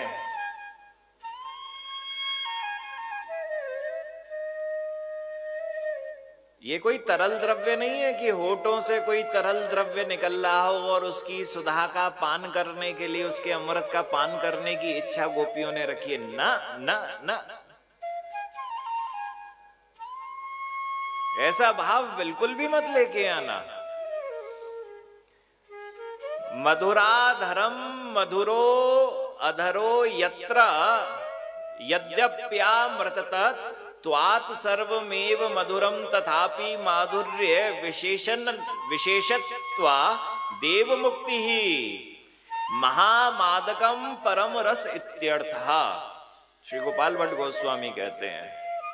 ये कोई तरल द्रव्य नहीं है कि होठों से कोई तरल द्रव्य निकल रहा हो और उसकी सुधा का पान करने के लिए, उसके अमृत का पान करने की इच्छा गोपियों ने रखी है। ना ना ना, ऐसा भाव बिल्कुल भी मत लेके आना। मधुराधरम मधुरो अधरो यत्र यद्यप्यामृतत त्वात् सर्वमेव मधुरम तथापि माधुर्य विशेषण विशेषत्वा देव मुक्ति ही महामादकम परम रस इत्यर्थः। श्री गोपाल भट्ट गोस्वामी कहते हैं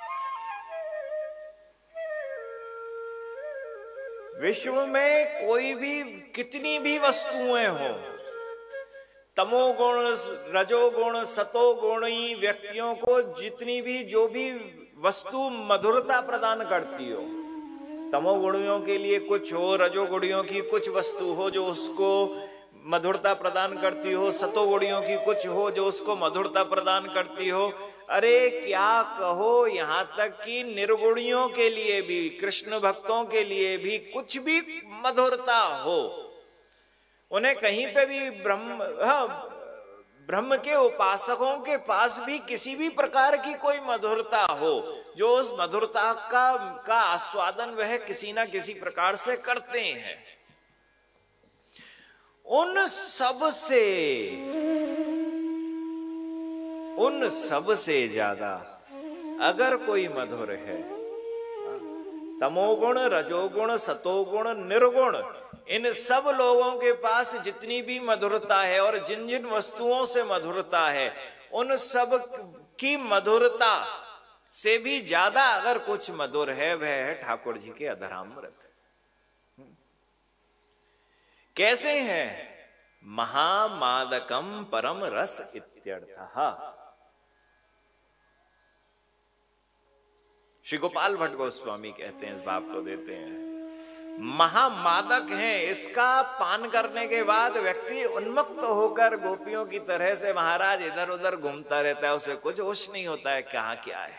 विश्व में कोई भी कितनी भी वस्तुएं हो, तमोगुण रजोगुण सतोगुणी व्यक्तियों को जितनी भी जो भी वस्तु मधुरता प्रदान करती हो, तमोगुणियों के लिए कुछ हो, रजोगुणियों की कुछ वस्तु हो जो उसको मधुरता प्रदान करती हो, सतोगुणियों की कुछ हो जो उसको मधुरता प्रदान करती हो। अरे क्या कहो, यहां तक कि निर्गुणियों के लिए भी, कृष्ण भक्तों के लिए भी कुछ भी मधुरता हो, उन्हें कहीं पे भी ब्रह्म हाँ, ब्रह्म के उपासकों के पास भी किसी भी प्रकार की कोई मधुरता हो, जो उस मधुरता का का आस्वादन वह किसी ना किसी प्रकार से करते हैं। उन सब से उन सब से ज्यादा अगर कोई मधुर है, तमोगुण रजोगुण सतोगुण निर्गुण, इन सब लोगों के पास जितनी भी मधुरता है और जिन जिन वस्तुओं से मधुरता है, उन सब की मधुरता से भी ज्यादा अगर कुछ मधुर है वह है ठाकुर जी के अधरामृत। कैसे हैं? महामादकम परम रस इत्यर्थः। श्री गोपाल भट्ट गोस्वामी कहते हैं, इस भाव को देते हैं, महामादक है। इसका पान करने के बाद व्यक्ति उन्मत्त होकर गोपियों की तरह से महाराज इधर उधर घूमता रहता है, उसे कुछ होश नहीं होता है कहां क्या है।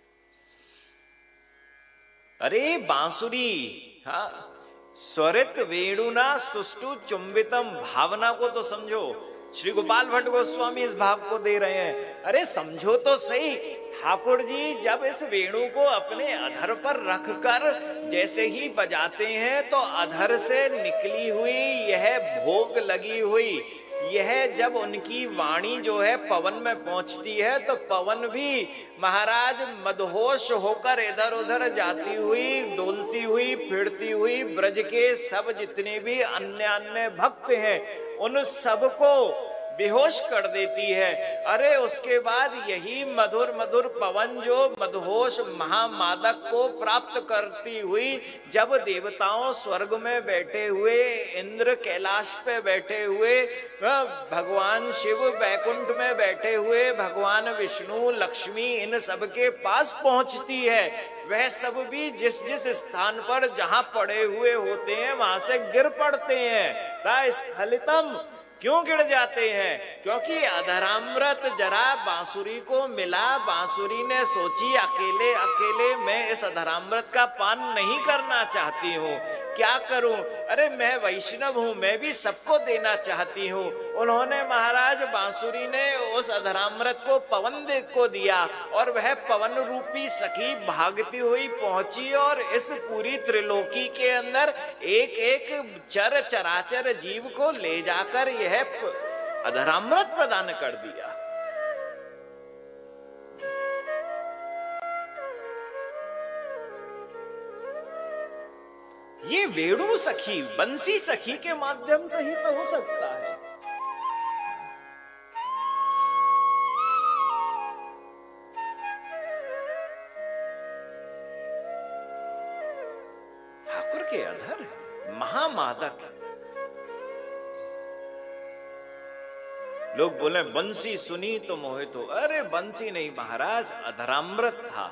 अरे बांसुरी, हाँ, स्वरित वेणुना सुष्टु चुंबितम, भावना को तो समझो। श्री गोपाल भट्ट गोस्वामी इस भाव को दे रहे हैं। अरे समझो तो सही, ठाकुर जी जब इस वेणु को अपने अधर पर रखकर जैसे ही बजाते हैं तो अधर से निकली हुई यह भोग लगी हुई यह जब उनकी वाणी जो है पवन में पहुंचती है तो पवन भी महाराज मदहोश होकर इधर उधर जाती हुई, डोलती हुई, फिरती हुई ब्रज के सब जितने भी अन्य अन्य भक्त हैं उन सबको बेहोश कर देती है। अरे उसके बाद यही मधुर मधुर पवन जो मदहोश महामादक को प्राप्त करती हुई जब देवताओं स्वर्ग में बैठे हुए, इंद्र कैलाश पे बैठे हुए, भगवान शिव बैकुंठ में बैठे हुए, भगवान विष्णु लक्ष्मी इन सब के पास पहुंचती है, वह सब भी जिस जिस स्थान पर जहां पड़े हुए होते हैं वहां से गिर पड़ते हैं। ता स्खलितम, क्यों गिर जाते हैं? क्योंकि अधरामृत जरा बांसुरी को मिला, बांसुरी ने सोची अकेले अकेले मैं इस अधरामृत का पान नहीं करना चाहती हूँ, क्या करूं? अरे मैं वैष्णव हूं, मैं भी सबको देना चाहती हूँ। उन्होंने महाराज बांसुरी ने उस अधरामृत को पवन देव को दिया और वह पवन रूपी सखी भागती हुई पहुंची और इस पूरी त्रिलोकी के अंदर एक एक चर चराचर जीव को ले जाकर यह अधरामृत प्रदान कर दिया। ये वेणु सखी, बंसी सखी के माध्यम से ही तो हो सकता है। के अधर है, महामादक। लोग बोले बंसी सुनी तो मोहित हो। अरे बंसी नहीं महाराज, अधरामृत था।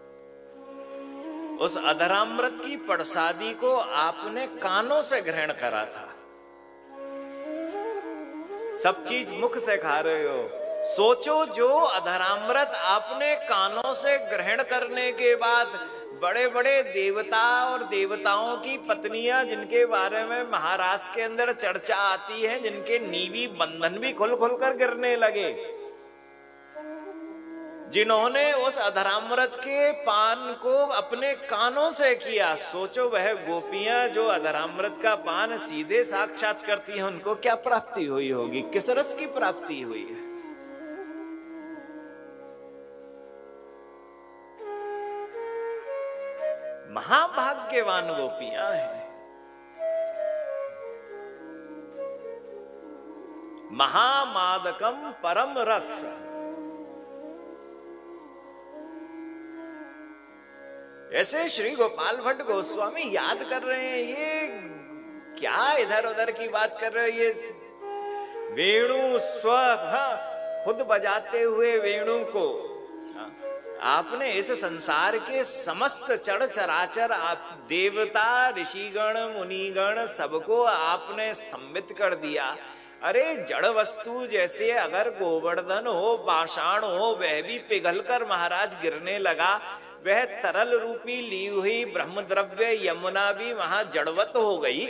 उस अधरामृत की प्रसादी को आपने कानों से ग्रहण करा था। सब चीज मुख से खा रहे हो, सोचो जो अधरामृत आपने कानों से ग्रहण करने के बाद बड़े बड़े देवता और देवताओं की पत्नियां, जिनके बारे में महाराष्ट्र के अंदर चर्चा आती है, जिनके नीवी बंधन भी खुल खुल कर गिरने लगे, जिन्होंने उस अधरामृत के पान को अपने कानों से किया, सोचो वह गोपियां जो अधरामृत का पान सीधे साक्षात करती हैं, उनको क्या प्राप्ति हुई होगी, किस रस की प्राप्ति हुई है। महाभाग्यवान गोपियां हैं। महामादकम परम रस। ऐसे श्री गोपाल भट्ट गोस्वामी याद कर रहे हैं, ये क्या इधर उधर की बात कर रहे हैं। ये वेणु स्व, हाँ, खुद बजाते हुए वेणु को आपने इस संसार के समस्त चढ़ चराचर, आप देवता ऋषिगण मुनिगण सबको आपने स्तंभित कर दिया। अरे जड़ वस्तु जैसे अगर गोवर्धन हो, पाषाण हो, वह भी पिघल कर महाराज गिरने लगा, वह तरल रूपी ली हुई ब्रह्म द्रव्य यमुना भी वहां जड़वत हो गई।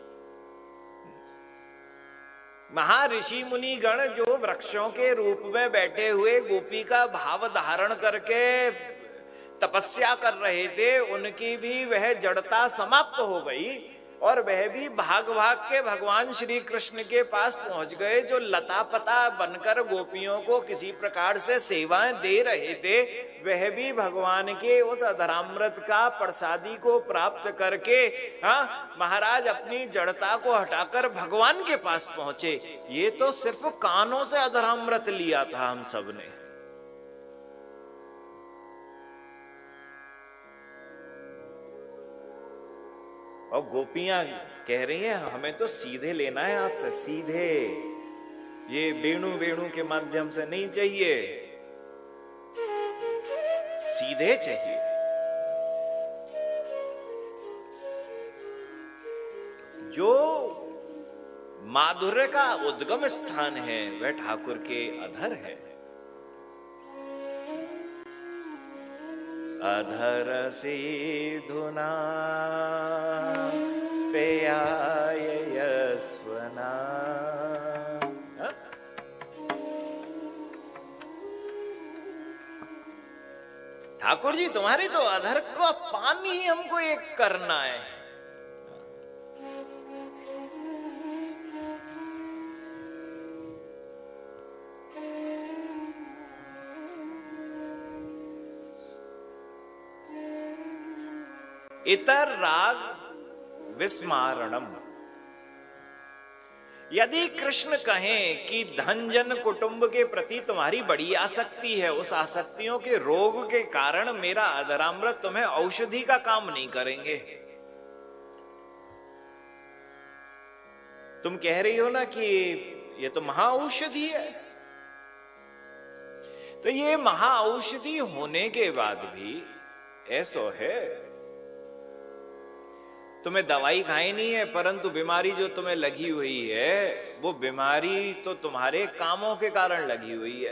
महर्षि मुनि गण जो वृक्षों के रूप में बैठे हुए गोपी का भाव धारण करके तपस्या कर रहे थे, उनकी भी वह जड़ता समाप्त हो गई और वह भी भाग भाग के भगवान श्री कृष्ण के पास पहुंच गए, जो लता पता बनकर गोपियों को किसी प्रकार से सेवाएं दे रहे थे। वह भी भगवान के उस अधरामृत का प्रसादी को प्राप्त करके, हाँ, महाराज अपनी जड़ता को हटाकर भगवान के पास पहुंचे। ये तो सिर्फ कानों से अधरामृत लिया था हम सब ने। और गोपियां कह रही हैं हमें तो सीधे लेना है आपसे, सीधे, ये वेणु वेणु के माध्यम से नहीं चाहिए, सीधे चाहिए। जो माधुर्य का उद्गम स्थान है वह ठाकुर के अधर है। अधर से धुना पेयाय यस्वना। ठाकुर जी तुम्हारी तो अधर का पान ही हमको एक करना है। इतर राग विस्मारणम। यदि कृष्ण कहें कि धन जन कुटुंब के प्रति तुम्हारी बड़ी आसक्ति है, उस आसक्तियों के रोग के कारण मेरा अधरामृत तुम्हें औषधि का काम नहीं करेंगे। तुम कह रही हो ना कि ये तो महाऔषधि है, तो ये महाऔषधि होने के बाद भी ऐसो है, तुम्हें दवाई खाई नहीं है, परंतु बीमारी जो तुम्हें लगी हुई है वो बीमारी तो तुम्हारे कामों के कारण लगी हुई है।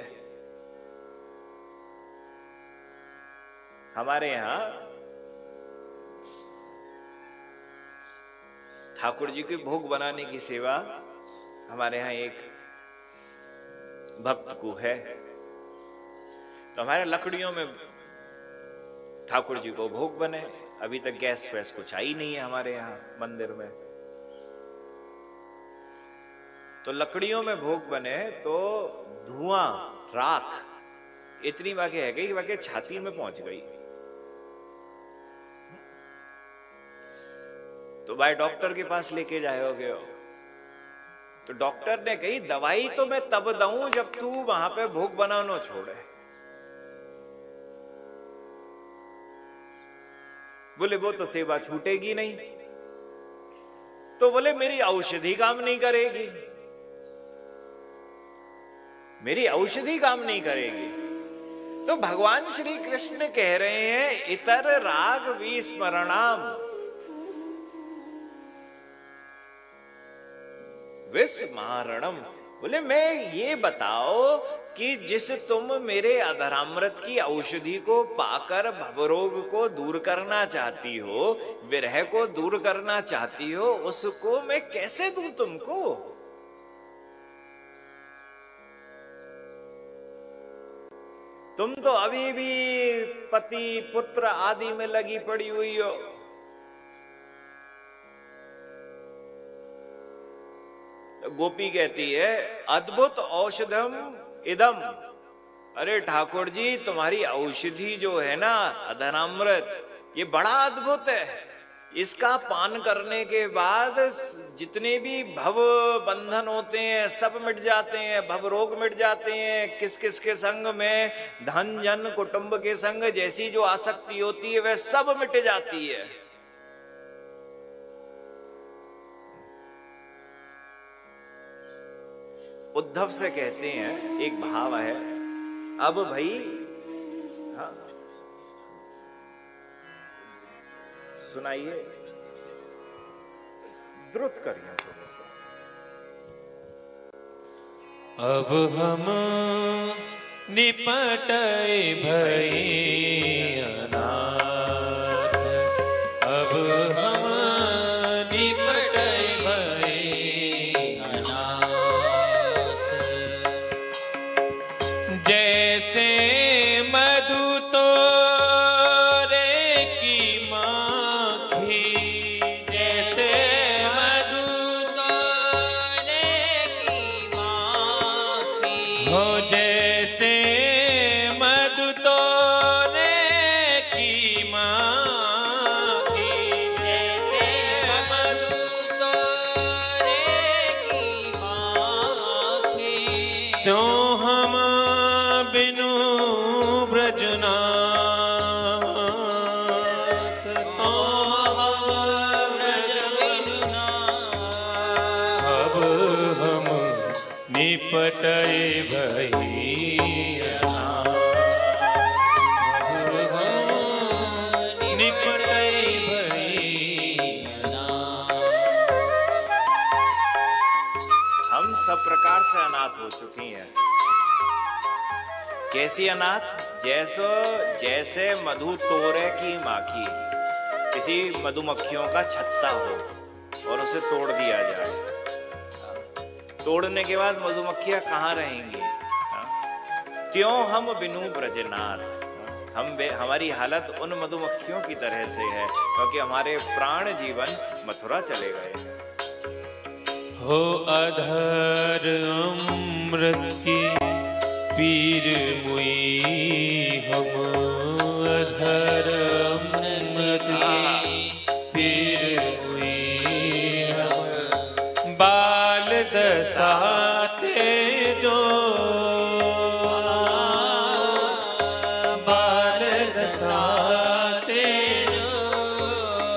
हमारे यहां ठाकुर जी के भोग बनाने की सेवा हमारे यहां एक भक्त को है, तो हमारे लकड़ियों में ठाकुर जी को भोग बने। अभी तक गैस फैस कुछ आई नहीं है हमारे यहाँ मंदिर में, तो लकड़ियों में भोग बने तो धुआं राख इतनी वाके है गई कि वाके छाती में पहुंच गई। तो भाई डॉक्टर के पास लेके जाओगे, तो डॉक्टर ने कही दवाई तो मैं तब दूं जब तू वहां पे भोग बनाना छोड़े। बोले वो तो सेवा छूटेगी नहीं। तो बोले मेरी औषधि काम नहीं करेगी, मेरी औषधि काम नहीं करेगी। तो भगवान श्री कृष्ण कह रहे हैं इतर राग विस्मरणम विस्मरणम। बोले मैं ये बताओ कि जिस तुम मेरे अधरामृत की औषधि को पाकर भवरोग को दूर करना चाहती हो, विरह को दूर करना चाहती हो, उसको मैं कैसे दूं तुमको? तुम तो अभी भी पति पुत्र आदि में लगी पड़ी हुई हो। तो गोपी कहती है अद्भुत औषधम इदम। अरे ठाकुर जी, तुम्हारी औषधि जो है ना अधरामृत, ये बड़ा अद्भुत है। इसका पान करने के बाद जितने भी भव बंधन होते हैं सब मिट जाते हैं, भव रोग मिट जाते हैं। किस किस के संग में, धन जन कुटुंब के संग जैसी जो आसक्ति होती है वह सब मिट जाती है। उद्धव से कहते हैं, एक भाव है, अब भाई हाँ सुनाइए, द्रुत करिए थोड़ा सा। अब हम निपटै भई अनाथ, अब हम निपटै भई अनाथ। जैसे मधु तो निपटै भई निपटै भई। हम सब प्रकार से अनाथ हो चुकी हैं। कैसी अनाथ? जैसो जैसे मधु तोड़े की माखी, किसी मधुमक्खियों का छत्ता हो और उसे तोड़ दिया जाए, तोड़ने के बाद मधुमक्खियां कहाँ रहेंगी? त्यों हम बिनु ब्रजनाथ, हम हमारी हालत उन मधुमक्खियों की तरह से है, क्योंकि हमारे प्राण जीवन मथुरा चले गए। हो अधर अमृत की पीर मुई हम, अधर अमृत की पीर मुई हम। बाल दसाते जो बाल दसाते जो,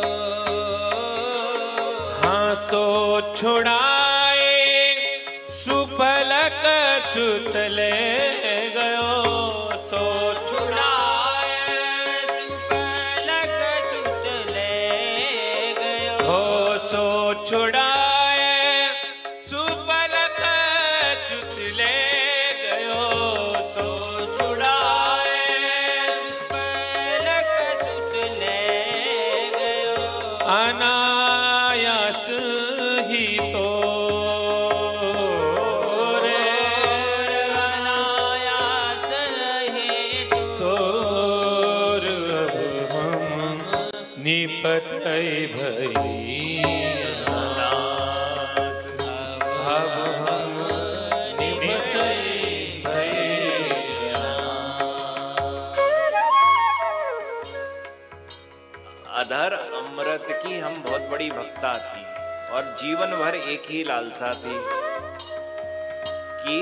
हाँ सो छुड़ाए सुपलक सुतले गयो, सो छुड़ाए सुपलक सुतले गयो, हो सो छुड़ाए सुपलक सुतले गयो, सो छुड़ाए सुपलक सुतले गयो। अनायास ही तो निपटै भई अनाथ, अब हम निपटै भई अनाथ। अधर अमृत की हम बहुत बड़ी भक्ता थी और जीवन भर एक ही लालसा थी कि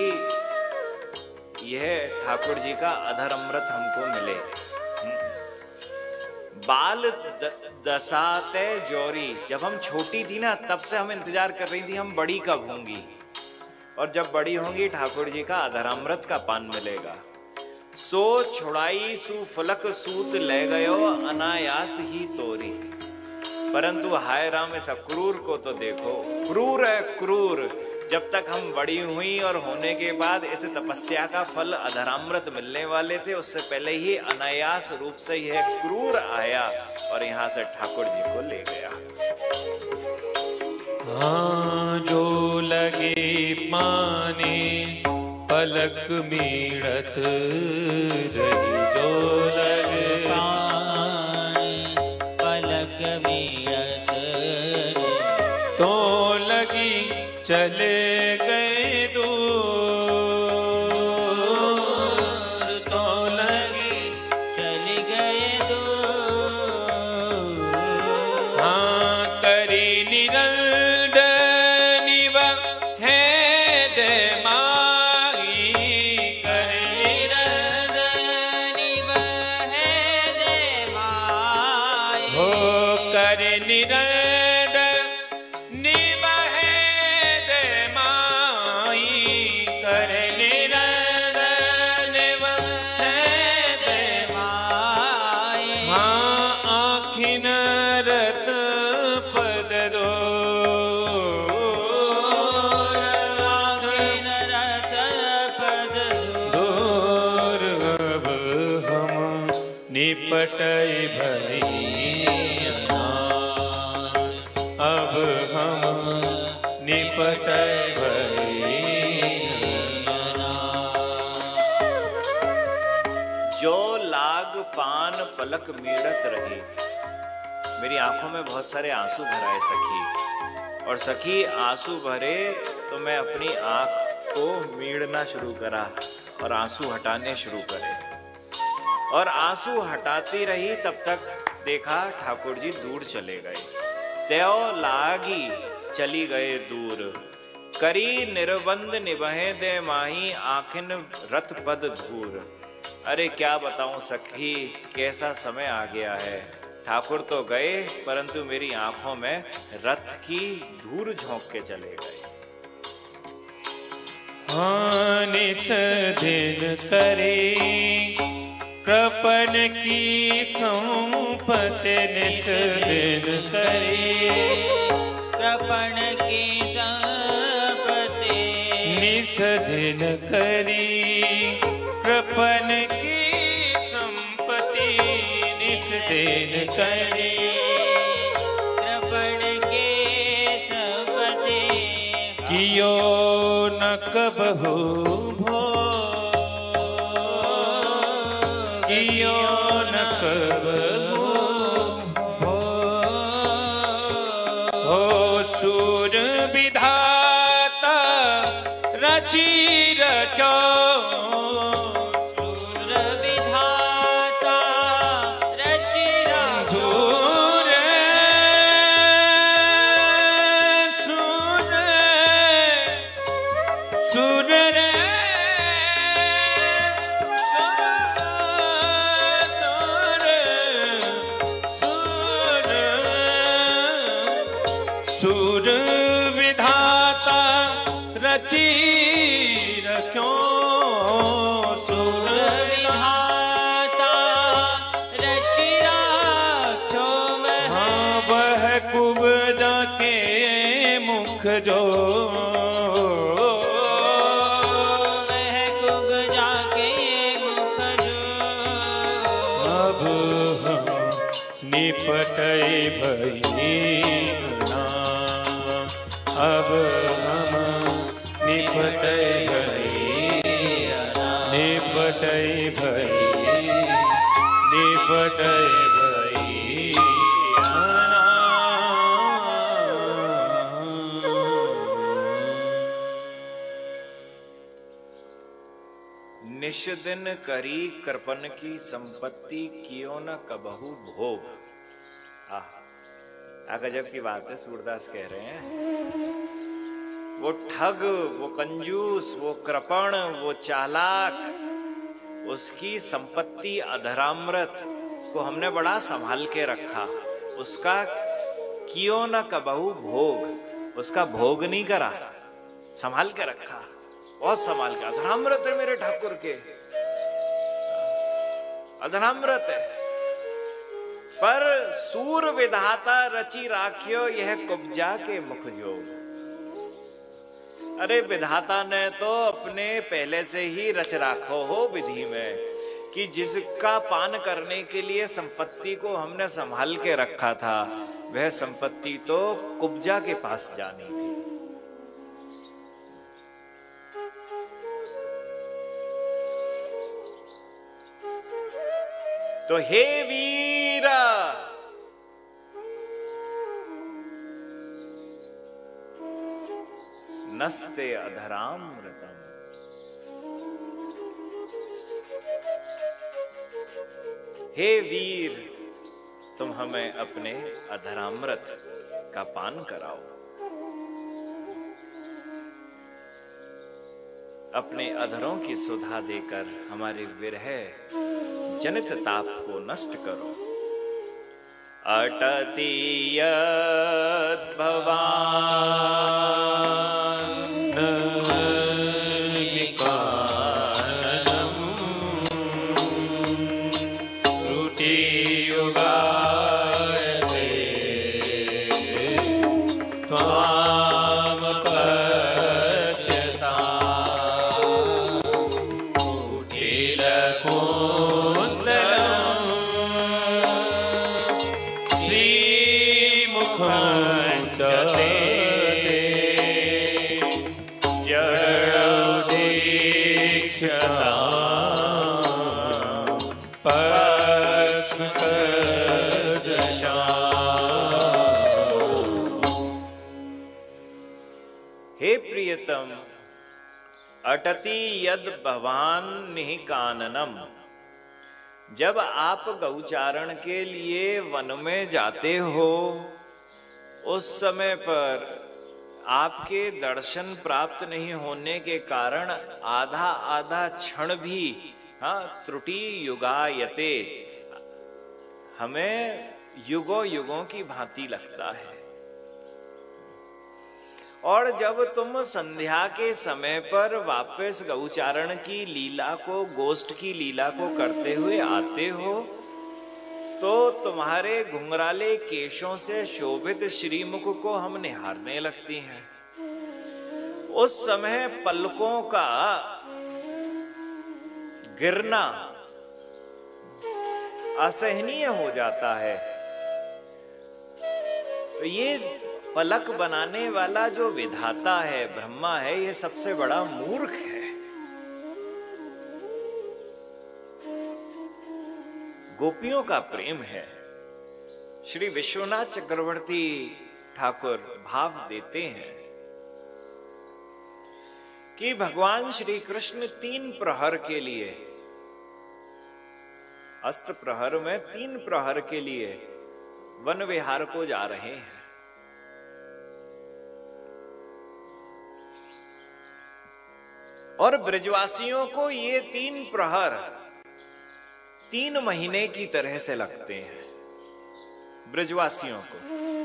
यह ठाकुर जी का अधर अमृत हमको मिले। बाल द, दसाते जोरी, जब हम छोटी थी ना तब से हम इंतजार कर रही थी हम बड़ी कब होंगी, और जब बड़ी होंगी ठाकुर जी का अधरामृत का पान मिलेगा। सो छुड़ाई सुफलक सूत ले गयो अनायास ही तोरी। परंतु हाय राम इस अक्रूर को तो देखो, क्रूर है क्रूर। जब तक हम बड़ी हुई और होने के बाद इस तपस्या का फल अधरामृत मिलने वाले थे, उससे पहले ही अनायास रूप से यह क्रूर आया और यहाँ से ठाकुर जी को ले गया। हाँ जो लगे पाने पलक मीड़त रही, जो लगे पाने पलक मीड़त रही, तो लगी चले गए दूर, तो लगी चली गए दूर। हाँ करी निरंद निव है दे माई, करी निरंद निव है दे माई, हो करे निरंद निव है दे माई, करे निरंद निव है दे माई। हाँ आखिन रत पद दो, आखिन रत पद दूर अब हम निपटई भई अनाथ, अब हम निपटई भई अनाथ। जो लाग पान पलक मीड़त रही, मेरी आंखों में बहुत सारे आंसू भराए सखी, और सखी आंसू भरे तो मैं अपनी आंख को मीड़ना शुरू करा और आंसू हटाने शुरू करे, और आंसू हटाती रही तब तक देखा ठाकुर जी दूर चले गए। त्यो लागी चली गए दूर, करी निर्बंध निभहे दे माही आखिन रथ पद धूर। अरे क्या बताऊं सखी, कैसा समय आ गया है। ठाकुर तो गए परंतु मेरी आंखों में रथ की धूल झोंक के चले गए। हाँ निस दिन करे कृपन की संपत्ति, निस दिन करे कृपण की संपत्ति, निस दिन करी कृपन की संपत्ति, निस दिन करी कृपण की संपत्ति। कियो न कबहु भो, कियो न कबहु हो हो सूर विधाता रची रखो, सूर विधाता रचि राखो। सूर सूर सूर रे सूर सूर विधाता रची रखो, सूर विधाता रचि राखो। हाँ वह कुब्जा के मुख जो, वह कुब्जा के मुख जो, अब हम निपटई भई अनाथ, अब हम निपटई भई अनाथ, निपटई भई निपटई भई अनाथ। निश दिन करी कृपन की संपत्ति कियो न कबहू भोग। आह आ गजब की बात है, सूरदास कह रहे हैं वो ठग, वो कंजूस, वो कृपण, वो चालाक, उसकी संपत्ति अधरामृत को हमने बड़ा संभाल के रखा, उसका कियो न कबहू भोग, उसका भोग नहीं करा, संभाल के रखा, बहुत संभाल के। अधरामृत है मेरे ठाकुर के, अधरामृत है। पर सूर विधाता रची राखियो यह कुब्जा के मुख जोग। अरे विधाता ने तो अपने पहले से ही रच राखो हो विधि में कि जिसका पान करने के लिए संपत्ति को हमने संभाल के रखा था, वह संपत्ति तो कुब्जा के पास जानी थी। तो हे वीरा, नस्ते अधरामृतम, हे वीर तुम हमें अपने अधरामृत का पान कराओ, अपने अधरों की सुधा देकर हमारे विरह जनित ताप को नष्ट करो। अटति यद् भवान् अटति यद भवान निहिकाननम। जब आप गौचारण के लिए वन में जाते हो, उस समय पर आपके दर्शन प्राप्त नहीं होने के कारण आधा आधा क्षण भी हाँ त्रुटि युगायते, हमें युगों युगों की भांति लगता है। और जब तुम संध्या के समय पर वापस गौचारण की लीला को, गोष्ठ की लीला को करते हुए आते हो, तो तुम्हारे घुंघराले केशों से शोभित श्रीमुख को हम निहारने लगती हैं। उस समय पलकों का गिरना असहनीय हो जाता है। तो ये पलक बनाने वाला जो विधाता है, ब्रह्मा है, ये सबसे बड़ा मूर्ख है। गोपियों का प्रेम है। श्री विश्वनाथ चक्रवर्ती ठाकुर भाव देते हैं कि भगवान श्री कृष्ण तीन प्रहर के लिए, अष्ट प्रहर में तीन प्रहर के लिए वन विहार को जा रहे हैं। और ब्रजवासियों को ये तीन प्रहर तीन महीने की तरह से लगते हैं। ब्रजवासियों को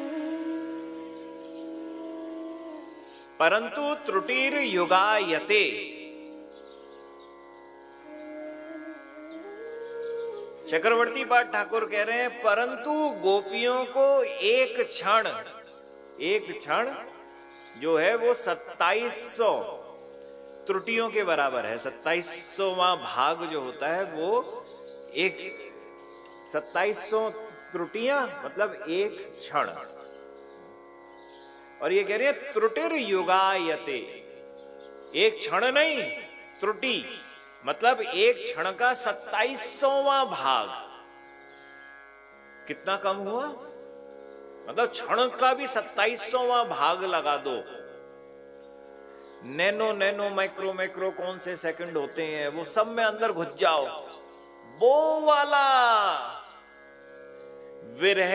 परंतु त्रुटिर युगायते, चक्रवर्ती पाठ ठाकुर कह रहे हैं परंतु गोपियों को एक क्षण, एक क्षण जो है वो सत्ताईस सौ त्रुटियों के बराबर है। सत्ताईस सौवां भाग जो होता है वो एक, सत्ताईस सौ त्रुटियां मतलब एक क्षण। और ये कह रहे हैं त्रुटिर युगायते, एक क्षण नहीं, त्रुटि मतलब एक क्षण का सत्ताईस सौवां भाग। कितना कम हुआ? मतलब क्षण का भी सत्ताईस सौवां भाग लगा दो। नैनो नैनो माइक्रो माइक्रो कौन से सेकंड होते हैं, वो सब में अंदर घुस जाओ। वो वाला विरह,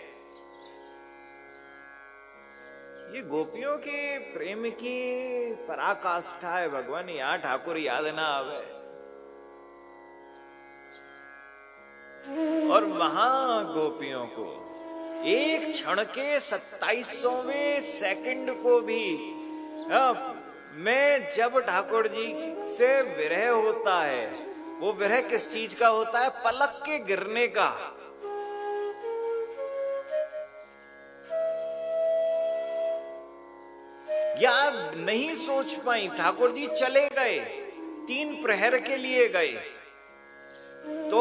ये गोपियों के प्रेम की पराकाष्ठा है। भगवान यहाँ ठाकुर याद ना आवे। और वहां गोपियों को एक क्षण के सत्ताईसवें सेकंड को भी आ, मैं जब ठाकुर जी से विरह होता है, वो विरह किस चीज का होता है? पलक के गिरने का। या नहीं सोच पाई, ठाकुर जी चले गए, तीन प्रहर के लिए गए, तो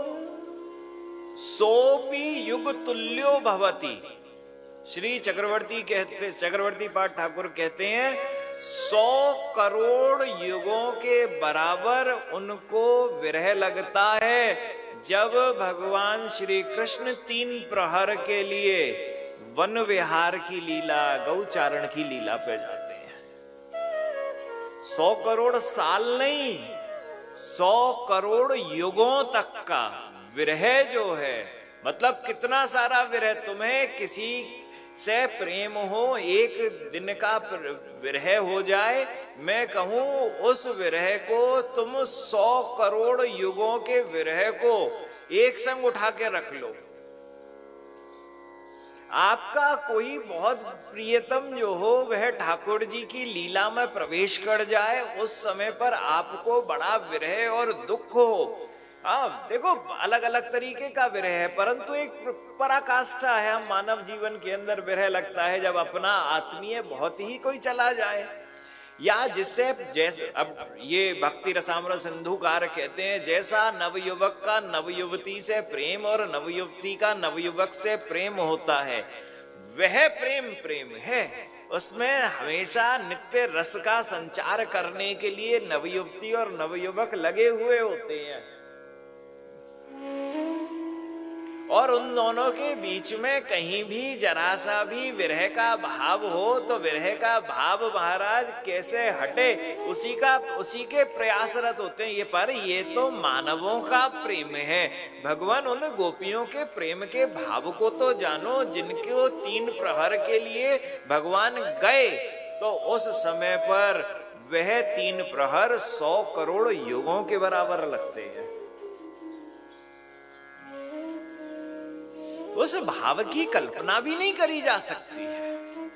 सोपी युग तुल्यो भवती। श्री चक्रवर्ती कहते, चक्रवर्ती पाठ ठाकुर कहते हैं सौ करोड़ युगों के बराबर उनको विरह लगता है जब भगवान श्री कृष्ण तीन प्रहर के लिए वन विहार की लीला, गौचारण की लीला पे जाते हैं। सौ करोड़ साल नहीं, सौ करोड़ युगों तक का विरह जो है, मतलब कितना सारा विरह। तुम्हें किसी से प्रेम हो, एक दिन का विरह हो जाए, मैं कहूं उस विरह को तुम सौ करोड़ युगों के विरह को एक संग उठा के रख लो। आपका कोई बहुत प्रियतम जो हो वह ठाकुर जी की लीला में प्रवेश कर जाए, उस समय पर आपको बड़ा विरह और दुख हो। हाँ देखो, अलग अलग तरीके का विरह है, परंतु एक पराकाष्ठा है। हम मानव जीवन के अंदर विरह लगता है जब अपना आत्मीय बहुत ही कोई चला जाए, या जिससे, जैसे अब ये भक्ति रसामृत सिंधुकार कहते हैं, जैसा नवयुवक का नवयुवती से प्रेम और नवयुवती का नवयुवक से प्रेम होता है, वह प्रेम प्रेम है। उसमें हमेशा नित्य रस का संचार करने के लिए नवयुवती और नवयुवक लगे हुए होते हैं, और उन दोनों के बीच में कहीं भी जरा सा भी विरह का भाव हो तो विरह का भाव महाराज कैसे हटे, उसी का उसी के प्रयासरत होते हैं। ये पर ये तो मानवों का प्रेम है। भगवान उन गोपियों के प्रेम के भाव को तो जानो, जिनको तीन प्रहर के लिए भगवान गए, तो उस समय पर वह तीन प्रहर सौ करोड़ युगों के बराबर लगते हैं। उस भाव की कल्पना भी नहीं करी जा सकती है।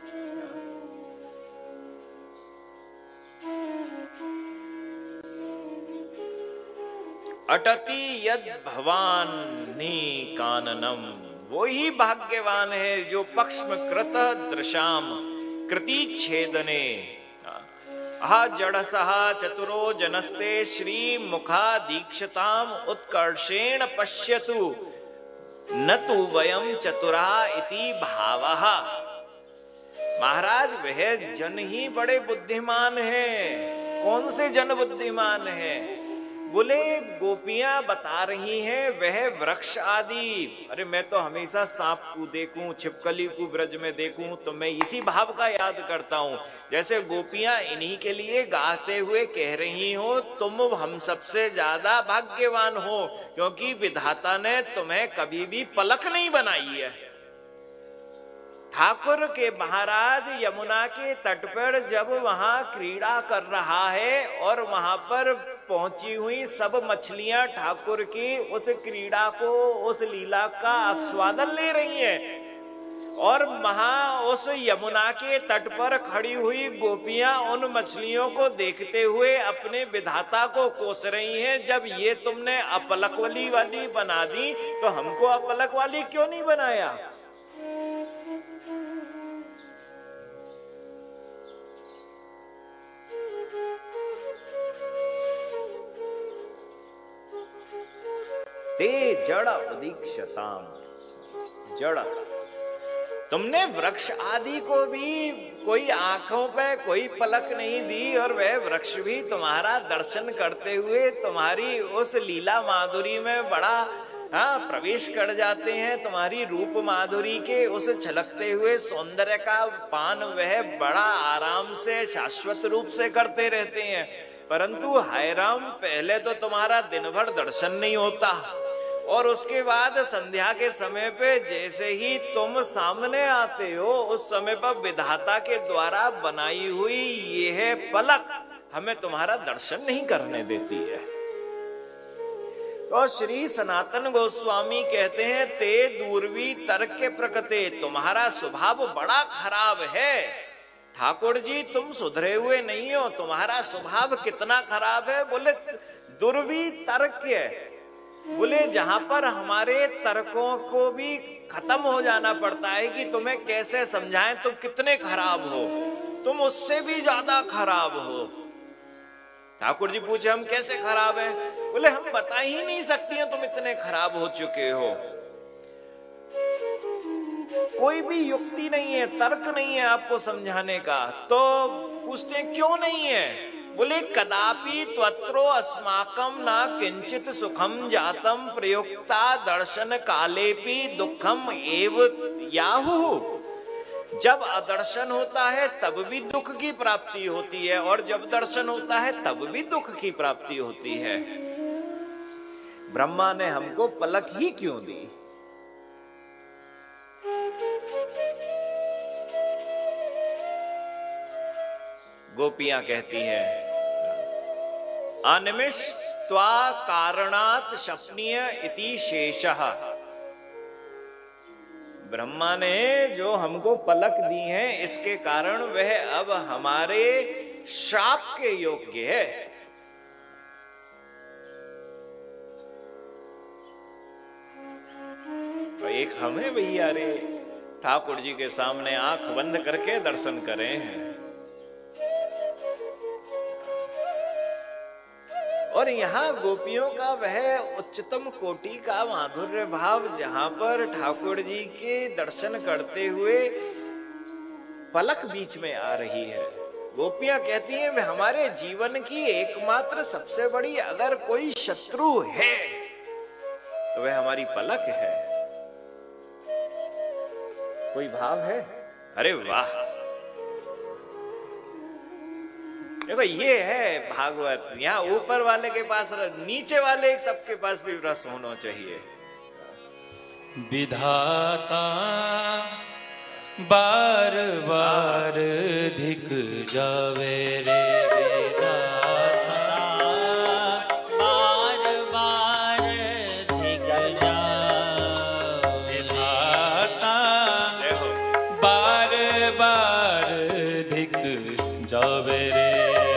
अटति यद भवानी काननम, वो ही भाग्यवान है जो पक्ष्म कृत दृशाम कृति छेदने आहा जड़ सहा चतुरो जनस्ते श्री मुखा दीक्षताम उत्कर्षेण पश्यतु न तु वयम चतुरा इति भावः। महाराज वह जन ही बड़े बुद्धिमान हैं। कौन से जन बुद्धिमान हैं? बोले गोपियां बता रही हैं वह वृक्ष आदि। अरे मैं तो हमेशा सांप को देखूं, छिपकली को ब्रज में देखूं तो मैं इसी भाव का याद करता हूं। जैसे गोपियां इन्हीं के लिए गाते हुए कह रही हो, तुम हम सबसे ज्यादा भाग्यवान हो, क्योंकि विधाता ने तुम्हें कभी भी पलक नहीं बनाई है। ठाकुर के महाराज यमुना के तट पर जब वहां क्रीड़ा कर रहा है और वहां पर पहुंची हुई सब मछलियां ठाकुर की उस क्रीड़ा को, उस लीला का आस्वादन ले रही हैं, और वहां उस यमुना के तट पर खड़ी हुई गोपियां उन मछलियों को देखते हुए अपने विधाता को कोस रही हैं, जब ये तुमने अपलक वाली वाली बना दी तो हमको अपलक वाली क्यों नहीं बनाया? ते जड़ उदीक्षताम, जड़, तुमने वृक्ष आदि को भी कोई आंखों पे कोई पलक नहीं दी, और वह वृक्ष भी तुम्हारा दर्शन करते हुए तुम्हारी उस लीला माधुरी में बड़ा हाँ प्रवेश कर जाते हैं। तुम्हारी रूप माधुरी के उस छलकते हुए सौंदर्य का पान वह बड़ा आराम से शाश्वत रूप से करते रहते हैं। परंतु हाय राम, पहले तो तुम्हारा दिन भर दर्शन नहीं होता, और उसके बाद संध्या के समय पे जैसे ही तुम सामने आते हो, उस समय पर विधाता के द्वारा बनाई हुई यह पलक हमें तुम्हारा दर्शन नहीं करने देती है। तो श्री सनातन गोस्वामी कहते हैं, ते दूरवी तर्क के प्रकटे, तुम्हारा स्वभाव बड़ा खराब है। ठाकुर जी तुम सुधरे हुए नहीं हो, तुम्हारा स्वभाव कितना खराब है। बोले दुर्वी तर्क है, बोले जहां पर हमारे तर्कों को भी खत्म हो जाना पड़ता है कि तुम्हें कैसे समझाएं, तुम कितने खराब हो, तुम उससे भी ज्यादा खराब हो। ठाकुर जी पूछे हम कैसे खराब हैं? बोले हम बता ही नहीं सकती हैं, तुम इतने खराब हो चुके हो। कोई भी युक्ति नहीं है, तर्क नहीं है आपको समझाने का। तो पूछते हैं क्यों नहीं है? बोले कदापि त्वत्रो अस्माकं न किंचित सुखम जातम प्रयुक्ता दर्शन कालेपि दुखम एव याहु। जब अदर्शन होता है तब भी दुख की प्राप्ति होती है, और जब दर्शन होता है तब भी दुख की प्राप्ति होती है। ब्रह्मा ने हमको पलक ही क्यों दी? गोपियां कहती हैं, अनिमिष त्वा कारणात् शपनीय इति शेषः। ब्रह्मा ने जो हमको पलक दी हैं, इसके कारण वह अब हमारे श्राप के योग्य है। तो एक हमें भैया रे ठाकुर जी के सामने आंख बंद करके दर्शन करें हैं, और यहाँ गोपियों का वह उच्चतम कोटि का माधुर्य भाव, जहां पर ठाकुर जी के दर्शन करते हुए पलक बीच में आ रही है। गोपियां कहती हैं हमारे जीवन की एकमात्र सबसे बड़ी अगर कोई शत्रु है तो वह हमारी पलक है। कोई भाव है? अरे वाह, देखो ये है भागवत। यहाँ ऊपर वाले के पास रस, नीचे वाले सबके पास भी रस होना चाहिए। विधाता बार बार धिक जावे रे विधाता, बार बार धिक जावे विधाता बार बार धिक जावे रे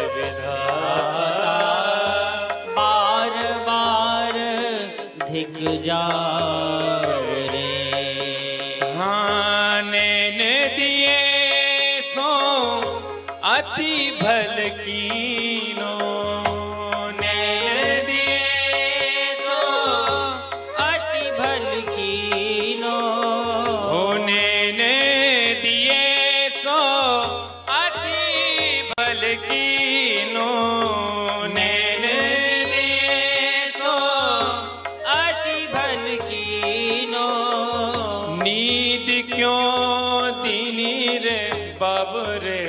बार बार धिक जावे रे। हाँ नैने दिए सो अति भल कीनो, नैने दिए सो अति भल कीनो, ओ नैने दिए सो अति भल कीनो, नैने दिए सो अति भल कीनो। नींद क्यों दीनी रे बाबरे,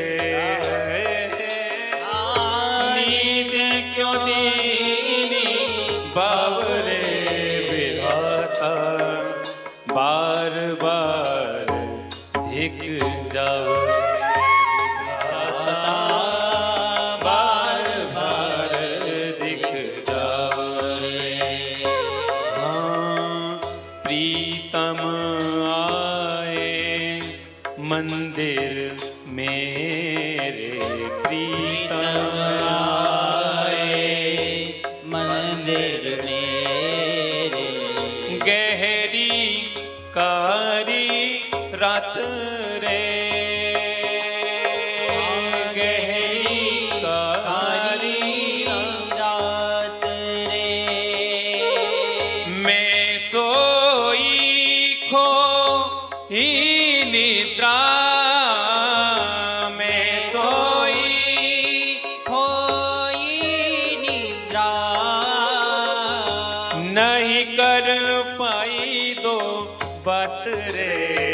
नींद क्यों दीनी बाबरे विधाता, बार बार धिक जाओ विधाता, बार बार धिक जाओ रे। हाँ प्रीतम आए मंदिर मेरे, प्रीतम आए मंदिर मेरे, गहरी कारी रात रे, गहरी कारी रात रे। मैं सोई खो ही निद्रा, मैं सोई खोई निद्रा, नहीं कर पाई दो बात रे,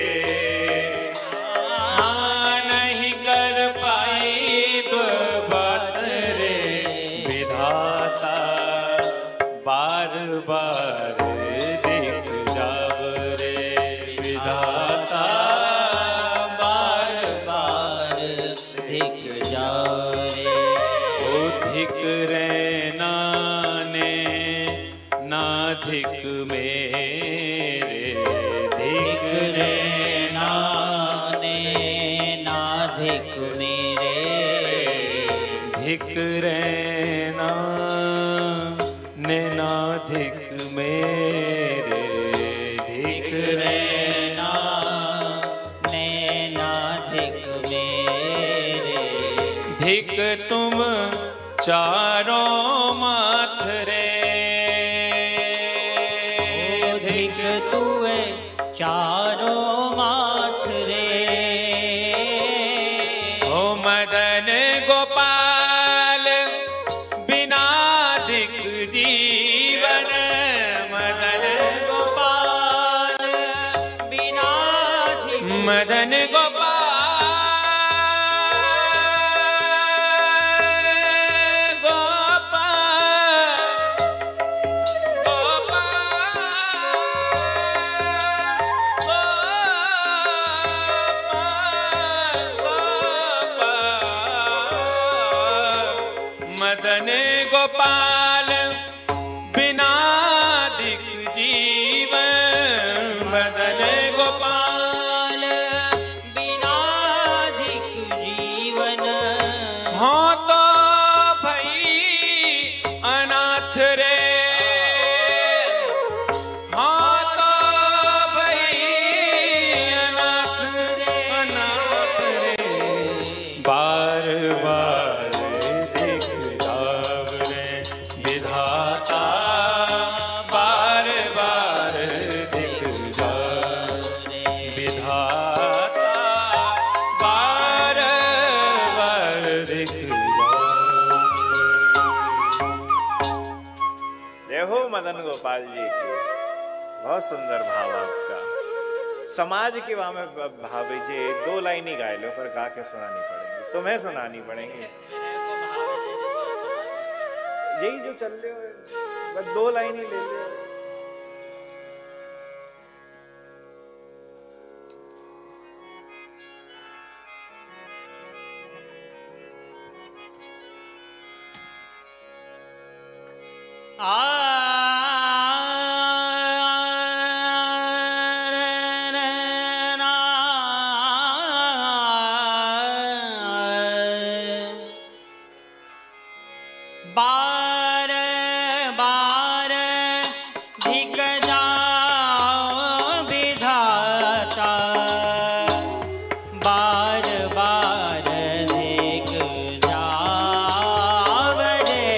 हाँ नहीं कर पाई दो बात रे विधाता, बार बार दिख जाव रे विधाता, बार बार धिक जावे। ओ धिक रे नाने ना तुम चारों माथ रे, धिक तुए चारों माथ रे। ओ मदन गोपाल बिना धिक जीवन, मदन गोपाल बिना धिक, मदन गोपाल मदन गोपाल बिना धिक जीवन, मदन गोपाल बिना धिक जीवन। हो तो भई अनाथ रे, हो तो भई अनाथ रे, अनाथ रे। बार बार धिक जाव रे विधाता, बार बार धिक जाव विधाता, बार बार धिक जाव। जय हो मदन गोपाल जी की। बहुत सुंदर भाव आपका। समाज के वहां में भाव जी दो लाइन ही गाए लो, पर गा के सुनानी पड़ेगी, तुम्हें सुनानी पड़ेंगी। यही जो चल रहे हो, बस दो लाइन ही ले लो। आ बार बार धिक जाओ विधाता, बार बार धिक जाओ रे।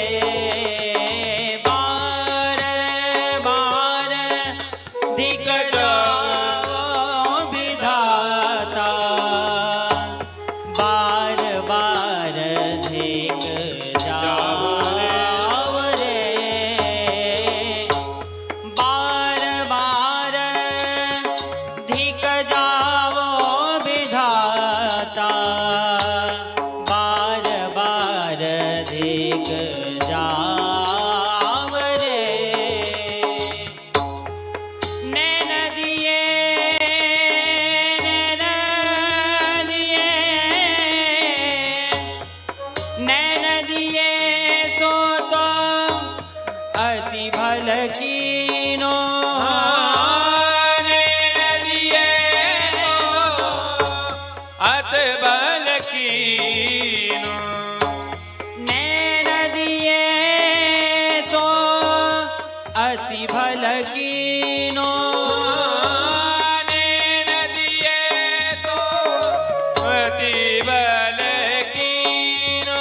बार बार धिक जाओ विधाता, बार बार धिक जाओ रे। बार बार धिक जाओ विधाता, बार बार धिक जाओ रे। नैन दिए नैन दिए नैन दिए सो तो अति भल कीनो, अत बल कीनो, नैन दिए सो अति भल कीनो। नैन दिए तो अति बल कीनो।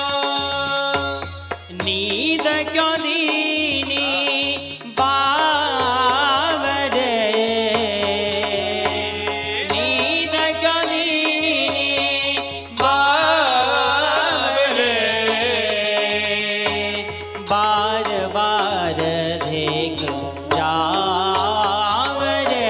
नींद क्यों दीनी बावरे, नींद क्यों दीनी बावरे। बार बार धिक जाव रे।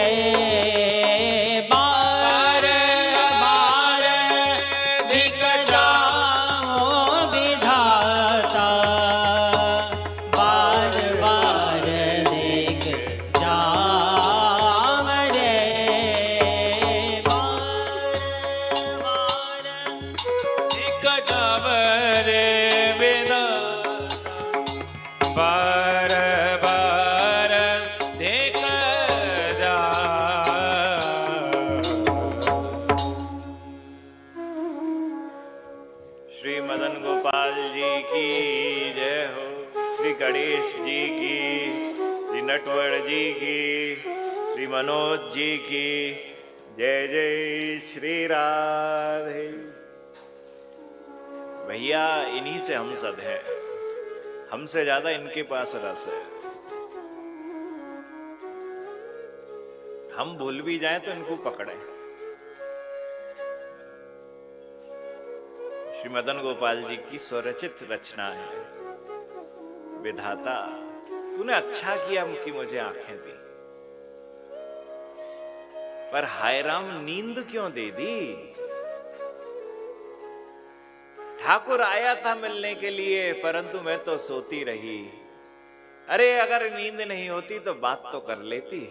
बार बार धिक जाओ विधाता, बार बार धिक जाव रे। बार बार धिक जाव रे विधाता, बार बार धिक जाव। श्री मदन गोपाल जी की जय हो। श्री गणेश जी की, श्री नटवर जी की, श्री मनोज जी की जय जय। श्री राधे। भैया इन्हीं से हम सद हैं, हमसे ज्यादा इनके पास रस है। हम भूल भी जाएं तो इनको पकड़े। श्री मदन गोपाल जी की स्वरचित रचना है। विधाता तूने अच्छा किया कि मुझे आंखें दी, पर हाय राम नींद क्यों दे दी। ठाकुर आया था मिलने के लिए परंतु मैं तो सोती रही। अरे अगर नींद नहीं होती तो बात तो कर लेती।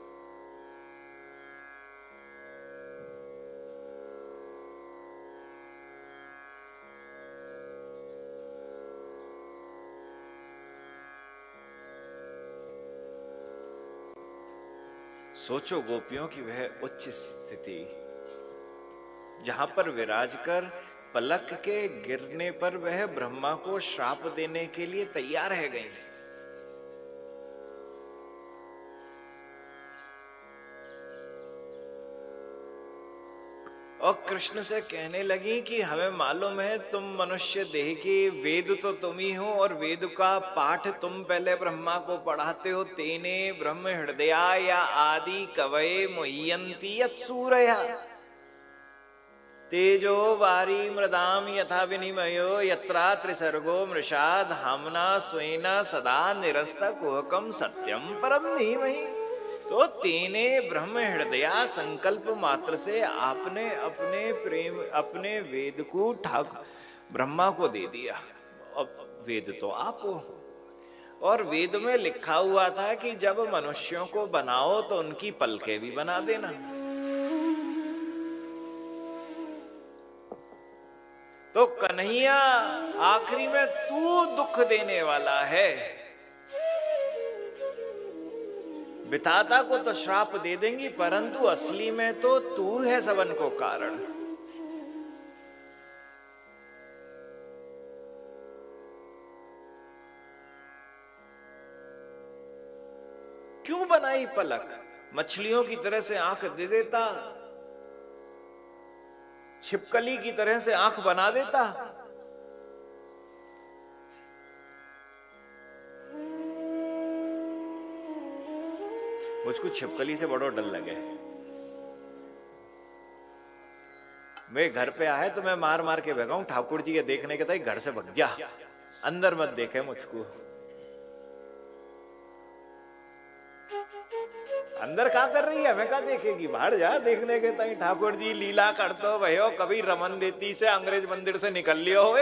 सोचो गोपियों की वह उच्च स्थिति जहां पर विराज कर पलक के गिरने पर वह ब्रह्मा को श्राप देने के लिए तैयार रह गई। और कृष्ण से कहने लगी कि हमें मालूम है तुम मनुष्य देह के वेद तो तुम ही हो और वेद का पाठ तुम पहले ब्रह्मा को पढ़ाते हो। तेने ब्रह्म हृदया या आदि कवये मुह्यन्ति यत्सूरया तेजो वारी मृदाम यथा विनिमयो यत्रा त्रिसर्गो मृषा धामना स्वेना सदा निरस्त कुहकम सत्यम परम धीमहि। तो तेने ब्रह्म हृदया संकल्प मात्र से आपने अपने प्रेम अपने वेद को ठाकुर ब्रह्मा को दे दिया। अब वेद तो आप हो और वेद में लिखा हुआ था कि जब मनुष्यों को बनाओ तो उनकी पलकें भी बना देना। तो कन्हैया आखिरी में तू दुख देने वाला है। विधाता को तो श्राप दे देंगी परंतु असली में तो तू है सबन को कारण। क्यों बनाई पलक? मछलियों की तरह से आंख दे देता, छिपकली की तरह से आंख बना देता। मुझको छिपकली से बड़ा डर लगे। वे घर पे आए तो मैं मार मार के भगाऊं। ठाकुर जी के देखने के तक घर से भग जा, अंदर मत देखे मुझको। अंदर क्या कर रही है हमें क्या देखेगी, बाहर जा देखने के तई ठाकुर जी लीला करते भयो। कभी रमन रेती से अंग्रेज मंदिर से निकल लियो हो।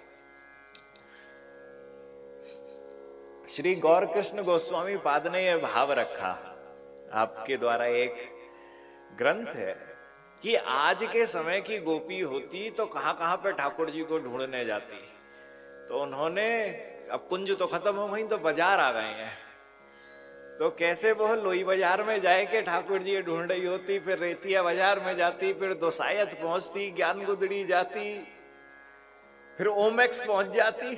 श्री गौर कृष्ण गोस्वामी पाद ने यह भाव रखा आपके द्वारा एक ग्रंथ है कि आज के समय की गोपी होती तो कहां कहां पे ठाकुर जी को ढूंढने जाती। तो उन्होंने अब कुंज तो खत्म हो गई तो बाजार आ गए हैं। तो कैसे वो लोई बाजार में जाए के ठाकुर जी ढूंढ रही होती, फिर रेतिया बाजार में जाती, फिर दोसायत पहुंचती, ज्ञान गुदड़ी जाती, फिर ओमेक्स पहुंच जाती।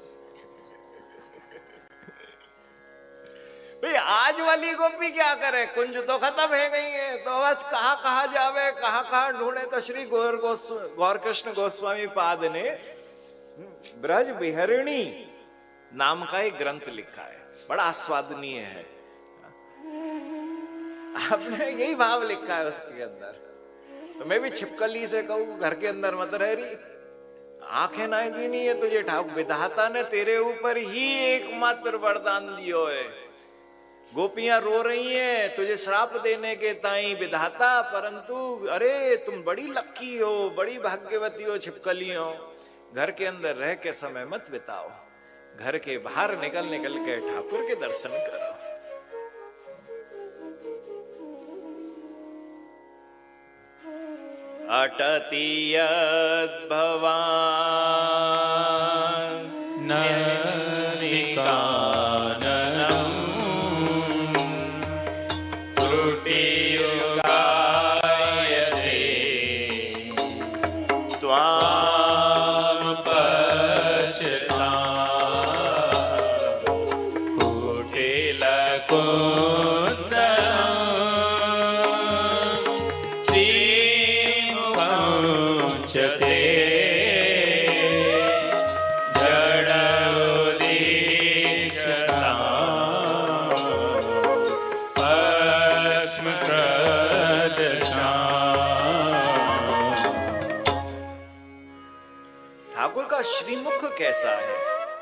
भाई आज वाली गोपी क्या करे, कुंज तो खत्म है गई है तो आज कहां कहां जावे, कहां कहां ढूंढे। तो श्री गौर गौर कृष्ण गोस्वामी पाद ने ब्रज विहरिणी नाम का एक ग्रंथ लिखा है, बड़ा आस्वादनीय है। आपने यही भाव लिखा है उसके अंदर। तो मैं भी छिपकली से कहूं घर के अंदर मत रह रही, आंखें ना दी नहीं है तुझे। ठाकुर विधाता ने तेरे ऊपर ही एकमात्र वरदान दियो है। गोपियां रो रही हैं तुझे श्राप देने के ताई विधाता, परंतु अरे तुम बड़ी लक्की हो, बड़ी भाग्यवती हो छिपकली हो। घर के अंदर रह के समय मत बिताओ, घर के बाहर निकल निकल के ठाकुर के दर्शन करो। अटति यद् भवान् नदिकाननं त्रुटियुगायते त्वां पश्यतां कुटिलकुन्दनं श्रीमुखं च ते का श्रीमुख कैसा है।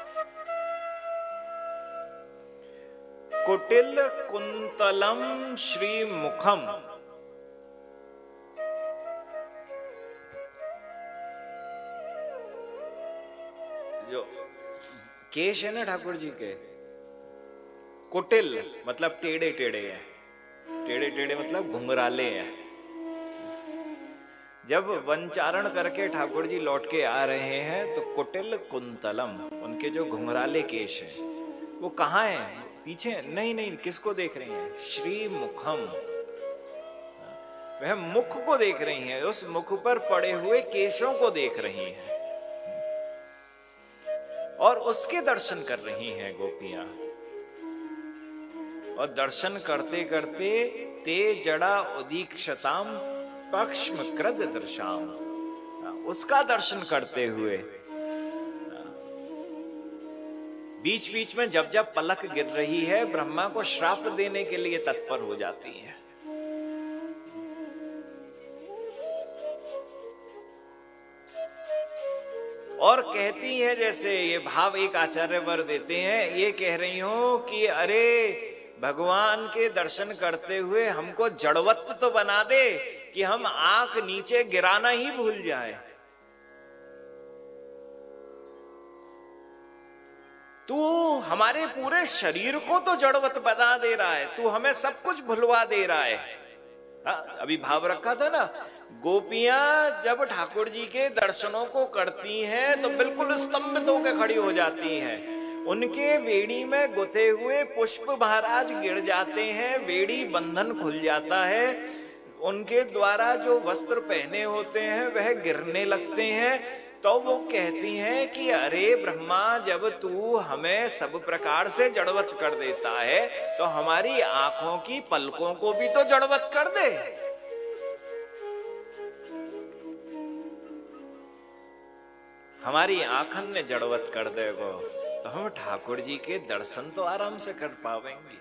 कुटिल कुंतलम श्रीमुखम, जो केश है ना ठाकुर जी के, कुटिल मतलब टेढ़े टेढ़े हैं, टेढ़े टेढ़े मतलब घुंघराले हैं। जब वनचारण करके ठाकुर जी लौट के आ रहे हैं तो कुटिल कुंतलम, उनके जो घुंघराले केश हैं वो कहाँ हैं? पीछे? नहीं नहीं, किसको देख रही हैं? श्री मुखम, वह मुख को देख रही हैं, उस मुख पर पड़े हुए केशों को देख रही हैं और उसके दर्शन कर रही हैं गोपियां। और दर्शन करते करते ते जड़ा उदीक्षताम पक्ष्म कृद दर्शाम, उसका दर्शन करते हुए बीच बीच में जब जब पलक गिर रही है ब्रह्मा को श्राप देने के लिए तत्पर हो जाती है। और कहती है, जैसे ये भाव एक आचार्य वर देते हैं, ये कह रही हूं कि अरे भगवान के दर्शन करते हुए हमको जड़वत तो बना दे कि हम आंख नीचे गिराना ही भूल जाए। तू हमारे पूरे शरीर को तो जड़वत बना दे रहा है, तू हमें सब कुछ भुलवा दे रहा है। हा? अभी भाव रखा था ना, गोपियां जब ठाकुर जी के दर्शनों को करती हैं तो बिल्कुल स्तंभित होकर खड़ी हो जाती हैं। उनके वेड़ी में गुथे हुए पुष्प महाराज गिर जाते हैं, वेड़ी बंधन खुल जाता है, उनके द्वारा जो वस्त्र पहने होते हैं वह गिरने लगते हैं। तो वो कहती हैं कि अरे ब्रह्मा, जब तू हमें सब प्रकार से जड़वत कर देता है तो हमारी आंखों की पलकों को भी तो जड़वत कर दे। हमारी आंखन ने जड़वत कर देगो तो हम ठाकुर जी के दर्शन तो आराम से कर पावेंगे।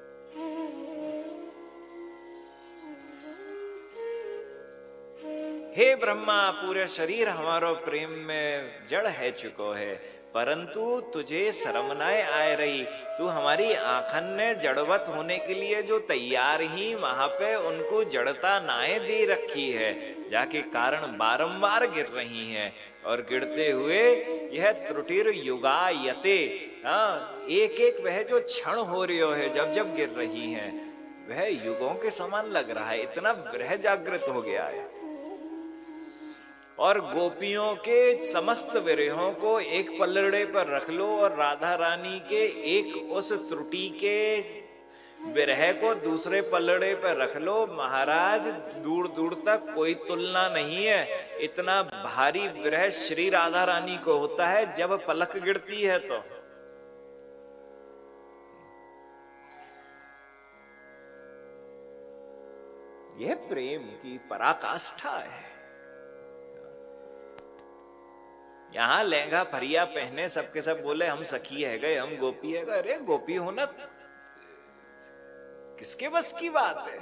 हे ब्रह्मा, पूरे शरीर हमारो प्रेम में जड़ है चुको है, परंतु तुझे शर्म न आए रही। तू हमारी आंखन ने जड़वत होने के लिए जो तैयार ही वहां पे उनको जड़ता नाए दे रखी है, जाके कारण बारंबार गिर रही हैं। और गिरते हुए यह त्रुटिर युगायते, हाँ, एक एक वह जो क्षण हो रही है जब जब गिर रही हैं वह युगों के समान लग रहा है, इतना विरह जागृत हो गया है। और गोपियों के समस्त विरहों को एक पलड़े पर रख लो और राधा रानी के एक उस त्रुटि के विरह को दूसरे पलड़े पर रख लो, महाराज दूर दूर तक कोई तुलना नहीं है। इतना भारी विरह श्री राधा रानी को होता है जब पलक गिरती है। तो यह प्रेम की पराकाष्ठा है। यहां लहंगा फरिया पहने सबके सब बोले हम सखी है गए, हम गोपी है गए। अरे गोपी होना किसके बस की बात है।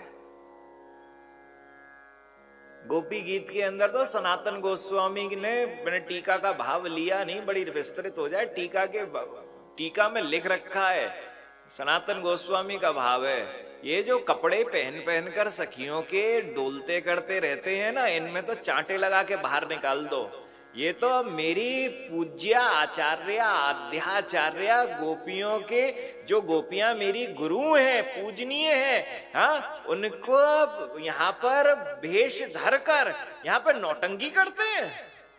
गोपी गीत के अंदर तो सनातन गोस्वामी ने मैंने टीका का भाव लिया नहीं, बड़ी विस्तृत हो जाए। टीका के टीका में लिख रखा है, सनातन गोस्वामी का भाव है, ये जो कपड़े पहन पहन कर सखियों के डोलते करते रहते हैं ना, इनमें तो चांटे लगा के बाहर निकाल दो। ये तो मेरी पूज्या आचार्य आद्याचार्य गोपियों के, जो गोपियां मेरी गुरु हैं, पूजनीय हैं, हाँ, उनको यहाँ पर भेष धर कर यहाँ पर नौटंकी करते हैं।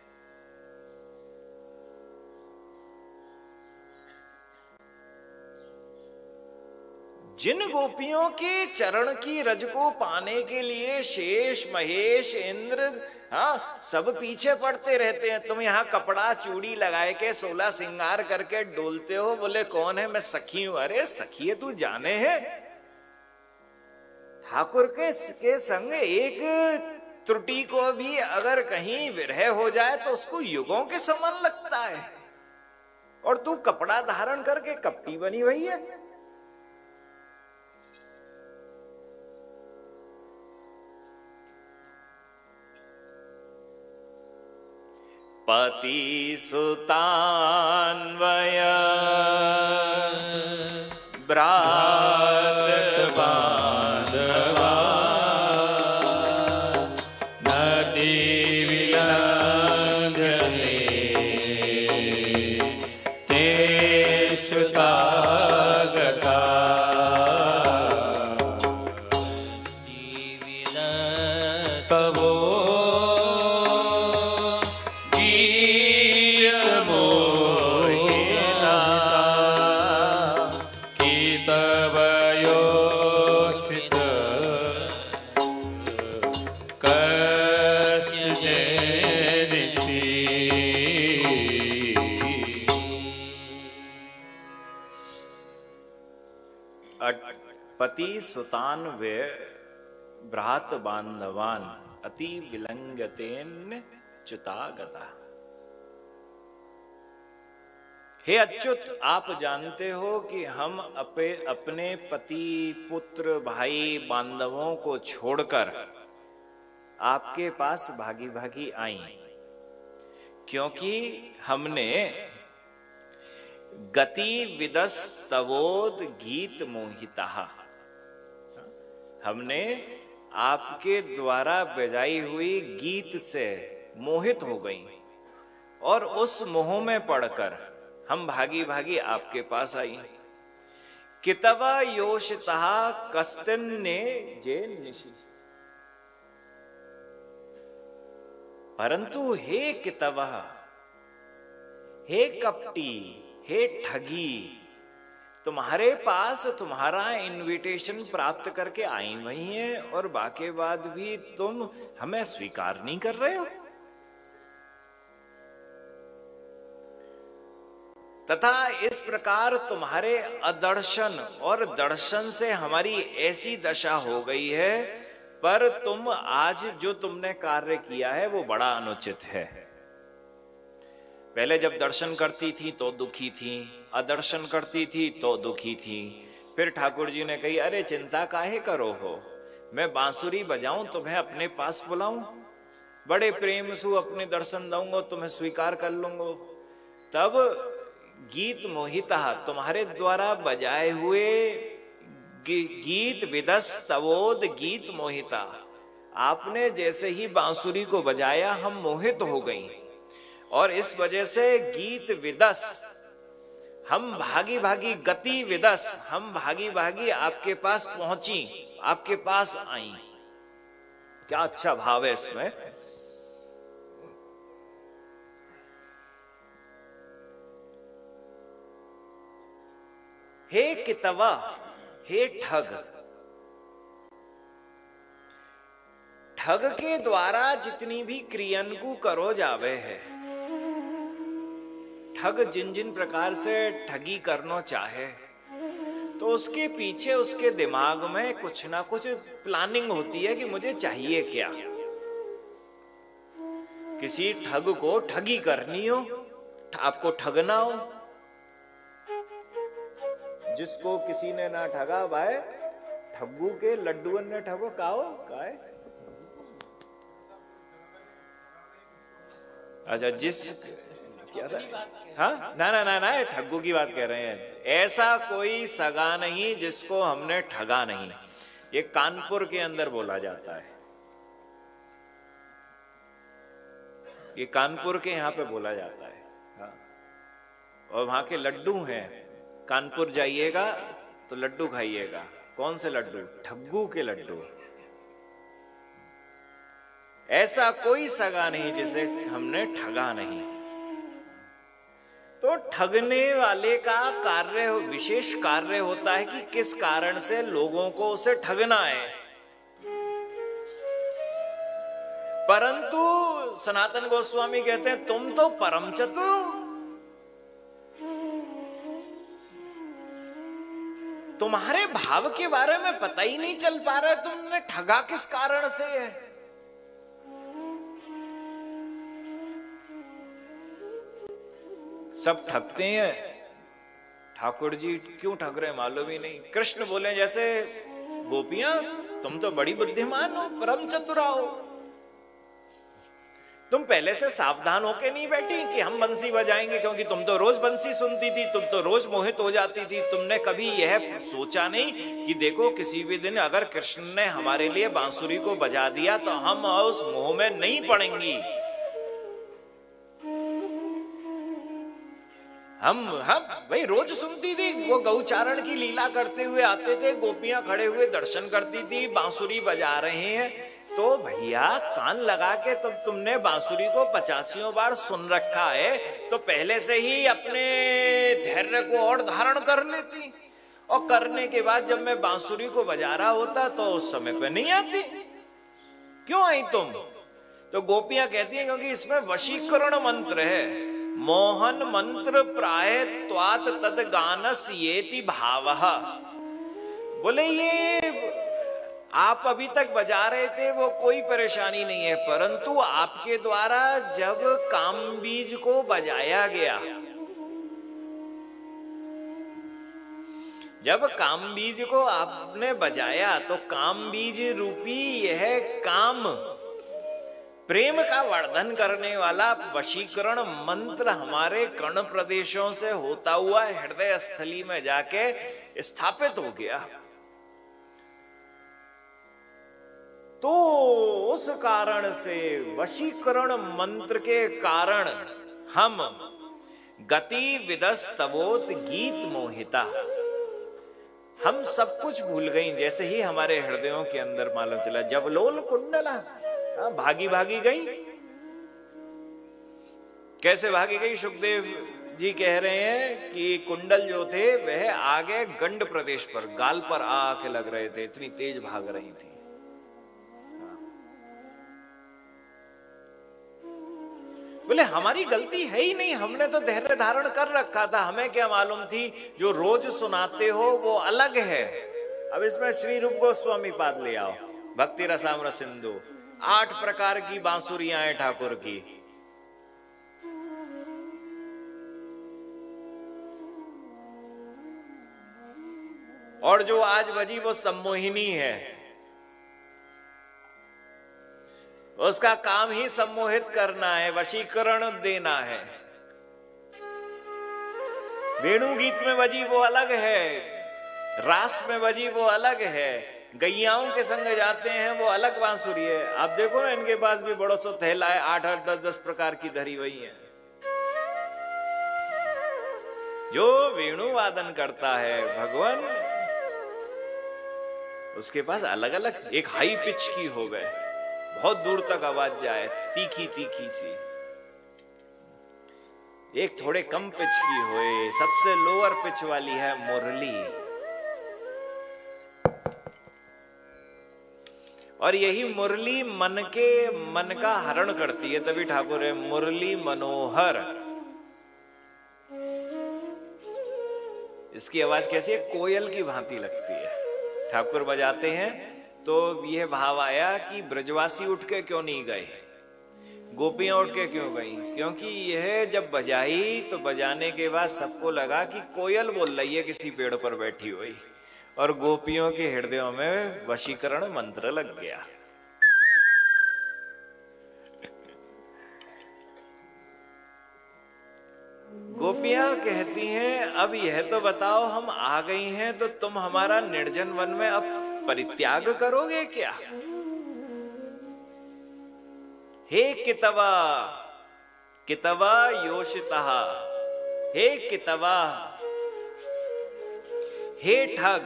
जिन गोपियों के चरण की रज को पाने के लिए शेष महेश इंद्र, हाँ, सब पीछे पड़ते रहते हैं, तुम यहाँ कपड़ा चूड़ी लगाए के सोलह सिंगार करके डोलते हो, बोले कौन है, मैं सखी हूं। अरे सखी है तू, जाने है ठाकुर के, के संग एक त्रुटि को भी अगर कहीं विरह हो जाए तो उसको युगों के समान लगता है, और तू कपड़ा धारण करके कपटी बनी हुई है। पति सुतान्वय भ्रात बांधवा नदी विलंघने ते च्युतागता तवो पति सुतान वे भ्रात बांधवान अति विलंगतेन च्युतागता। हे अच्युत, आप जानते हो कि हम अपे अपने पति पुत्र भाई बांधवों को छोड़कर आपके पास भागी भागी आई, क्योंकि हमने गति विदस तवोद गीत मोहिता, हमने आपके द्वारा बजाई हुई गीत से मोहित हो गई और उस मोह में पड़कर हम भागी भागी आपके पास आई। कितवा योषिता कस्तिन ने जे निशी, परंतु हे कितवा, हे कपटी, हे ठगी, तुम्हारे पास तुम्हारा इनविटेशन प्राप्त करके आई वही है और बाके बाद भी तुम हमें स्वीकार नहीं कर रहे हो। तथा इस प्रकार तुम्हारे अदर्शन और दर्शन से हमारी ऐसी दशा हो गई है, पर तुम आज जो तुमने कार्य किया है वो बड़ा अनुचित है। पहले जब दर्शन करती थी तो दुखी थी, अदर्शन करती थी तो दुखी थी। फिर ठाकुर जी ने कही, अरे चिंता काहे करो हो, मैं बांसुरी बजाऊं, तुम्हें अपने पास बुलाऊं, बड़े प्रेम से अपने दर्शन दूंगा, तुम्हें स्वीकार कर लूंगा। तब गीत मोहिता, तुम्हारे द्वारा बजाए हुए गीत विदस तवोद गीत मोहिता, आपने जैसे ही बांसुरी को बजाया हम मोहित हो गई और इस वजह से गीत विदस, हम भागी भागी, गति विदस, हम भागी भागी आपके पास पहुंची, आपके पास आई। क्या अच्छा भाव है इसमें। हे कितवा, हे ठग, ठग के द्वारा जितनी भी क्रियन को करो जावे है, ठग जिन जिन प्रकार से ठगी करना चाहे तो उसके पीछे उसके दिमाग में कुछ ना कुछ प्लानिंग होती है कि मुझे चाहिए क्या। किसी ठग को ठगी करनी हो, आपको ठगना हो, जिसको किसी ने ना ठगा भाई, ठग्गू के लड्डुअन ने ठगो काओ काए। अच्छा, जिस क्या था, हाँ ना ना ना ना ठग्गू की बात कह रहे हैं। ऐसा कोई सगा नहीं जिसको हमने ठगा नहीं, ये कानपुर के अंदर बोला जाता है, ये कानपुर के यहाँ पे बोला जाता है। हाँ, और वहां के लड्डू हैं, कानपुर जाइएगा तो लड्डू खाइएगा। कौन से लड्डू? ठग्गू के लड्डू। ऐसा कोई सगा नहीं जिसे हमने ठगा नहीं। तो ठगने वाले का कार्य, विशेष कार्य होता है कि किस कारण से लोगों को उसे ठगना है। परंतु सनातन गोस्वामी कहते हैं तुम तो परम चतुर, तुम्हारे भाव के बारे में पता ही नहीं चल पा रहा है, तुमने ठगा किस कारण से है। सब ठगते हैं, ठाकुर जी क्यों ठग रहे मालूम ही नहीं। कृष्ण बोले जैसे गोपियां तुम तो बड़ी बुद्धिमान हो, परम चतुरा हो, तुम पहले से सावधान होके नहीं बैठी कि हम बंसी बजाएंगे, क्योंकि तुम तो रोज बंसी सुनती थी, तुम तो रोज मोहित हो जाती थी। तुमने कभी यह सोचा नहीं कि देखो किसी भी दिन अगर कृष्ण ने हमारे लिए बांसुरी को बजा दिया तो हम उस मोह में नहीं पड़ेंगी। हम हम भाई रोज सुनती थी, वो गौचारण की लीला करते हुए आते थे, गोपियां खड़े हुए दर्शन करती थी, बांसुरी बजा रहे हैं। तो भैया कान लगा के तब तो तुमने बांसुरी को पचासियों बार सुन रखा है, तो पहले से ही अपने धैर्य को और धारण कर लेती। और करने के बाद जब मैं बांसुरी को बजा रहा होता तो उस समय पे नहीं आती। क्यों आई तुम? तो गोपियां कहती हैं क्योंकि इसमें वशीकरण मंत्र है। मोहन मंत्र प्राय त्वात तद गानस येति भावः। बोले ये आप अभी तक बजा रहे थे वो कोई परेशानी नहीं है, परंतु आपके द्वारा जब काम बीज को बजाया गया, जब काम बीज को आपने बजाया तो काम बीज रूपी यह काम प्रेम का वर्धन करने वाला वशीकरण मंत्र हमारे कर्ण प्रदेशों से होता हुआ हृदय स्थली में जाके स्थापित हो गया। तो उस कारण से वशीकरण मंत्र के कारण हम गति विदस्तवोत गीत मोहिता, हम सब कुछ भूल गई। जैसे ही हमारे हृदयों के अंदर मालूम चला जवलोल कुंडला, भागी भागी गई। कैसे भागी गई? सुखदेव जी कह रहे हैं कि कुंडल जो थे वह आगे गंड प्रदेश पर गाल पर आके लग रहे थे, इतनी तेज भाग रही थी। बोले हमारी गलती है ही नहीं, हमने तो धैर्य धारण कर रखा था, हमें क्या मालूम थी जो रोज सुनाते हो वो अलग है। अब इसमें श्री रूप गोस्वामी पाद ले आओ, भक्ति रसामृत सिंधु, आठ प्रकार की बांसुरियां हैं ठाकुर की। और जो आज बजी वो सम्मोहिनी है, उसका काम ही सम्मोहित करना है, वशीकरण देना है। वेणु गीत में बजी वो अलग है, रास में बजी वो अलग है, गैयाओं के संग जाते हैं वो अलग बांसुरी है। आप देखो ना इनके पास भी बड़ो सो थैला है, आठ आठ दस दस प्रकार की धरी हुई है। जो वेणु वादन करता है भगवान, उसके पास अलग अलग, एक हाई पिच की हो गए, बहुत दूर तक आवाज जाए, तीखी तीखी सी, एक थोड़े कम पिच की होए, सबसे लोअर पिच वाली है मुरली। और यही मुरली मन के मन का हरण करती है, तभी ठाकुर है मुरली मनोहर। इसकी आवाज कैसी है? कोयल की भांति लगती है। ठाकुर बजाते हैं तो यह भाव आया कि ब्रजवासी उठ के क्यों नहीं गए, गोपियां उठ के क्यों गई? क्योंकि यह जब बजाई तो बजाने के बाद सबको लगा कि कोयल बोल रही है किसी पेड़ पर बैठी हुई, और गोपियों के हृदयों में वशीकरण मंत्र लग गया। गोपियां कहती हैं अब यह तो बताओ, हम आ गई हैं तो तुम हमारा निर्जन वन में अब परित्याग करोगे क्या? हे कितवा कितवा योषिता, हे कितवा, हे ठग,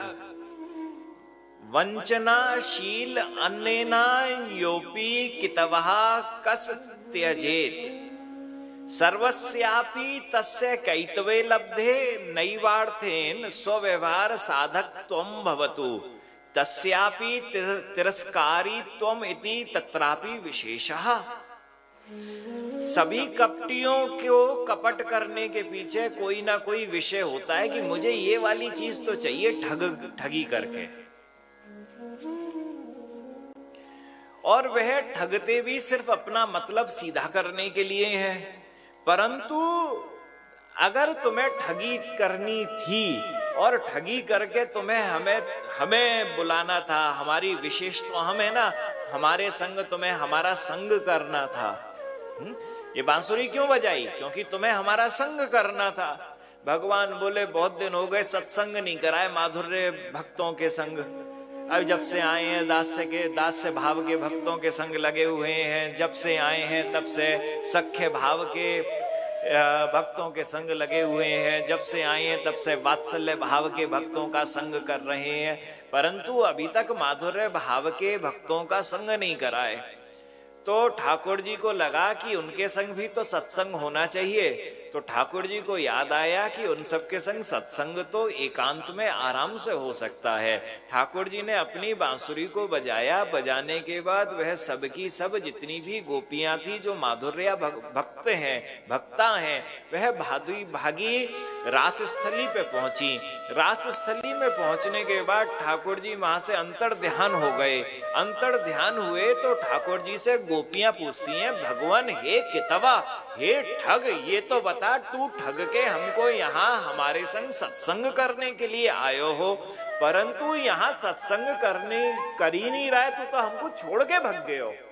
वंचनाशील अन्नेना योपी कितवः कस त्यजेत, सर्वस्यापि तस्य कैतवे लब्धे नैवार्थेन स्वव्यवहार साधक त्वं भवतु, तस्यापि तिरस्कारी त्वम इति तत्रापि विशेषः। सभी कपटियों को कपट करने के पीछे कोई ना कोई विषय होता है कि मुझे ये वाली चीज तो चाहिए ठग ठगी करके, और वह ठगते भी सिर्फ अपना मतलब सीधा करने के लिए है। परंतु अगर तुम्हें ठगी करनी थी और ठगी करके तुम्हें हमें हमें बुलाना था, हमारी विशेष तो हम है ना, हमारे संग तुम्हें हमारा संग करना था, ये बांसुरी क्यों बजाई? क्योंकि तुम्हें हमारा संग करना था। भगवान बोले बहुत दिन हो गए सत्संग नहीं कराए माधुर्य भक्तों के संग। अब जब से आए हैं दास्य के दास्य भाव के भक्तों के संग लगे हुए हैं, जब से आए हैं तब से सख्य भाव के भक्तों के संग लगे हुए हैं, जब से आए हैं तब से वात्सल्य भाव के भक्तों का संग कर रहे हैं, परंतु अभी तक माधुर्य भाव के भक्तों का संग नहीं कराए। तो ठाकुर जी को लगा कि उनके संग भी तो सत्संग होना चाहिए। तो ठाकुर जी को याद आया कि उन सबके संग सत्संग तो एकांत में आराम से हो सकता है। ठाकुर जी ने अपनी बांसुरी को बजाया। बजाने के बाद वह सबकी सब जितनी भी गोपियां थी जो माधुर्य भक्त हैं, भक्ता हैं, वह भागी भागी रास स्थली पे पहुंची। रास स्थली में पहुंचने के बाद ठाकुर जी वहां से अंतर ध्यान हो गए। अंतर ध्यान हुए तो ठाकुर जी से गोपियां पूछती हैं, भगवान हे कितवा, हे ठग, ये तो बता तू ठग के हमको यहाँ हमारे संग सत्संग करने के लिए आयो हो, परंतु यहाँ सत्संग करने कर ही नहीं रहा है, तू तो हमको छोड़ के भग गए हो।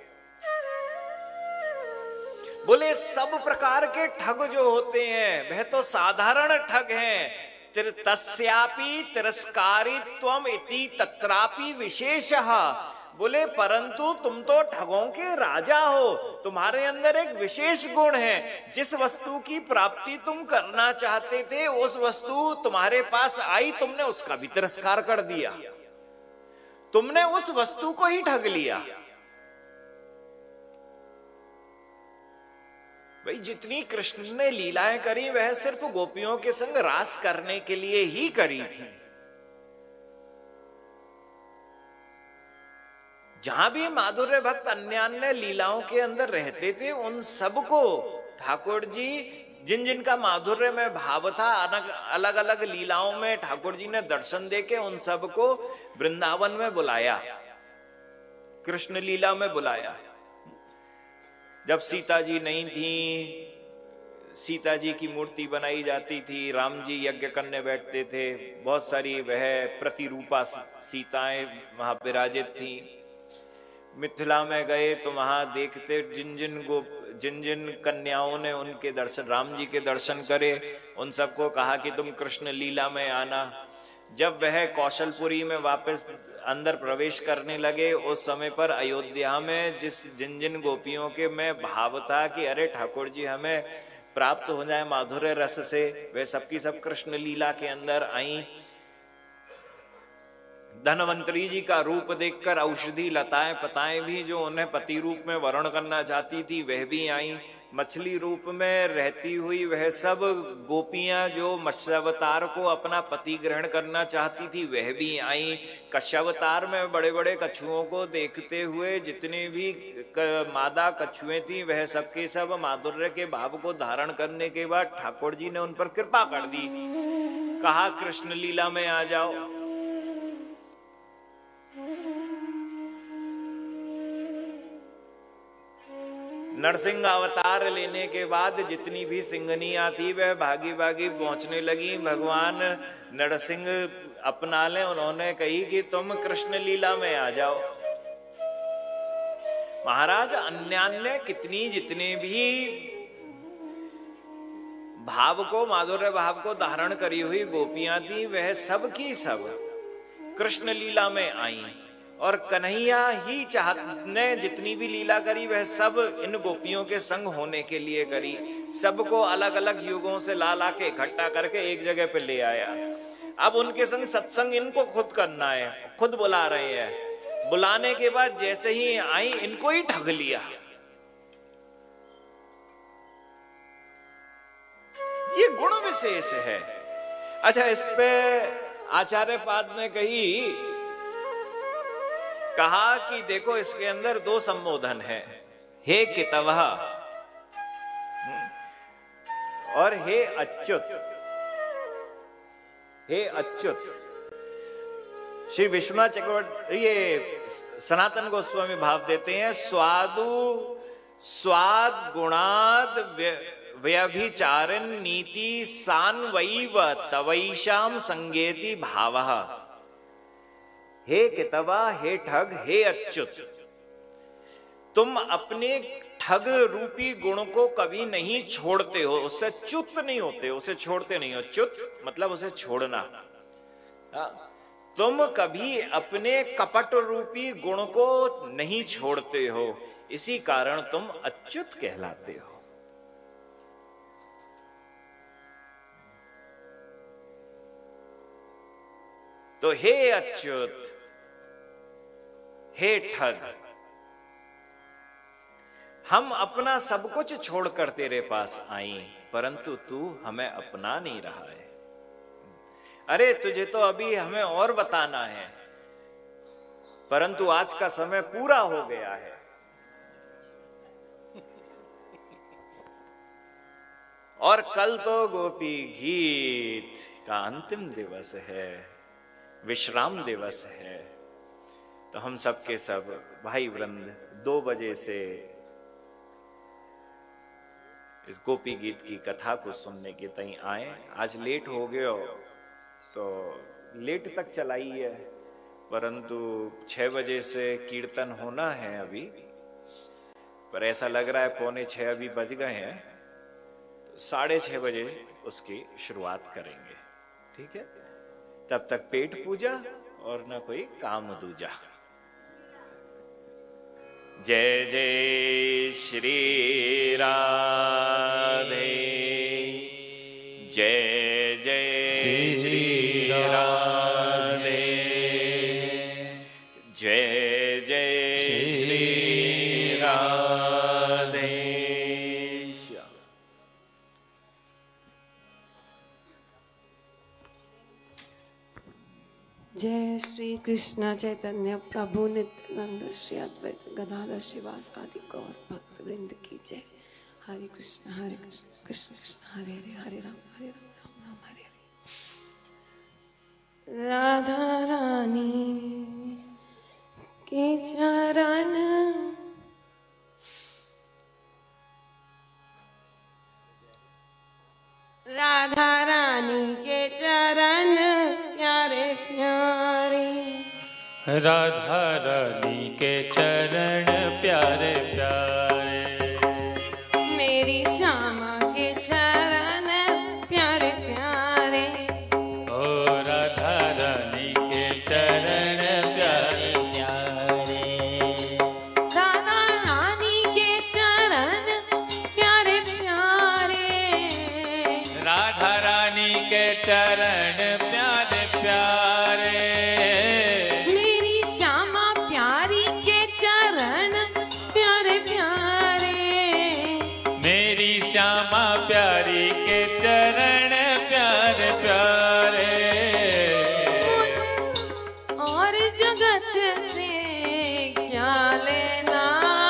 बोले सब प्रकार के ठग जो होते हैं वह तो साधारण ठग हैं। तस्यापि तिरस्कारित्वम इति तत्रापि विशेषः। बोले परंतु तुम तो ठगों के राजा हो, तुम्हारे अंदर एक विशेष गुण है। जिस वस्तु की प्राप्ति तुम करना चाहते थे उस वस्तु तुम्हारे पास आई, तुमने उसका भी तिरस्कार कर दिया, तुमने उस वस्तु को ही ठग लिया। भाई जितनी कृष्ण ने लीलाएं करी वह सिर्फ गोपियों के संग रास करने के लिए ही करी थी। जहां भी माधुर्य भक्त अन्य अन्य लीलाओं के अंदर रहते थे उन सबको ठाकुर जी जिन जिन का माधुर्य में भाव था अलग अलग लीलाओं में ठाकुर जी ने दर्शन देके उन सबको वृंदावन में बुलाया, कृष्ण लीला में बुलाया। जब सीता जी नहीं थी, सीता जी की मूर्ति बनाई जाती थी, राम जी यज्ञ करने बैठते थे, बहुत सारी वह प्रतिरूपा सीताएं वहां विराजित थी। मिथिला में गए तो वहां देखते जिन जिन गो जिन जिन कन्याओं ने उनके दर्शन, राम जी के दर्शन करे, उन सबको कहा कि तुम कृष्ण लीला में आना। जब वह कौशलपुरी में वापस अंदर प्रवेश करने लगे उस समय पर अयोध्या में जिस जिन जिन गोपियों के में भाव था कि अरे ठाकुर जी हमें प्राप्त हो जाए माधुर्य रस से, वे सबकी सब कृष्ण लीला के अंदर आई। धनवंतरी जी का रूप देखकर औषधि लताएं पताएं भी जो उन्हें पति रूप में वर्ण करना चाहती थी वह भी आई। मछली रूप में रहती हुई वह सब गोपियां जो मत्स्यावतार को अपना पति ग्रहण करना चाहती थी वह भी आई। कच्छावतार में बड़े बड़े कछुओं को देखते हुए जितने भी मादा कछुएं थी वह सबके सब माधुर्य के भाव को धारण करने के बाद ठाकुर जी ने उन पर कृपा कर दी, कहा कृष्ण लीला में आ जाओ। नरसिंह अवतार लेने के बाद जितनी भी सिंगनियां थी वह भागी भागी पहुंचने लगी। भगवान नरसिंह अपना ले, उन्होंने कही कि तुम कृष्ण लीला में आ जाओ। महाराज अन्यान्य कितनी जितने भी भाव को माधुर्य भाव को धारण करी हुई गोपियां थी वह सब की सब कृष्ण लीला में आई। और कन्हैया ही चाहने जितनी भी लीला करी वह सब इन गोपियों के संग होने के लिए करी। सबको अलग अलग युगों से ला ला के इकट्ठा करके एक जगह पे ले आया। अब उनके संग सत्संग इनको खुद करना है, खुद बुला रहे हैं। बुलाने के बाद जैसे ही आई इनको ही ठग लिया। ये गुण विशेष है। अच्छा, इस पे आचार्य पाद ने कही कहा कि देखो इसके अंदर दो संबोधन है, हे कितवः और हे अच्युत। हे अच्युत श्री विश्वनाथ चक्रवर्ती ये सनातन गोस्वामी भाव देते हैं, स्वादु स्वाद गुणाद व्यभिचारिण नीति सान्वैव तवैषाम संगेति भावः। हे कितवा, हे ठग, हे अच्युत, तुम अपने ठग रूपी गुण को कभी नहीं छोड़ते हो, उससे च्युत नहीं होते, उसे छोड़ते नहीं हो। च्युत मतलब उसे छोड़ना। हाँ, तुम कभी अपने कपट रूपी गुण को नहीं छोड़ते हो, इसी कारण तुम अच्युत कहलाते हो। तो हे अच्युत, हे ठग, हम अपना सब कुछ छोड़कर तेरे पास आई, परंतु तू हमें अपना नहीं रहा है। अरे तुझे तो अभी हमें और बताना है, परंतु आज का समय पूरा हो गया है। और कल तो गोपी गीत का अंतिम दिवस है, विश्राम दिवस है। तो हम सब के सब भाई वृंद दो बजे से इस गोपी गीत की कथा को सुनने के तई आए। आज लेट हो गए हो तो लेट तक चलाई है, परंतु छह बजे से कीर्तन होना है अभी, पर ऐसा लग रहा है पौने छह अभी बज गए हैं, तो साढ़े छह बजे उसकी शुरुआत करेंगे। ठीक है, तब तक पेट पूजा और न कोई काम दूजा। जय जय श्री राधे, जय जय श्री राधे, जय जय श्री राधे। जय श्री कृष्ण चैतन्य प्रभु नित्यानंद श्री अद्वैत गदाधर शिवासादि गौर भक्त वृंद की जय। हरे कृष्ण हरे कृष्ण कृष्ण कृष्ण हरे हरे, हरे राम हरे राम राम राम हरे हरे। राधा रानी के चरण राधा रानी के चरण प्यारे प्यारे, राधा रानी के चरण प्यारे प्यारे, मेरी श्यामा के चरण प्यारे प्यारे, ओ राधा रानी के चरण प्यारे प्यारे, राधा रानी के चरण प्यारे प्यारे, राधा रानी के चरण प्यारे प्यारे, मेरी श्यामा प्यारी के चरण प्यारे प्यारे, मेरी श्यामा प्यारी के चरण प्यारे प्यारे, मुझ और जगत से क्या लेना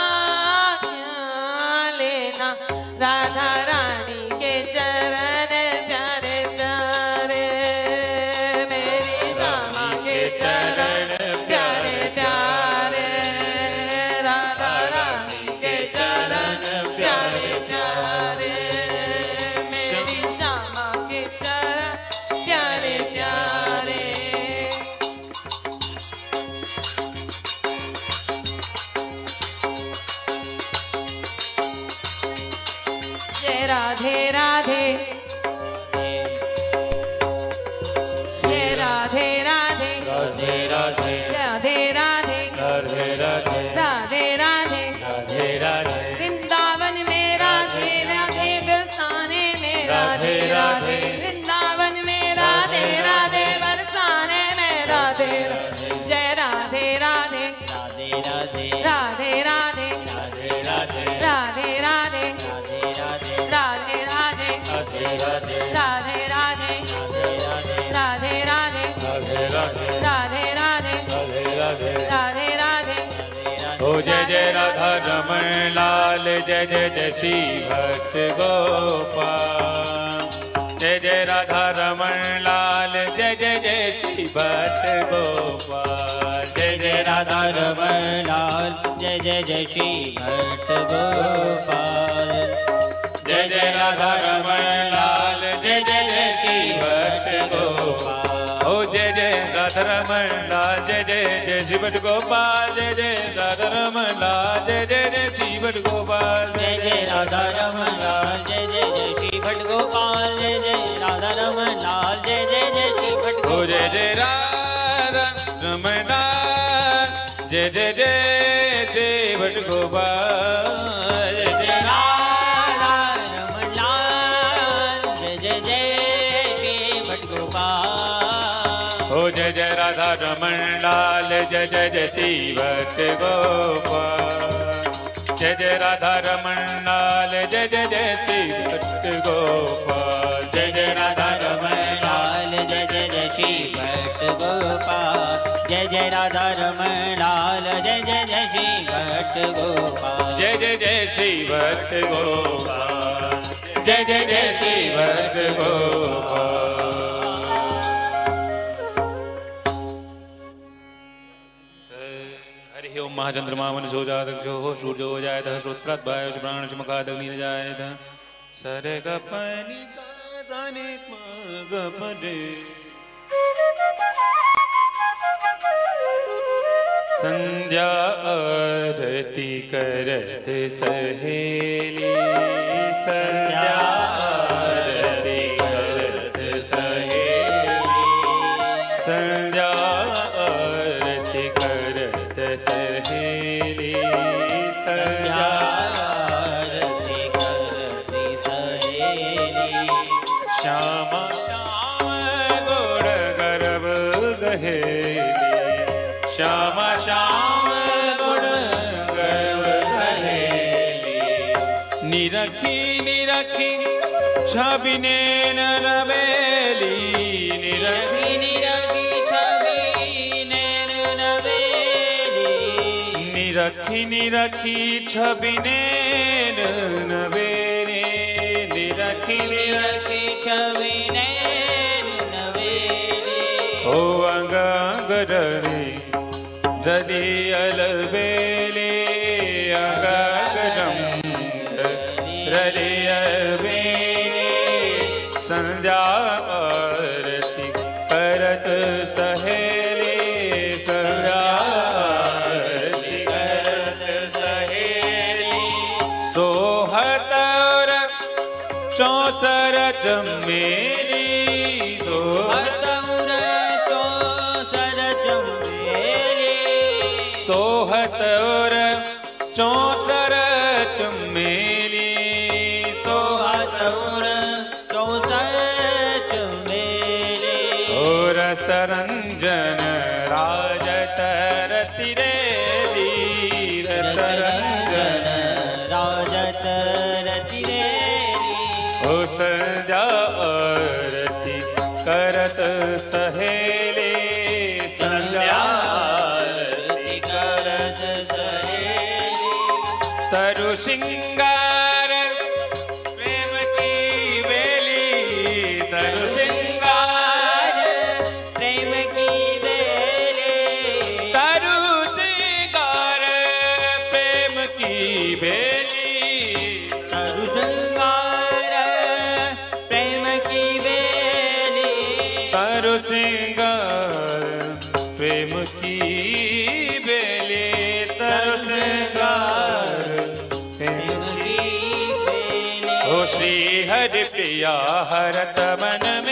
क्या लेना, राधा रानी के चरण प्यारे प्यारे, मेरी श्यामा के चरण प्यारे प्यारे, राधा रानी के चरण प्यारे प्यारे, मेरी श्यामा के चरण प्यारे प्यारे। जय राधे राधे, जय राधे राधे, राधे राधे राधे राधे, राधे राधे राधे राधे, राधे राधे वृंदावन में राधे राधे, बरसाने में राधे राधे, वृंदावन में राधे राधे, बरसाने में राधे राधे। जय राधे राधे, राधे राधे राधे राधे, राधे राधे राधे राधे, राधे राधे राधे राधे, राधे राधे राधे राधे, राधे राधे, राधे राधे राधे राधे, राधे राधे राधे राधे। ओ जय जय राधा रमण लाल, जय जय जय श्री भक्त गोपाल, जय जय राधा रमण लाल, जय जय जय श्री भक्त गोपाल, जय जय राधा रमण लाल, जय जय जय श्री भक्त गोपाल, जय जय राधा रमण लाल, जय जय जय श्री भक्त गोपाल, ओ जय जय राधा रमण लाल, जय जय जय श्री भक्त गोपाल, जय जय राधा रमण लाल, जय जय जय श्री भट्ट गोपाल जय जय राधा रमन लाल जय जय जय श्री भट्ट गोपाल जय जय राधा रमन लाल जय जय जय श्री भट्ट ओ जय जय राधा रमन लाल जय जय जय श्री भट्ट गोपाल जय जय राधा रमन लाल जय जय जय श्री भट्ट गोपाल। ओ जय जय राधा रमन लाल जय जय जय श्री भट्ट गोपाल जय जय राधा रमन लाल जय जय जय श्री भट्ट गोपाल जय जय राधा रमन लाल जय जय जय श्री भट्ट गोपाल जय जय राधा रमन लाल जय जय जय श्री भट्ट गोपाल जय जय जय श्री भट्ट गोपाल जय जय जय श्री भट्ट गोपाल। हरि ओम महाचंद्रमा मनसो जातक्षो सूर्यो जायतः श्रोत्रात् वायुः प्राणश्च मुखादग्निर् जायतः सरे ग प नि ध नि म ग म रे संध्या आरती करत सहेली संध्या आरती करत सहेली संध्या आरती करत सहेली संध्या आरती करती सहेली श्यामा श्याम गोड़ गर्भ गहेली श्यामा श्याम गुण गर्व गहेली निरखी निरखी छबिने नरबेली निरखी निरखी छवि नैन नवेली निरखी निरखी छबिने नवेली निरखी निरखी छवि नैन नवेली ओ अंग अंगरणी जदि अलबेले अंगगजम रलि अलबेले संध्या आरती करत सहेली संध्या आरती करत सहेली सोहत और चौसर चमेली सोहत सोहत और चौसर चमेली सोहत और चौसर चमेली और सरंजन राजत रतिरेली रतरंजन राजत रतिरेली ओ संध्या आरती करत सहेली संध्या तरु सिंगार प्रेम की बेली तरु सिंगार प्रेम की बेली तरु सिंगार प्रेम की बेली तरु सिंगार प्रेम की बेली तरु सिंगार प्रेम की बेली तरु सिंगार प्रेम की बेली ओ श्री हरि प्रिया हरत मन में